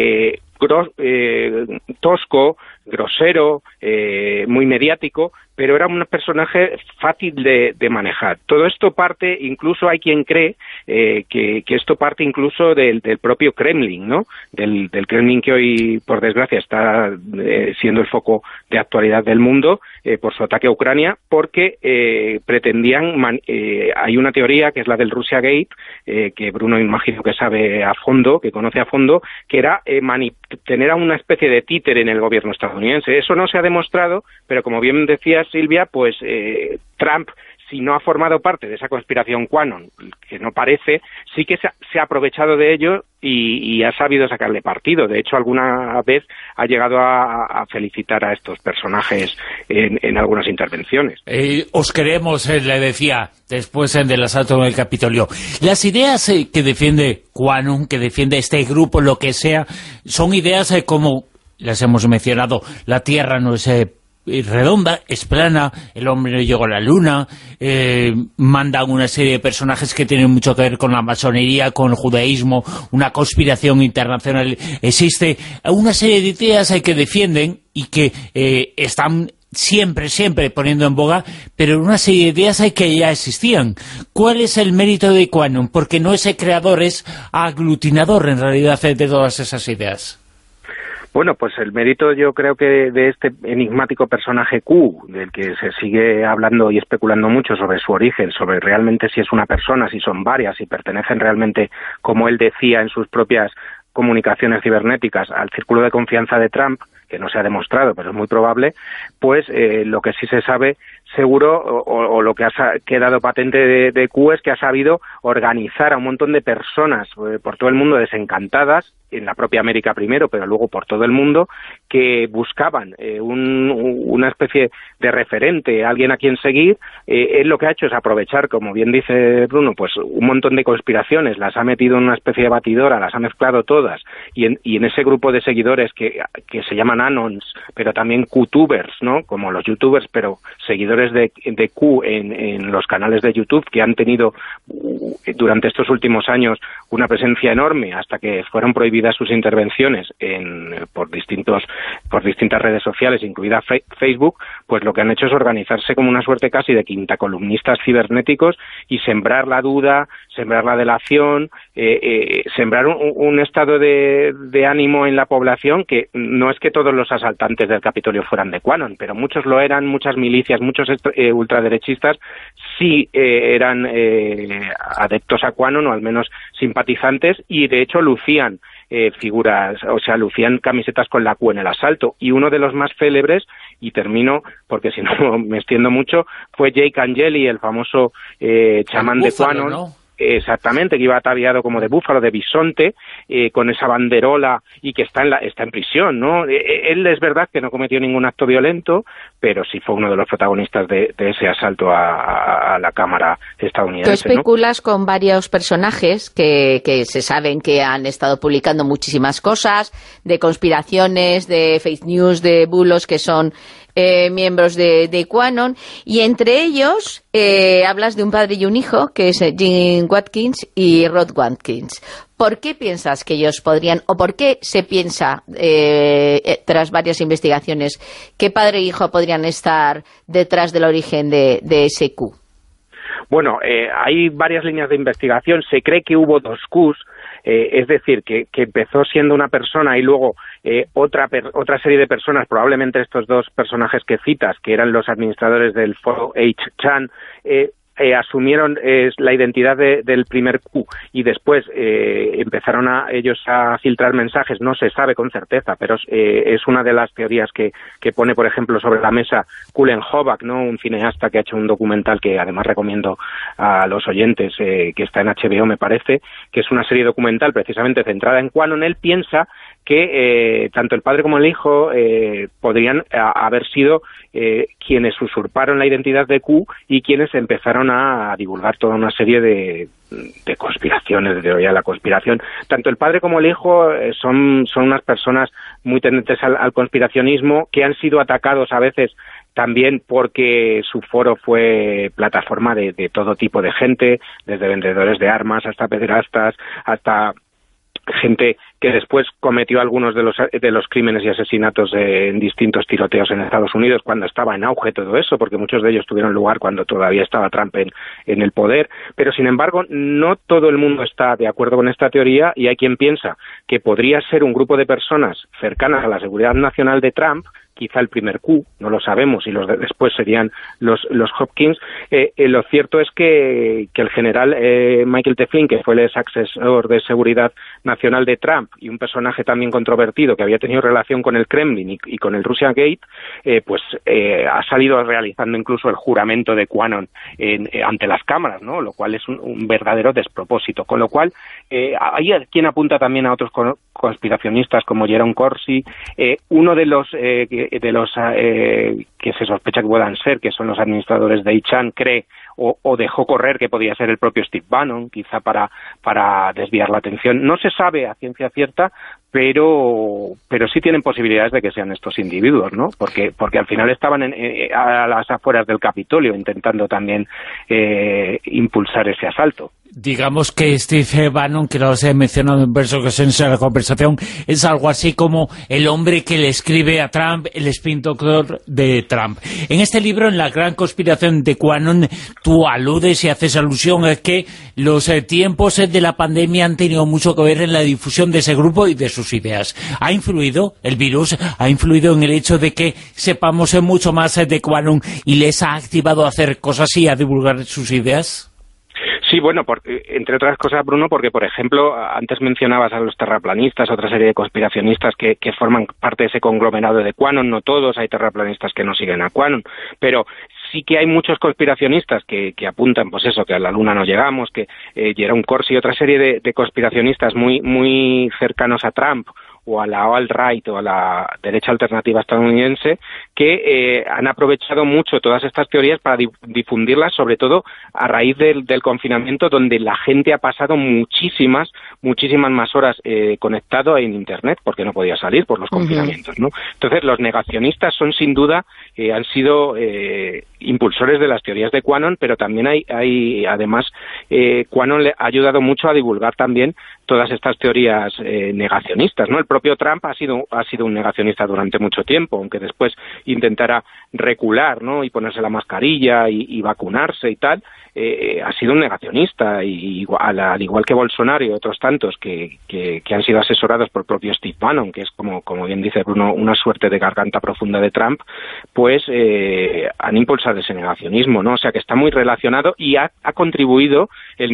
Tosco, grosero, muy mediático, pero era un personaje fácil de manejar. Todo esto parte, incluso hay quien cree que esto parte incluso del propio Kremlin, ¿no? Del Kremlin, que hoy, por desgracia, está siendo el foco de actualidad del mundo por su ataque a Ucrania, porque pretendían, hay una teoría que es la del Russia Gate, que Bruno imagino que sabe a fondo, que conoce a fondo, que era tener a una especie de títere en el gobierno estadounidense. Eso no se ha demostrado, pero como bien decía Silvia, pues Trump, si no ha formado parte de esa conspiración QAnon, que no parece, sí que se ha aprovechado de ello y ha sabido sacarle partido. De hecho, alguna vez ha llegado a felicitar a estos personajes en algunas intervenciones. Os queremos, le decía, después del asalto en el Capitolio. Las ideas que defiende QAnon, que defiende este grupo, lo que sea, son ideas como las hemos mencionado, la Tierra no es redonda, es plana, el hombre no llegó a la luna, mandan una serie de personajes que tienen mucho que ver con la masonería, con el judaísmo, una conspiración internacional. Existe una serie de ideas que defienden y que están siempre poniendo en boga, pero una serie de ideas que ya existían. ¿Cuál es el mérito de QAnon? Porque no es creador, es aglutinador en realidad de todas esas ideas. Bueno, pues el mérito yo creo que de este enigmático personaje Q, del que se sigue hablando y especulando mucho sobre su origen, sobre realmente si es una persona, si son varias, si pertenecen realmente, como él decía en sus propias comunicaciones cibernéticas, al círculo de confianza de Trump, que no se ha demostrado, pero es muy probable, pues lo que sí se sabe seguro, o lo que ha quedado patente de Q, es que ha sabido organizar a un montón de personas por todo el mundo desencantadas, en la propia América primero, pero luego por todo el mundo, que buscaban una especie de referente, alguien a quien seguir. Él lo que ha hecho es aprovechar, como bien dice Bruno, pues un montón de conspiraciones, las ha metido en una especie de batidora, las ha mezclado todas, y en ese grupo de seguidores que se llaman Anons, pero también Qtubers, ¿no? Como los youtubers, pero seguidores de Q en los canales de YouTube, que han tenido durante estos últimos años una presencia enorme, hasta que fueron prohibidas sus intervenciones por distintas redes sociales, incluida Facebook. Pues lo que han hecho es organizarse como una suerte casi de quintacolumnistas cibernéticos y sembrar la duda, sembrar la delación, sembrar un estado de ánimo en la población, que no es que todos los asaltantes del Capitolio fueran de QAnon, pero muchos lo eran, muchas milicias, muchos ultraderechistas sí eran adeptos a QAnon, o al menos simpatizantes, y de hecho lucían figuras, o sea, lucían camisetas con la Q en el asalto. Y uno de los más célebres, y termino porque si no me extiendo mucho, fue Jake Angeli, el famoso chamán de QAnon, ¿no? Exactamente, que iba ataviado como de búfalo, de bisonte, con esa banderola, y que está en prisión, ¿no? Él es verdad que no cometió ningún acto violento, pero sí fue uno de los protagonistas de ese asalto a la Cámara estadounidense. Tú especulas, ¿no?, con varios personajes que se saben que han estado publicando muchísimas cosas, de conspiraciones, de fake news, de bulos, que son miembros de QAnon, y entre ellos hablas de un padre y un hijo, que es Jim Watkins y Rod Watkins. ¿Por qué piensas que ellos podrían, o por qué se piensa, tras varias investigaciones, que padre e hijo podrían estar detrás del origen de ese Q? Bueno, hay varias líneas de investigación. Se cree que hubo dos Qs, es decir, que empezó siendo una persona y luego otra serie de personas, probablemente estos dos personajes que citas, que eran los administradores del foro 8chan, asumieron la identidad del primer Q, y después empezaron ellos a filtrar mensajes. No se sabe con certeza, pero es una de las teorías que pone, por ejemplo, sobre la mesa Cullen Hoback, ¿no?, un cineasta que ha hecho un documental que además recomiendo a los oyentes, que está en HBO, me parece, que es una serie documental precisamente centrada en QAnon. Él piensa que tanto el padre como el hijo podrían haber sido quienes usurparon la identidad de Q y quienes empezaron a divulgar toda una serie de conspiraciones, de teoría de la conspiración. Tanto el padre como el hijo son unas personas muy tendentes al conspiracionismo, que han sido atacados a veces también porque su foro fue plataforma de todo tipo de gente, desde vendedores de armas hasta pederastas, hasta gente que después cometió algunos de los crímenes y asesinatos en distintos tiroteos en Estados Unidos cuando estaba en auge todo eso, porque muchos de ellos tuvieron lugar cuando todavía estaba Trump en el poder. Pero sin embargo, no todo el mundo está de acuerdo con esta teoría, y hay quien piensa que podría ser un grupo de personas cercanas a la seguridad nacional de Trump, quizá el primer Q, no lo sabemos, y los después serían los Hopkins. Lo cierto es que el general Michael T. Flynn, que fue el ex asesor de seguridad nacional de Trump y un personaje también controvertido que había tenido relación con el Kremlin y con el Russia Gate, ha salido realizando incluso el juramento de QAnon ante las cámaras, ¿no? Lo cual es un verdadero despropósito. Con lo cual, hay quien apunta también a otros conspiracionistas como Jerome Corsi, uno de los que se sospecha que puedan ser, que son los administradores de Ichan, cree o dejó correr que podía ser el propio Steve Bannon, quizá para desviar la atención. No se sabe a ciencia cierta, pero sí tienen posibilidades de que sean estos individuos, ¿no? Porque al final estaban a las afueras del Capitolio intentando también impulsar ese asalto. Digamos que Steve Bannon, que lo has mencionado en varias ocasiones en la conversación, es algo así como el hombre que le escribe a Trump, el spin doctor de Trump. En este libro, en La gran conspiración de QAnon, tú aludes y haces alusión a que los tiempos de la pandemia han tenido mucho que ver en la difusión de ese grupo y de sus ideas. ¿Ha influido el virus? ¿Ha influido en el hecho de que sepamos mucho más de QAnon y les ha activado a hacer cosas y a divulgar sus ideas? Sí, bueno, entre otras cosas, Bruno, porque, por ejemplo, antes mencionabas a los terraplanistas, otra serie de conspiracionistas que forman parte de ese conglomerado de QAnon. No todos, hay terraplanistas que no siguen a QAnon, pero sí que hay muchos conspiracionistas que apuntan, pues eso, que a la Luna no llegamos, que Jerome Corsi y otra serie de conspiracionistas muy cercanos a Trump, o a la alt-right o a la derecha alternativa estadounidense, que han aprovechado mucho todas estas teorías para difundirlas, sobre todo a raíz del confinamiento, donde la gente ha pasado muchísimas más horas conectado en Internet, porque no podía salir por los confinamientos, ¿no? Entonces, los negacionistas son, sin duda, han sido impulsores de las teorías de QAnon, pero también hay además, QAnon le ha ayudado mucho a divulgar también todas estas teorías negacionistas, ¿no? El propio Trump ha sido un negacionista durante mucho tiempo, aunque después intentara recular, ¿no? Y ponerse la mascarilla y vacunarse y tal. Ha sido un negacionista, y al igual que Bolsonaro y otros tantos que han sido asesorados por el propio Steve Bannon, que es, como bien dice Bruno, una suerte de garganta profunda de Trump, pues han impulsado ese negacionismo, ¿no? O sea que está muy relacionado, y ha contribuido,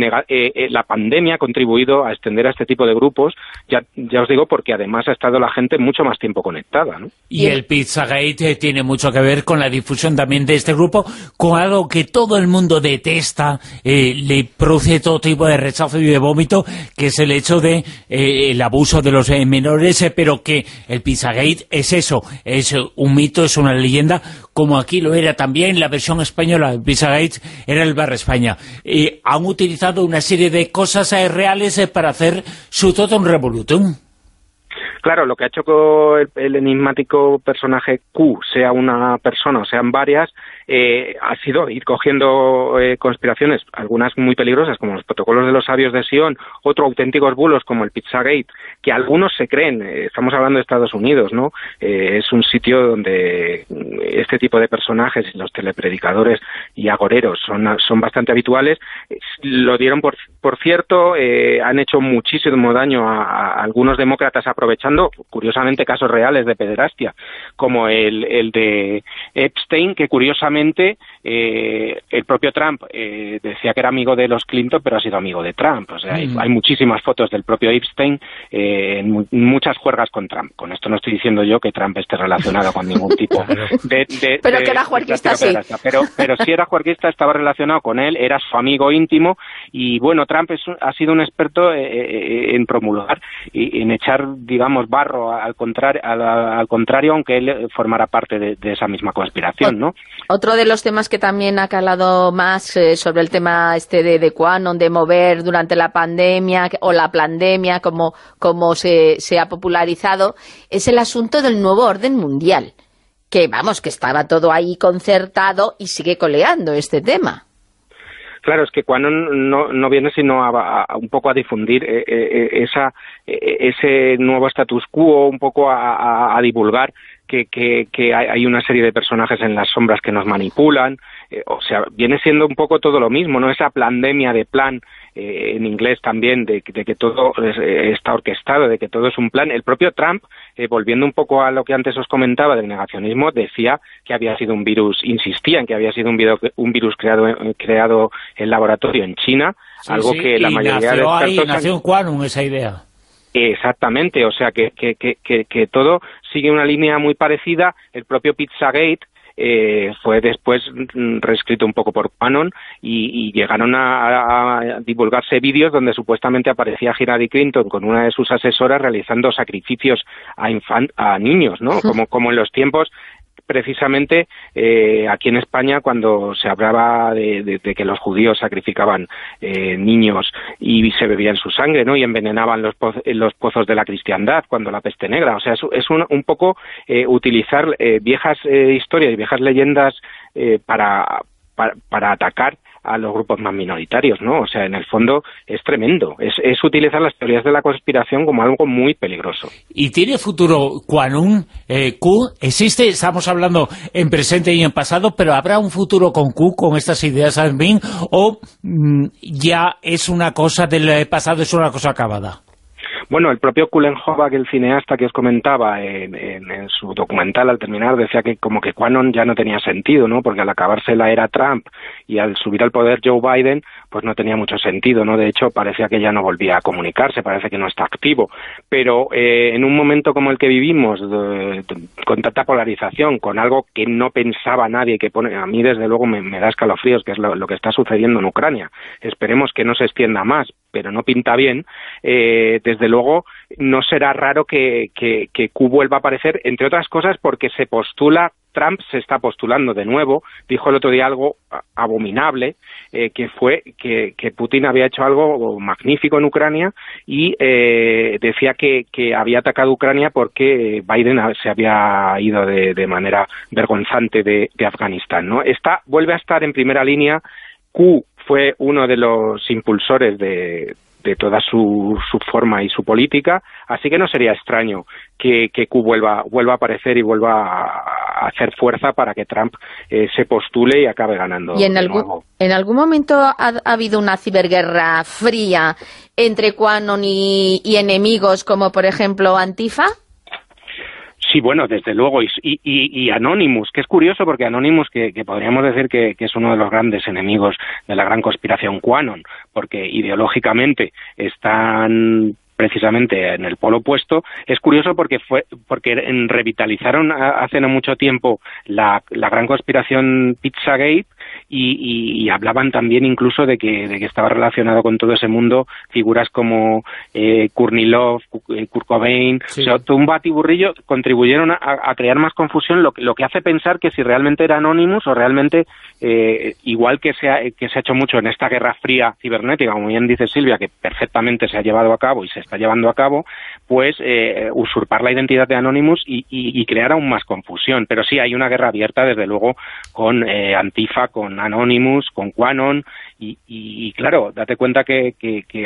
la pandemia ha contribuido a extender a este tipo de grupos, ya os digo, porque además ha estado la gente mucho más tiempo conectada, ¿no? Y el Pizzagate tiene mucho que ver con la difusión también de este grupo, con algo que todo el mundo detesta, le produce todo tipo de rechazo y de vómito, que es el hecho de el abuso de los menores, pero que el Pizzagate es eso, es un mito, es una leyenda, como aquí lo era también la versión española. El Pizzagate era el Bar España. Han utilizado una serie de cosas reales para hacer su totum revolutum. Claro, lo que ha hecho que el enigmático personaje Q sea una persona o sean varias, ha sido ir cogiendo conspiraciones, algunas muy peligrosas, como los protocolos de los sabios de Sion, otros auténticos bulos como el Pizzagate, que algunos se creen. Estamos hablando de Estados Unidos, ¿no? Es un sitio donde este tipo de personajes, los telepredicadores y agoreros, son bastante habituales. Lo dieron por cierto, han hecho muchísimo daño a algunos demócratas, aprovechando, curiosamente, casos reales de pederastia, como el de Epstein, que curiosamente el propio Trump decía que era amigo de los Clinton, pero ha sido amigo de Trump. O sea, hay muchísimas fotos del propio Epstein en muchas juergas con Trump. Con esto no estoy diciendo yo que Trump esté relacionado con ningún tipo pero que era juerguista, sí. Pero si era juerguista, estaba relacionado con él, era su amigo íntimo, y bueno, Trump ha sido un experto en promulgar y en echar, digamos, digamos, barro, al contrario, aunque él formara parte de esa misma conspiración, ¿no? Otro de los temas que también ha calado más sobre el tema de QAnon, de mover durante la pandemia, o la plandemia, como se ha popularizado, es el asunto del nuevo orden mundial. Que, vamos, que estaba todo ahí concertado y sigue coleando este tema. Claro, es que QAnon no viene sino a un poco a difundir ese nuevo status quo, un poco a divulgar que hay una serie de personajes en las sombras que nos manipulan, o sea, viene siendo un poco todo lo mismo, ¿no? Esa plandemia de plan, en inglés también, de que todo está orquestado, de que todo es un plan. El propio Trump, volviendo un poco a lo que antes os comentaba del negacionismo, decía que había sido un virus, insistía en que había sido un virus creado en laboratorio en China, algo que la mayoría de expertos... nació en QAnon esa idea. Exactamente, o sea que todo sigue una línea muy parecida. El propio Pizzagate fue después reescrito un poco por QAnon y llegaron a divulgarse vídeos donde supuestamente aparecía Hillary Clinton con una de sus asesoras realizando sacrificios a niños, ¿no? Como en los tiempos precisamente aquí en España, cuando se hablaba de que los judíos sacrificaban niños y se bebían su sangre, ¿no? Y envenenaban los pozos de la cristiandad cuando la peste negra. O sea, es un poco utilizar viejas historias y viejas leyendas para atacar a los grupos más minoritarios, ¿no? O sea, en el fondo es tremendo. Es utilizar las teorías de la conspiración como algo muy peligroso. ¿Y tiene futuro QAnon? ¿Q existe? Estamos hablando en presente y en pasado, pero ¿habrá un futuro con Q, con estas ideas también? ¿O ya es una cosa del pasado, es una cosa acabada? Bueno, el propio Cullen Hobak, el cineasta que os comentaba en su documental, al terminar, decía que como que QAnon ya no tenía sentido, ¿no? Porque al acabarse la era Trump y al subir al poder Joe Biden, pues no tenía mucho sentido, ¿no? De hecho, parecía que ya no volvía a comunicarse, parece que no está activo. Pero en un momento como el que vivimos, con tanta polarización, con algo que no pensaba nadie, que pone, a mí desde luego me da escalofríos, que es lo que está sucediendo en Ucrania. Esperemos que no se extienda más, pero no pinta bien. Desde luego no será raro que Q vuelva a aparecer, entre otras cosas porque Trump se está postulando de nuevo. Dijo el otro día algo abominable, que fue que Putin había hecho algo magnífico en Ucrania y decía que había atacado Ucrania porque Biden se había ido de manera vergonzante de Afganistán, ¿no? Vuelve a estar en primera línea. Q fue uno de los impulsores de toda su forma y su política, así que no sería extraño que Q vuelva a aparecer y vuelva a hacer fuerza para que Trump se postule y acabe ganando. ¿Y en algún momento ha habido una ciberguerra fría entre QAnon y enemigos como por ejemplo Antifa? Sí, bueno, desde luego, y Anonymous, que es curioso porque Anonymous, que podríamos decir que es uno de los grandes enemigos de la gran conspiración QAnon, porque ideológicamente están precisamente en el polo opuesto. Es curioso porque revitalizaron hace no mucho tiempo la gran conspiración Pizzagate y hablaban también incluso de que estaba relacionado con todo ese mundo figuras como Kurnilov, Kurt Cobain, sí. O sea, todo un batiburrillo, contribuyeron a crear más confusión, lo que hace pensar que si realmente era Anonymous o realmente igual que se ha hecho mucho en esta guerra fría cibernética, como bien dice Silvia, que perfectamente se ha llevado a cabo y se está llevando a cabo, pues usurpar la identidad de Anonymous y crear aún más confusión. Pero sí, hay una guerra abierta, desde luego, con Antifa, con Anonymous, con QAnon, y claro, date cuenta que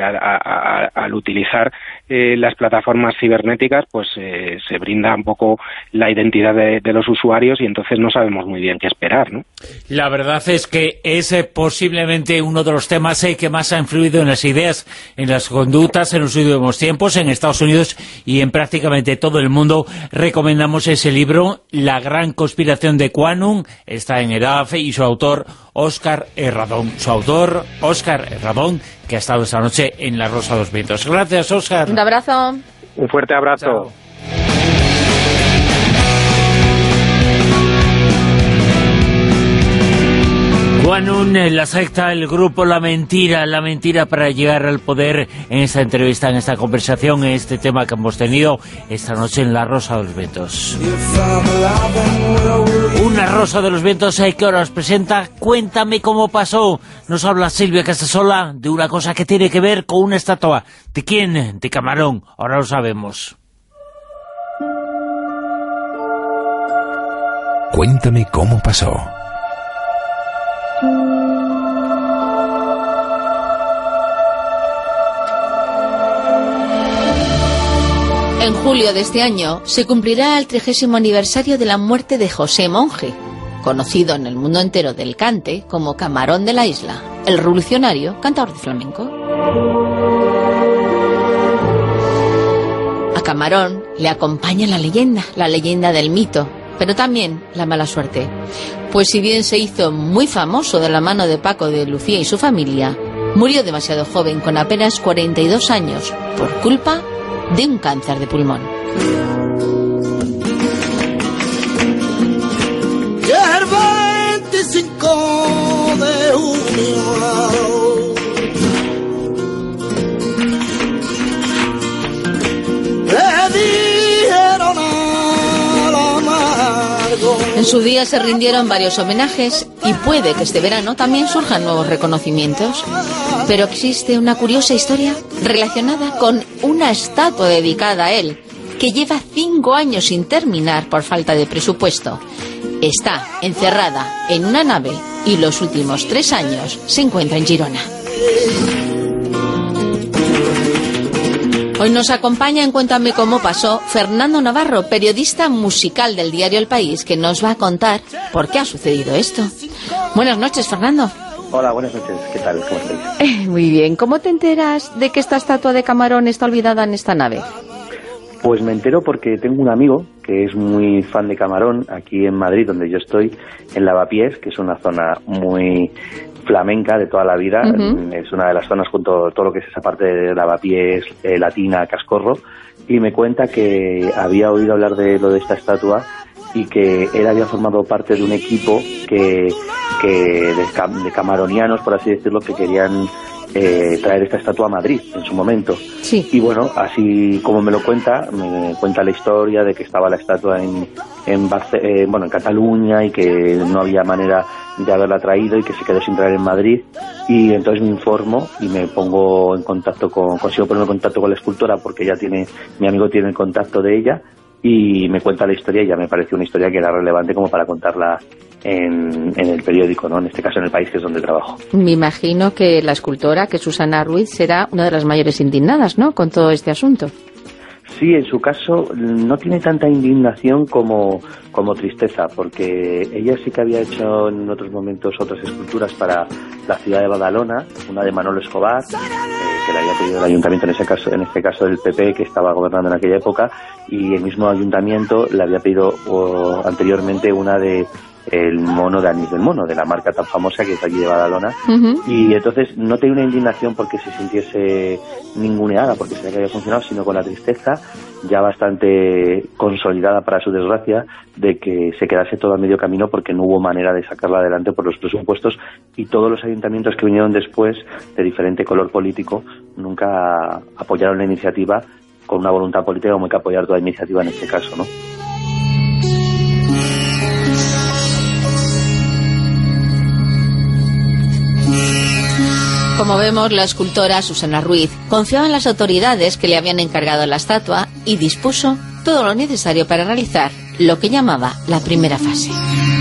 al utilizar las plataformas cibernéticas, pues se brinda un poco la identidad de los usuarios y entonces no sabemos muy bien qué esperar, ¿no? La verdad es que es posiblemente uno de los temas que más ha influido en las ideas, en las conductas en los últimos tiempos, en Estados Unidos y en prácticamente todo el mundo. Recomendamos ese libro, La gran conspiración de QAnon, está en EDAF, y su autor, Óscar Herradón. Su autor, Óscar Herradón, que ha estado esta noche en La Rosa de los Vientos. Gracias, Óscar. Un abrazo. Un fuerte abrazo. Chao. Manún, la secta, el grupo La Mentira para llegar al poder. En esta entrevista, en esta conversación, en este tema que hemos tenido esta noche en La Rosa de los Vientos. Una Rosa de los Vientos que ahora nos presenta Cuéntame cómo pasó. Nos habla Silvia Casasola de una cosa que tiene que ver con una estatua. ¿De quién? De Camarón. Ahora lo sabemos. Cuéntame cómo pasó. En julio de este año se cumplirá el 30º aniversario de la muerte de José Monge, conocido en el mundo entero del cante como Camarón de la Isla, el revolucionario cantador de flamenco. A Camarón le acompaña la leyenda del mito, pero también la mala suerte. Pues si bien se hizo muy famoso de la mano de Paco de Lucía y su familia, murió demasiado joven, con apenas 42 años, por culpa de un cáncer de pulmón. El 25 de junio le dieron al amargo. En su día se rindieron varios homenajes y puede que este verano también surjan nuevos reconocimientos. Pero existe una curiosa historia relacionada con una estatua dedicada a él, que lleva 5 años sin terminar por falta de presupuesto. Está encerrada en una nave y los últimos 3 años se encuentra en Girona. Hoy nos acompaña en Cuéntame cómo pasó Fernando Navarro, periodista musical del diario El País, que nos va a contar por qué ha sucedido esto. Buenas noches, Fernando. Hola, buenas noches. ¿Qué tal? ¿Cómo estáis? Muy bien. ¿Cómo te enteras de que esta estatua de Camarón está olvidada en esta nave? Pues me entero porque tengo un amigo que es muy fan de Camarón aquí en Madrid, donde yo estoy, en Lavapiés, que es una zona muy flamenca de toda la vida. Es una de las zonas junto a todo lo que es esa parte de Lavapiés, Latina, Cascorro, y me cuenta que había oído hablar de lo de esta estatua y que él había formado parte de un equipo de camaronianos, por así decirlo, que querían traer esta estatua a Madrid en su momento. Sí. Y bueno, así como me cuenta la historia de que estaba la estatua en Cataluña y que no había manera de haberla traído y que se quedó sin traer en Madrid. Y entonces me informo y me pongo en contacto consigo ponerme en contacto con la escultora, porque mi amigo tiene el contacto de ella, y me cuenta la historia, y ya me pareció una historia que era relevante como para contarla en el periódico, ¿no? En este caso en El País, que es donde trabajo. Me imagino que la escultora, que es Susana Ruiz, será una de las mayores indignadas, ¿no?, con todo este asunto. Sí, en su caso no tiene tanta indignación como tristeza, porque ella sí que había hecho en otros momentos otras esculturas para la ciudad de Badalona, una de Manolo Escobar, que le había pedido el ayuntamiento, en este caso del PP, que estaba gobernando en aquella época, y el mismo ayuntamiento le había pedido anteriormente una de el mono de Anís del Mono, de la marca tan famosa que es allí de Badalona. Y entonces no tenía una indignación porque se sintiese ninguneada, porque sabía que había funcionado, sino con la tristeza ya bastante consolidada, para su desgracia, de que se quedase todo a medio camino, porque no hubo manera de sacarla adelante por los presupuestos, y todos los ayuntamientos que vinieron después, de diferente color político, nunca apoyaron la iniciativa con una voluntad política como hay que apoyar toda iniciativa en este caso, ¿no? Como vemos, la escultora Susana Ruiz confiaba en las autoridades que le habían encargado la estatua y dispuso todo lo necesario para realizar lo que llamaba la primera fase.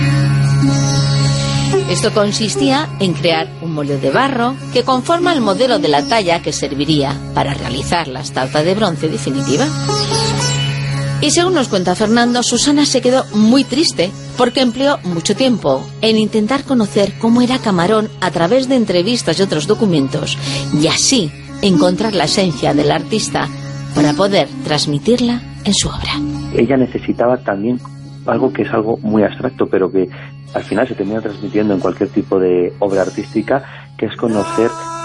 Esto consistía en crear un molde de barro que conforma el modelo de la talla que serviría para realizar la estatua de bronce definitiva. Y según nos cuenta Fernando, Susana se quedó muy triste porque empleó mucho tiempo en intentar conocer cómo era Camarón a través de entrevistas y otros documentos, y así encontrar la esencia del artista para poder transmitirla en su obra. Ella necesitaba también algo que es algo muy abstracto, pero que al final se termina transmitiendo en cualquier tipo de obra artística, que es conocer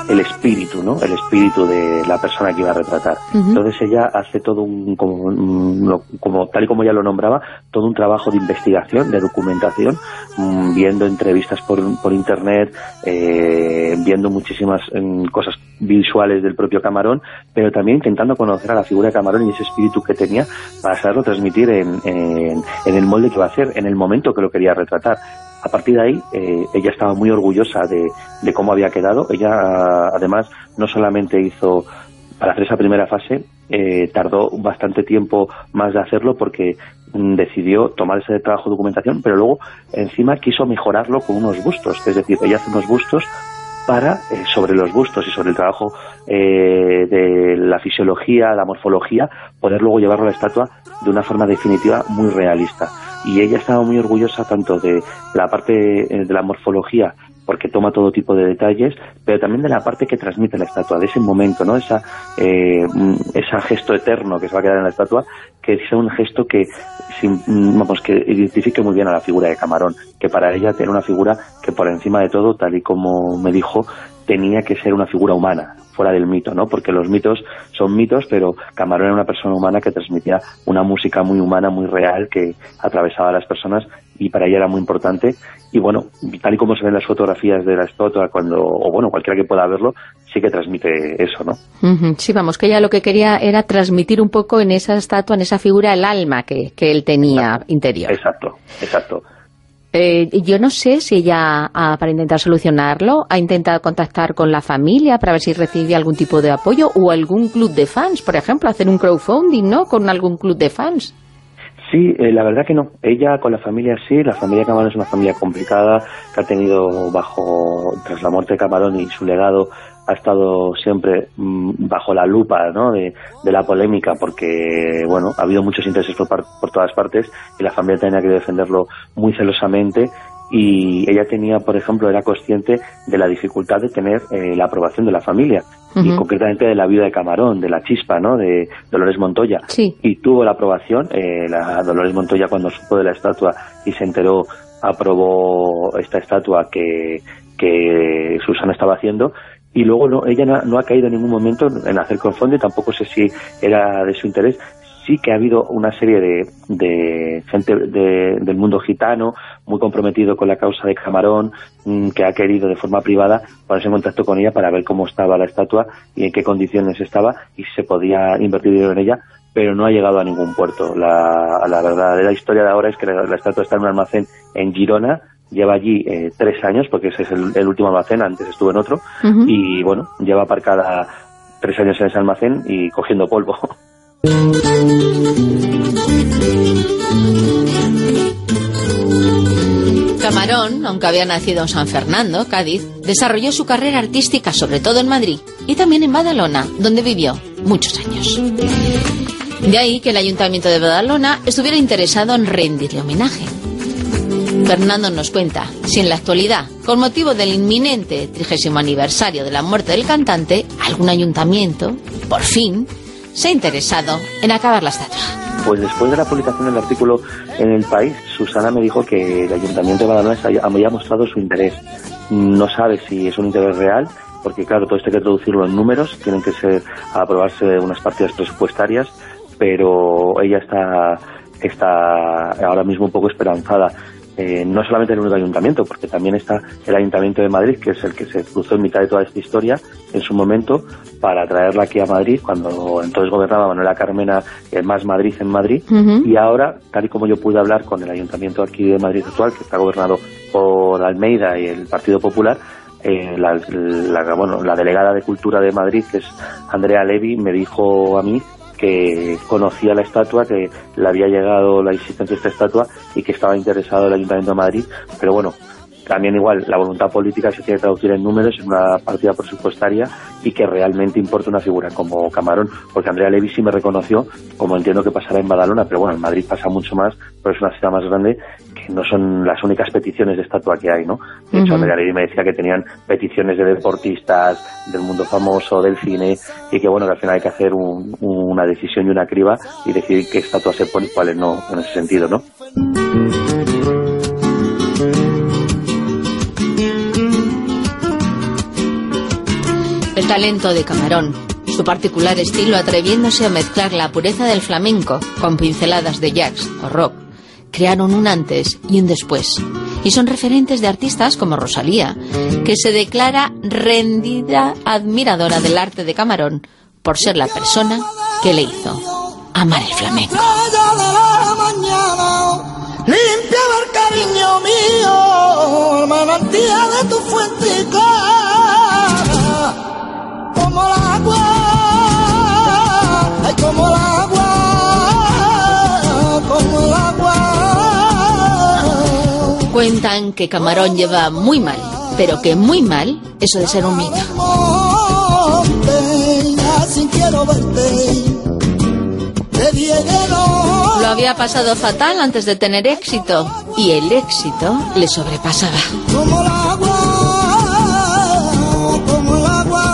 el espíritu, ¿no? El espíritu de la persona que iba a retratar. Entonces ella hace todo como tal y como ya lo nombraba, todo un trabajo de investigación, de documentación, viendo entrevistas por internet, viendo muchísimas cosas visuales del propio Camarón, pero también intentando conocer a la figura de Camarón y ese espíritu que tenía para saberlo transmitir en el molde que iba a hacer, en el momento que lo quería retratar. A partir de ahí, ella estaba muy orgullosa de cómo había quedado. Ella, además, no solamente hizo, para hacer esa primera fase, tardó bastante tiempo más de hacerlo porque decidió tomar ese trabajo de documentación, pero luego, encima, quiso mejorarlo con unos bustos. Es decir, ella hace unos bustos para, sobre los bustos y sobre el trabajo de la fisiología, la morfología, poder luego llevarlo a la estatua de una forma definitiva muy realista. Y ella estaba muy orgullosa tanto de la parte de la morfología, porque toma todo tipo de detalles, pero también de la parte que transmite la estatua, de ese momento, ¿no? Ese gesto eterno que se va a quedar en la estatua, que sea un gesto que identifique muy bien a la figura de Camarón, que para ella tiene una figura que por encima de todo, tal y como me dijo, tenía que ser una figura humana, fuera del mito, ¿no? Porque los mitos son mitos, pero Camarón era una persona humana que transmitía una música muy humana, muy real, que atravesaba a las personas, y para ella era muy importante. Y bueno, tal y como se ven las fotografías de la estatua, cualquiera que pueda verlo, sí que transmite eso, ¿no? Sí, vamos, que ella lo que quería era transmitir un poco en esa estatua, en esa figura, el alma que él tenía interior. Exacto. Yo no sé si ella, para intentar solucionarlo, ha intentado contactar con la familia para ver si recibía algún tipo de apoyo, o algún club de fans, por ejemplo, hacer un crowdfunding, ¿no?, con algún club de fans. Sí, la verdad que no. Ella con la familia sí. La familia Camarón es una familia complicada que ha tenido tras la muerte de Camarón y su legado, ha estado siempre bajo la lupa, ¿no?, de la polémica, porque bueno, ha habido muchos intereses por todas partes y la familia tenía que defenderlo muy celosamente. Y ella tenía, por ejemplo, era consciente de la dificultad de tener la aprobación de la familia, y concretamente de la viuda de Camarón, de la chispa, ¿no?, de Dolores Montoya. Sí. Y tuvo la aprobación, la Dolores Montoya, cuando supo de la estatua y se enteró, aprobó esta estatua que Susana estaba haciendo. Y luego ella no ha caído en ningún momento en hacer crowdfunding, tampoco sé si era de su interés. Sí que ha habido una serie de gente del mundo gitano muy comprometido con la causa de Camarón, que ha querido de forma privada ponerse en contacto con ella para ver cómo estaba la estatua y en qué condiciones estaba y si se podía invertir dinero en ella, pero no ha llegado a ningún puerto. La verdadera historia de ahora es que la estatua está en un almacén en Girona. Lleva allí 3 años, porque ese es el último almacén, antes estuvo en otro, y bueno, lleva aparcada 3 años en ese almacén y cogiendo polvo. Camarón, aunque había nacido en San Fernando, Cádiz, desarrolló su carrera artística sobre todo en Madrid y también en Badalona, donde vivió muchos años. De ahí que el Ayuntamiento de Badalona estuviera interesado en rendirle homenaje. Fernando nos cuenta si en la actualidad, con motivo del inminente 30º aniversario de la muerte del cantante, algún ayuntamiento, por fin, se ha interesado en acabar la estatua. Pues después de la publicación del artículo en El País, Susana me dijo que el Ayuntamiento de Badalona había mostrado su interés. No sabe si es un interés real, porque claro, todo esto hay que traducirlo en números, tienen que aprobarse unas partidas presupuestarias, pero ella está ahora mismo un poco esperanzada. No solamente el único ayuntamiento, porque también está el Ayuntamiento de Madrid, que es el que se cruzó en mitad de toda esta historia en su momento para traerla aquí a Madrid, cuando entonces gobernaba Manuela Carmena, Más Madrid en Madrid, y ahora, tal y como yo pude hablar con el Ayuntamiento aquí de Madrid actual, que está gobernado por Almeida y el Partido Popular, la delegada de Cultura de Madrid, que es Andrea Levy, me dijo a mí que conocía la estatua, que le había llegado la existencia de esta estatua y que estaba interesado el Ayuntamiento de Madrid, pero bueno, también igual la voluntad política se tiene que traducir en números, en una partida presupuestaria, y que realmente importa una figura como Camarón, porque Andrea Levy sí me reconoció, como entiendo que pasará en Badalona, pero bueno, en Madrid pasa mucho más, pero es una ciudad más grande, que no son las únicas peticiones de estatua que hay, ¿no? De hecho, Andrea Levy me decía que tenían peticiones de deportistas, del mundo famoso, del cine, y que bueno, que al final hay que hacer una decisión y una criba y decidir qué estatua se pone y cuáles no, en ese sentido, ¿no? Talento de Camarón. Su particular estilo atreviéndose a mezclar la pureza del flamenco con pinceladas de jazz o rock. Crearon un antes y un después. Y son referentes de artistas como Rosalía, que se declara rendida admiradora del arte de Camarón por ser la persona que le hizo amar el flamenco. Limpiaba el cariño mío, manantial de tu fuente clara, como el agua, ay, como el agua, como el agua. Cuentan que Camarón lleva muy mal, pero que muy mal eso de ser un mito. Así quiero verte. Lo había pasado fatal antes de tener éxito, y el éxito le sobrepasaba. Como el agua, como el agua.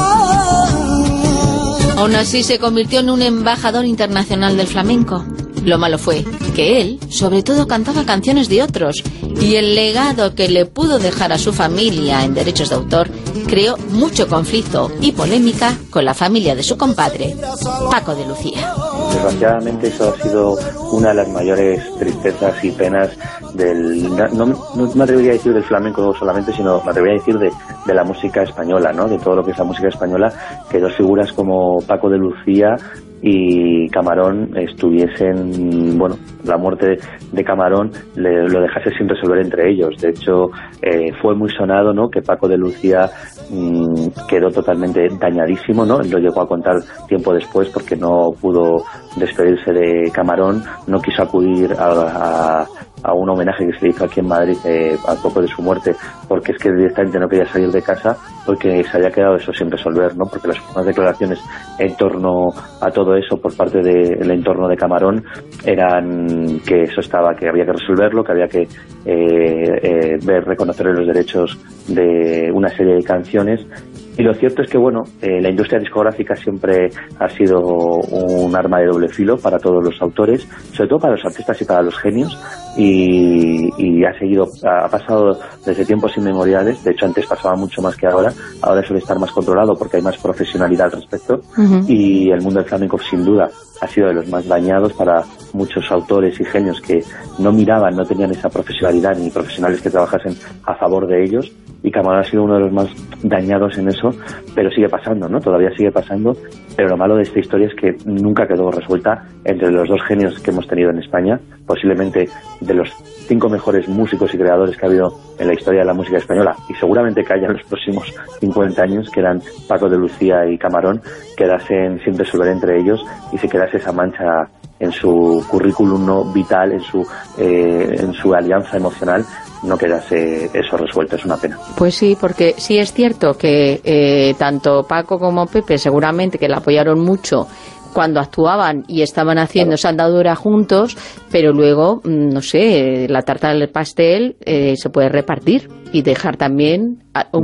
Aún así se convirtió en un embajador internacional del flamenco. Lo malo fue que él, sobre todo, cantaba canciones de otros, y el legado que le pudo dejar a su familia en derechos de autor creó mucho conflicto y polémica con la familia de su compadre, Paco de Lucía. Desgraciadamente eso ha sido una de las mayores tristezas y penas no me atrevería a decir del flamenco solamente, sino me atrevería a decir de la música española, ¿no? De todo lo que es la música española, que dos figuras como Paco de Lucía y Camarón estuviesen, bueno, la muerte de Camarón lo dejase sin resolver entre ellos. De hecho, fue muy sonado, ¿no?, que Paco de Lucía quedó totalmente dañadísimo, ¿no? Él lo llegó a contar tiempo después porque no pudo despedirse de Camarón, no quiso acudir a un homenaje que se le hizo aquí en Madrid a poco de su muerte, porque es que directamente no quería salir de casa porque se había quedado eso sin resolver, ¿no? Porque las últimas declaraciones en torno a todo eso por parte del entorno de Camarón eran que eso estaba, que había que resolverlo, que había que reconocer los derechos de una serie de canciones. Y lo cierto es que, bueno, la industria discográfica siempre ha sido un arma de doble filo para todos los autores, sobre todo para los artistas y para los genios, y ha pasado desde tiempos inmemoriales. De hecho, antes pasaba mucho más que ahora suele estar más controlado porque hay más profesionalidad al respecto, y el mundo del flamenco, sin duda, ha sido de los más dañados para muchos autores y genios que no miraban, no tenían esa profesionalidad ni profesionales que trabajasen a favor de ellos, y Camarón ha sido uno de los más dañados en eso, pero sigue pasando, ¿no? Todavía sigue pasando, pero lo malo de esta historia es que nunca quedó resuelta entre los dos genios que hemos tenido en España, posiblemente de los 5 mejores músicos y creadores que ha habido en la historia de la música española, y seguramente que haya en los próximos 50 años, que eran Paco de Lucía y Camarón, quedasen sin resolver entre ellos y se quedase esa mancha en su currículum no vital, en su alianza emocional, no quedase eso resuelto. Es una pena. Pues sí, porque sí es cierto que tanto Paco como Pepe seguramente que la apoyaron mucho cuando actuaban y estaban haciendo esa andadura juntos, pero luego, no sé, la tarta del pastel se puede repartir y dejar también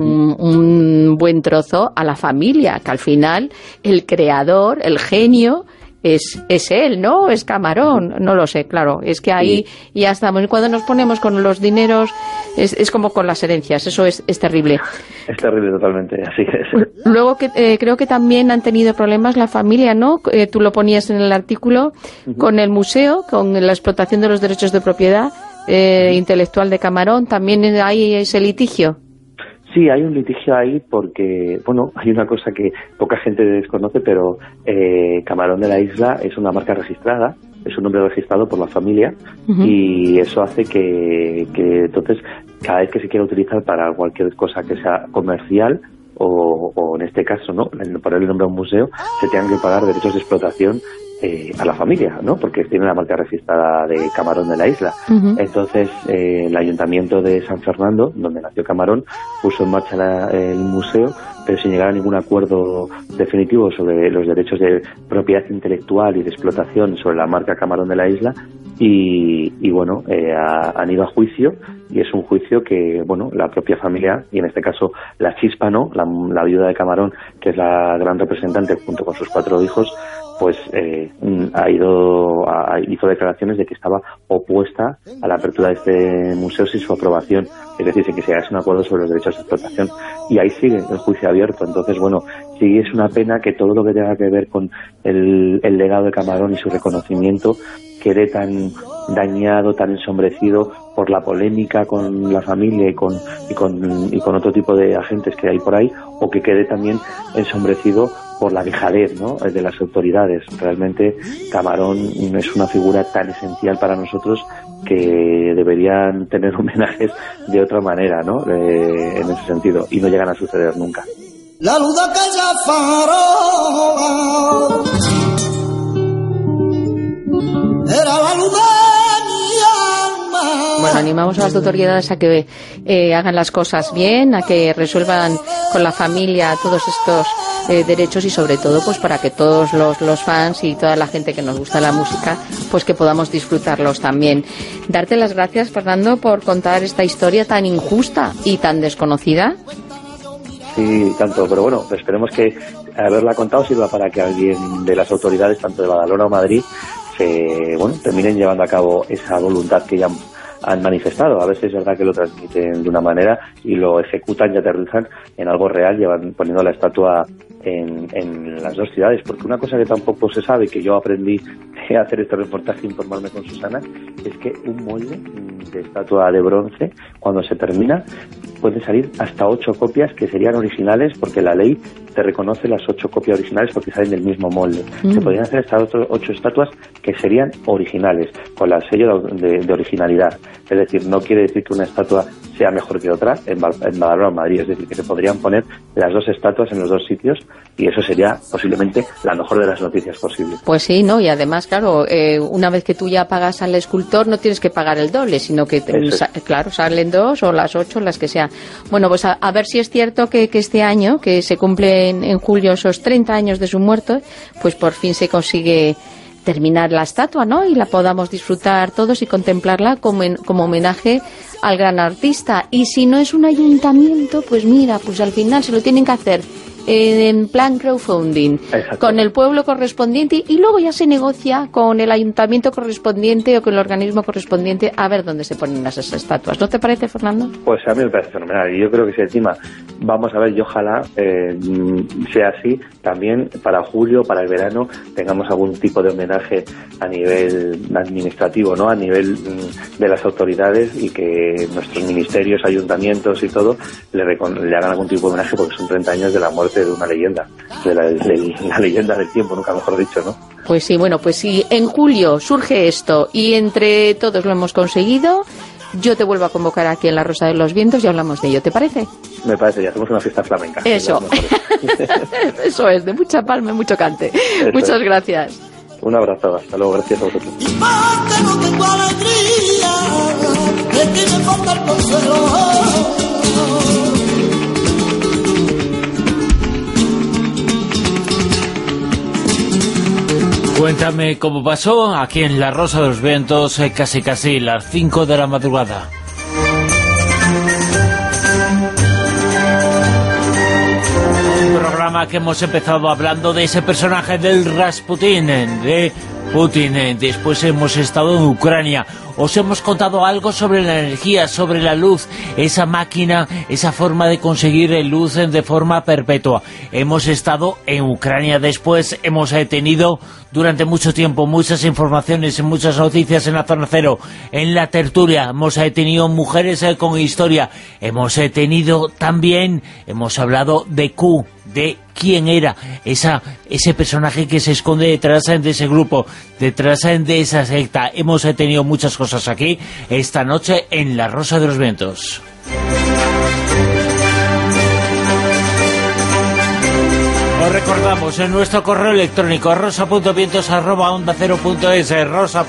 un buen trozo a la familia, que al final el creador, el genio, es él, ¿no? Es Camarón, no lo sé, claro, es que ahí ya estamos. Y cuando nos ponemos con los dineros, es como con las herencias, eso es terrible. Es terrible totalmente, así es. Luego creo que también han tenido problemas la familia, ¿no? Tú lo ponías en el artículo, con el museo, con la explotación de los derechos de propiedad intelectual de Camarón, también hay ese litigio. Sí, hay un litigio ahí porque, bueno, hay una cosa que poca gente desconoce, pero Camarón de la Isla es una marca registrada, es un nombre registrado por la familia, y eso hace que entonces cada vez que se quiera utilizar para cualquier cosa que sea comercial o en este caso, ¿no?, ponerle el nombre a un museo, se tengan que pagar derechos de explotación a la familia, ¿no?, porque tiene la marca registrada de Camarón de la Isla. Entonces, el Ayuntamiento de San Fernando, donde nació Camarón, puso en marcha el museo, pero sin llegar a ningún acuerdo definitivo sobre los derechos de propiedad intelectual y de explotación sobre la marca Camarón de la Isla, y bueno, han ido a juicio, y es un juicio que, bueno, la propia familia, y en este caso la Chispa, ¿no?, la viuda de Camarón, que es la gran representante junto con sus 4 hijos, pues hizo declaraciones de que estaba opuesta a la apertura de este museo sin su aprobación, es decir, sin que se haga un acuerdo sobre los derechos de explotación, y ahí sigue el juicio abierto. Entonces, bueno, Sí, es una pena que todo lo que tenga que ver con el legado de Camarón y su reconocimiento quede tan dañado, tan ensombrecido por la polémica con la familia y con otro tipo de agentes que hay por ahí, o que quede también ensombrecido por la dejadez, ¿no?, de las autoridades. Realmente Camarón es una figura tan esencial para nosotros que deberían tener homenajes de otra manera, ¿no?, en ese sentido, y no llegan a suceder nunca. La luz de aquella farola era la luz de mi alma. Bueno, animamos a las autoridades a que hagan las cosas bien, a que resuelvan con la familia todos estos derechos, y sobre todo pues para que todos los fans y toda la gente que nos gusta la música, pues que podamos disfrutarlos también. Darte las gracias, Fernando, por contar esta historia tan injusta y tan desconocida. Sí, tanto, pero bueno, esperemos que haberla contado sirva para que alguien de las autoridades, tanto de Badalona o Madrid, terminen llevando a cabo esa voluntad que ya han manifestado. A veces es verdad que lo transmiten de una manera y lo ejecutan y aterrizan en algo real, poniendo la estatua en las dos ciudades, porque una cosa que tampoco se sabe, que yo aprendí a hacer este reportaje, informarme con Susana, es que un molde de estatua de bronce, cuando se termina, puede salir hasta 8 copias que serían originales, porque la ley te reconoce las 8 copias originales porque salen del mismo molde. Se podrían hacer hasta 8 estatuas que serían originales, con el sello de originalidad. Es decir, no quiere decir que una estatua sea mejor que otra en Badalona o Madrid, es decir, que se podrían poner las dos estatuas en los dos sitios, y eso sería posiblemente la mejor de las noticias posibles. Pues sí, ¿no? Y además, claro, una vez que tú ya pagas al escultor, no tienes que pagar el doble, sino que, claro, salen 2 o las 8, las que sean. Bueno, pues a ver si es cierto que este año, que se cumplen en julio esos 30 años de su muerte, pues por fin se consigue terminar la estatua, ¿no?, y la podamos disfrutar todos y contemplarla como homenaje al gran artista. Y si no es un ayuntamiento, pues mira, pues al final se lo tienen que hacer en plan crowdfunding, con el pueblo correspondiente, y luego ya se negocia con el ayuntamiento correspondiente o con el organismo correspondiente a ver dónde se ponen esas estatuas. ¿No te parece, Fernando? Pues a mí me parece fenomenal, y yo creo que si encima vamos a ver, y ojalá sea así, también para julio, para el verano, tengamos algún tipo de homenaje a nivel administrativo, ¿no?, a nivel de las autoridades, y que nuestros ministerios, ayuntamientos y todo le hagan algún tipo de homenaje, porque son 30 años de la muerte de una leyenda, de la leyenda del tiempo, nunca mejor dicho, ¿no? Pues sí, bueno, pues si en julio surge esto y entre todos lo hemos conseguido, yo te vuelvo a convocar aquí en La Rosa de los Vientos y hablamos de ello, ¿te parece? Me parece, ya hacemos una fiesta flamenca. Eso, eso es, de mucha palma y mucho cante. Eso. Muchas gracias. Un abrazo, hasta luego, gracias a vosotros. Y más que no tengo alegría, es que me falta el consuelo. Cuéntame cómo pasó aquí en La Rosa de los Vientos, casi las 5 de la madrugada. Un programa que hemos empezado hablando de ese personaje del Rasputín, de Putin. Después hemos estado en Ucrania. Os hemos contado algo sobre la energía, sobre la luz, esa máquina, esa forma de conseguir luz de forma perpetua. Hemos estado en Ucrania. Después hemos tenido durante mucho tiempo muchas informaciones, muchas noticias en la Zona Cero, en la tertulia. Hemos tenido mujeres con historia. Hemos tenido también, hemos hablado de Q, de quién era ese personaje que se esconde detrás de ese grupo, detrás de esa secta. Hemos tenido muchas cosas aquí esta noche en La Rosa de los Vientos. Os recordamos en nuestro correo electrónico rosa.vientos@ondacero.es,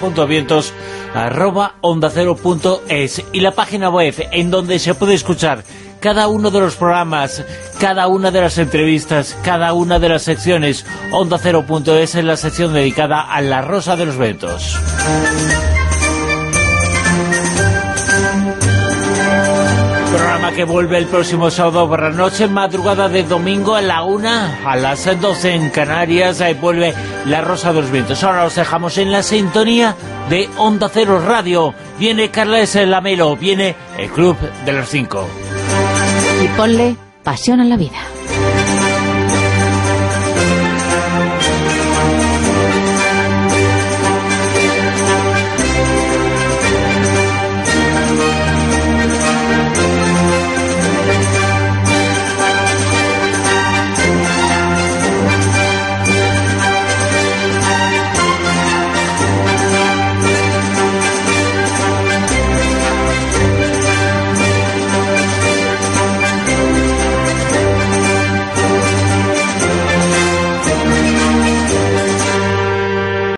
rosa.vientos@ondacero.es, y la página web en donde se puede escuchar cada uno de los programas, cada una de las entrevistas, cada una de las secciones. ondacero.es es la sección dedicada a La Rosa de los Vientos. Programa que vuelve el próximo sábado por la noche, madrugada de domingo a la 1, a las 12 en Canarias. Ahí vuelve La Rosa de los Vientos. Ahora os dejamos en la sintonía de Onda Cero Radio. Viene Carles Lamelo, viene el Club de los 5. Y ponle pasión a la vida.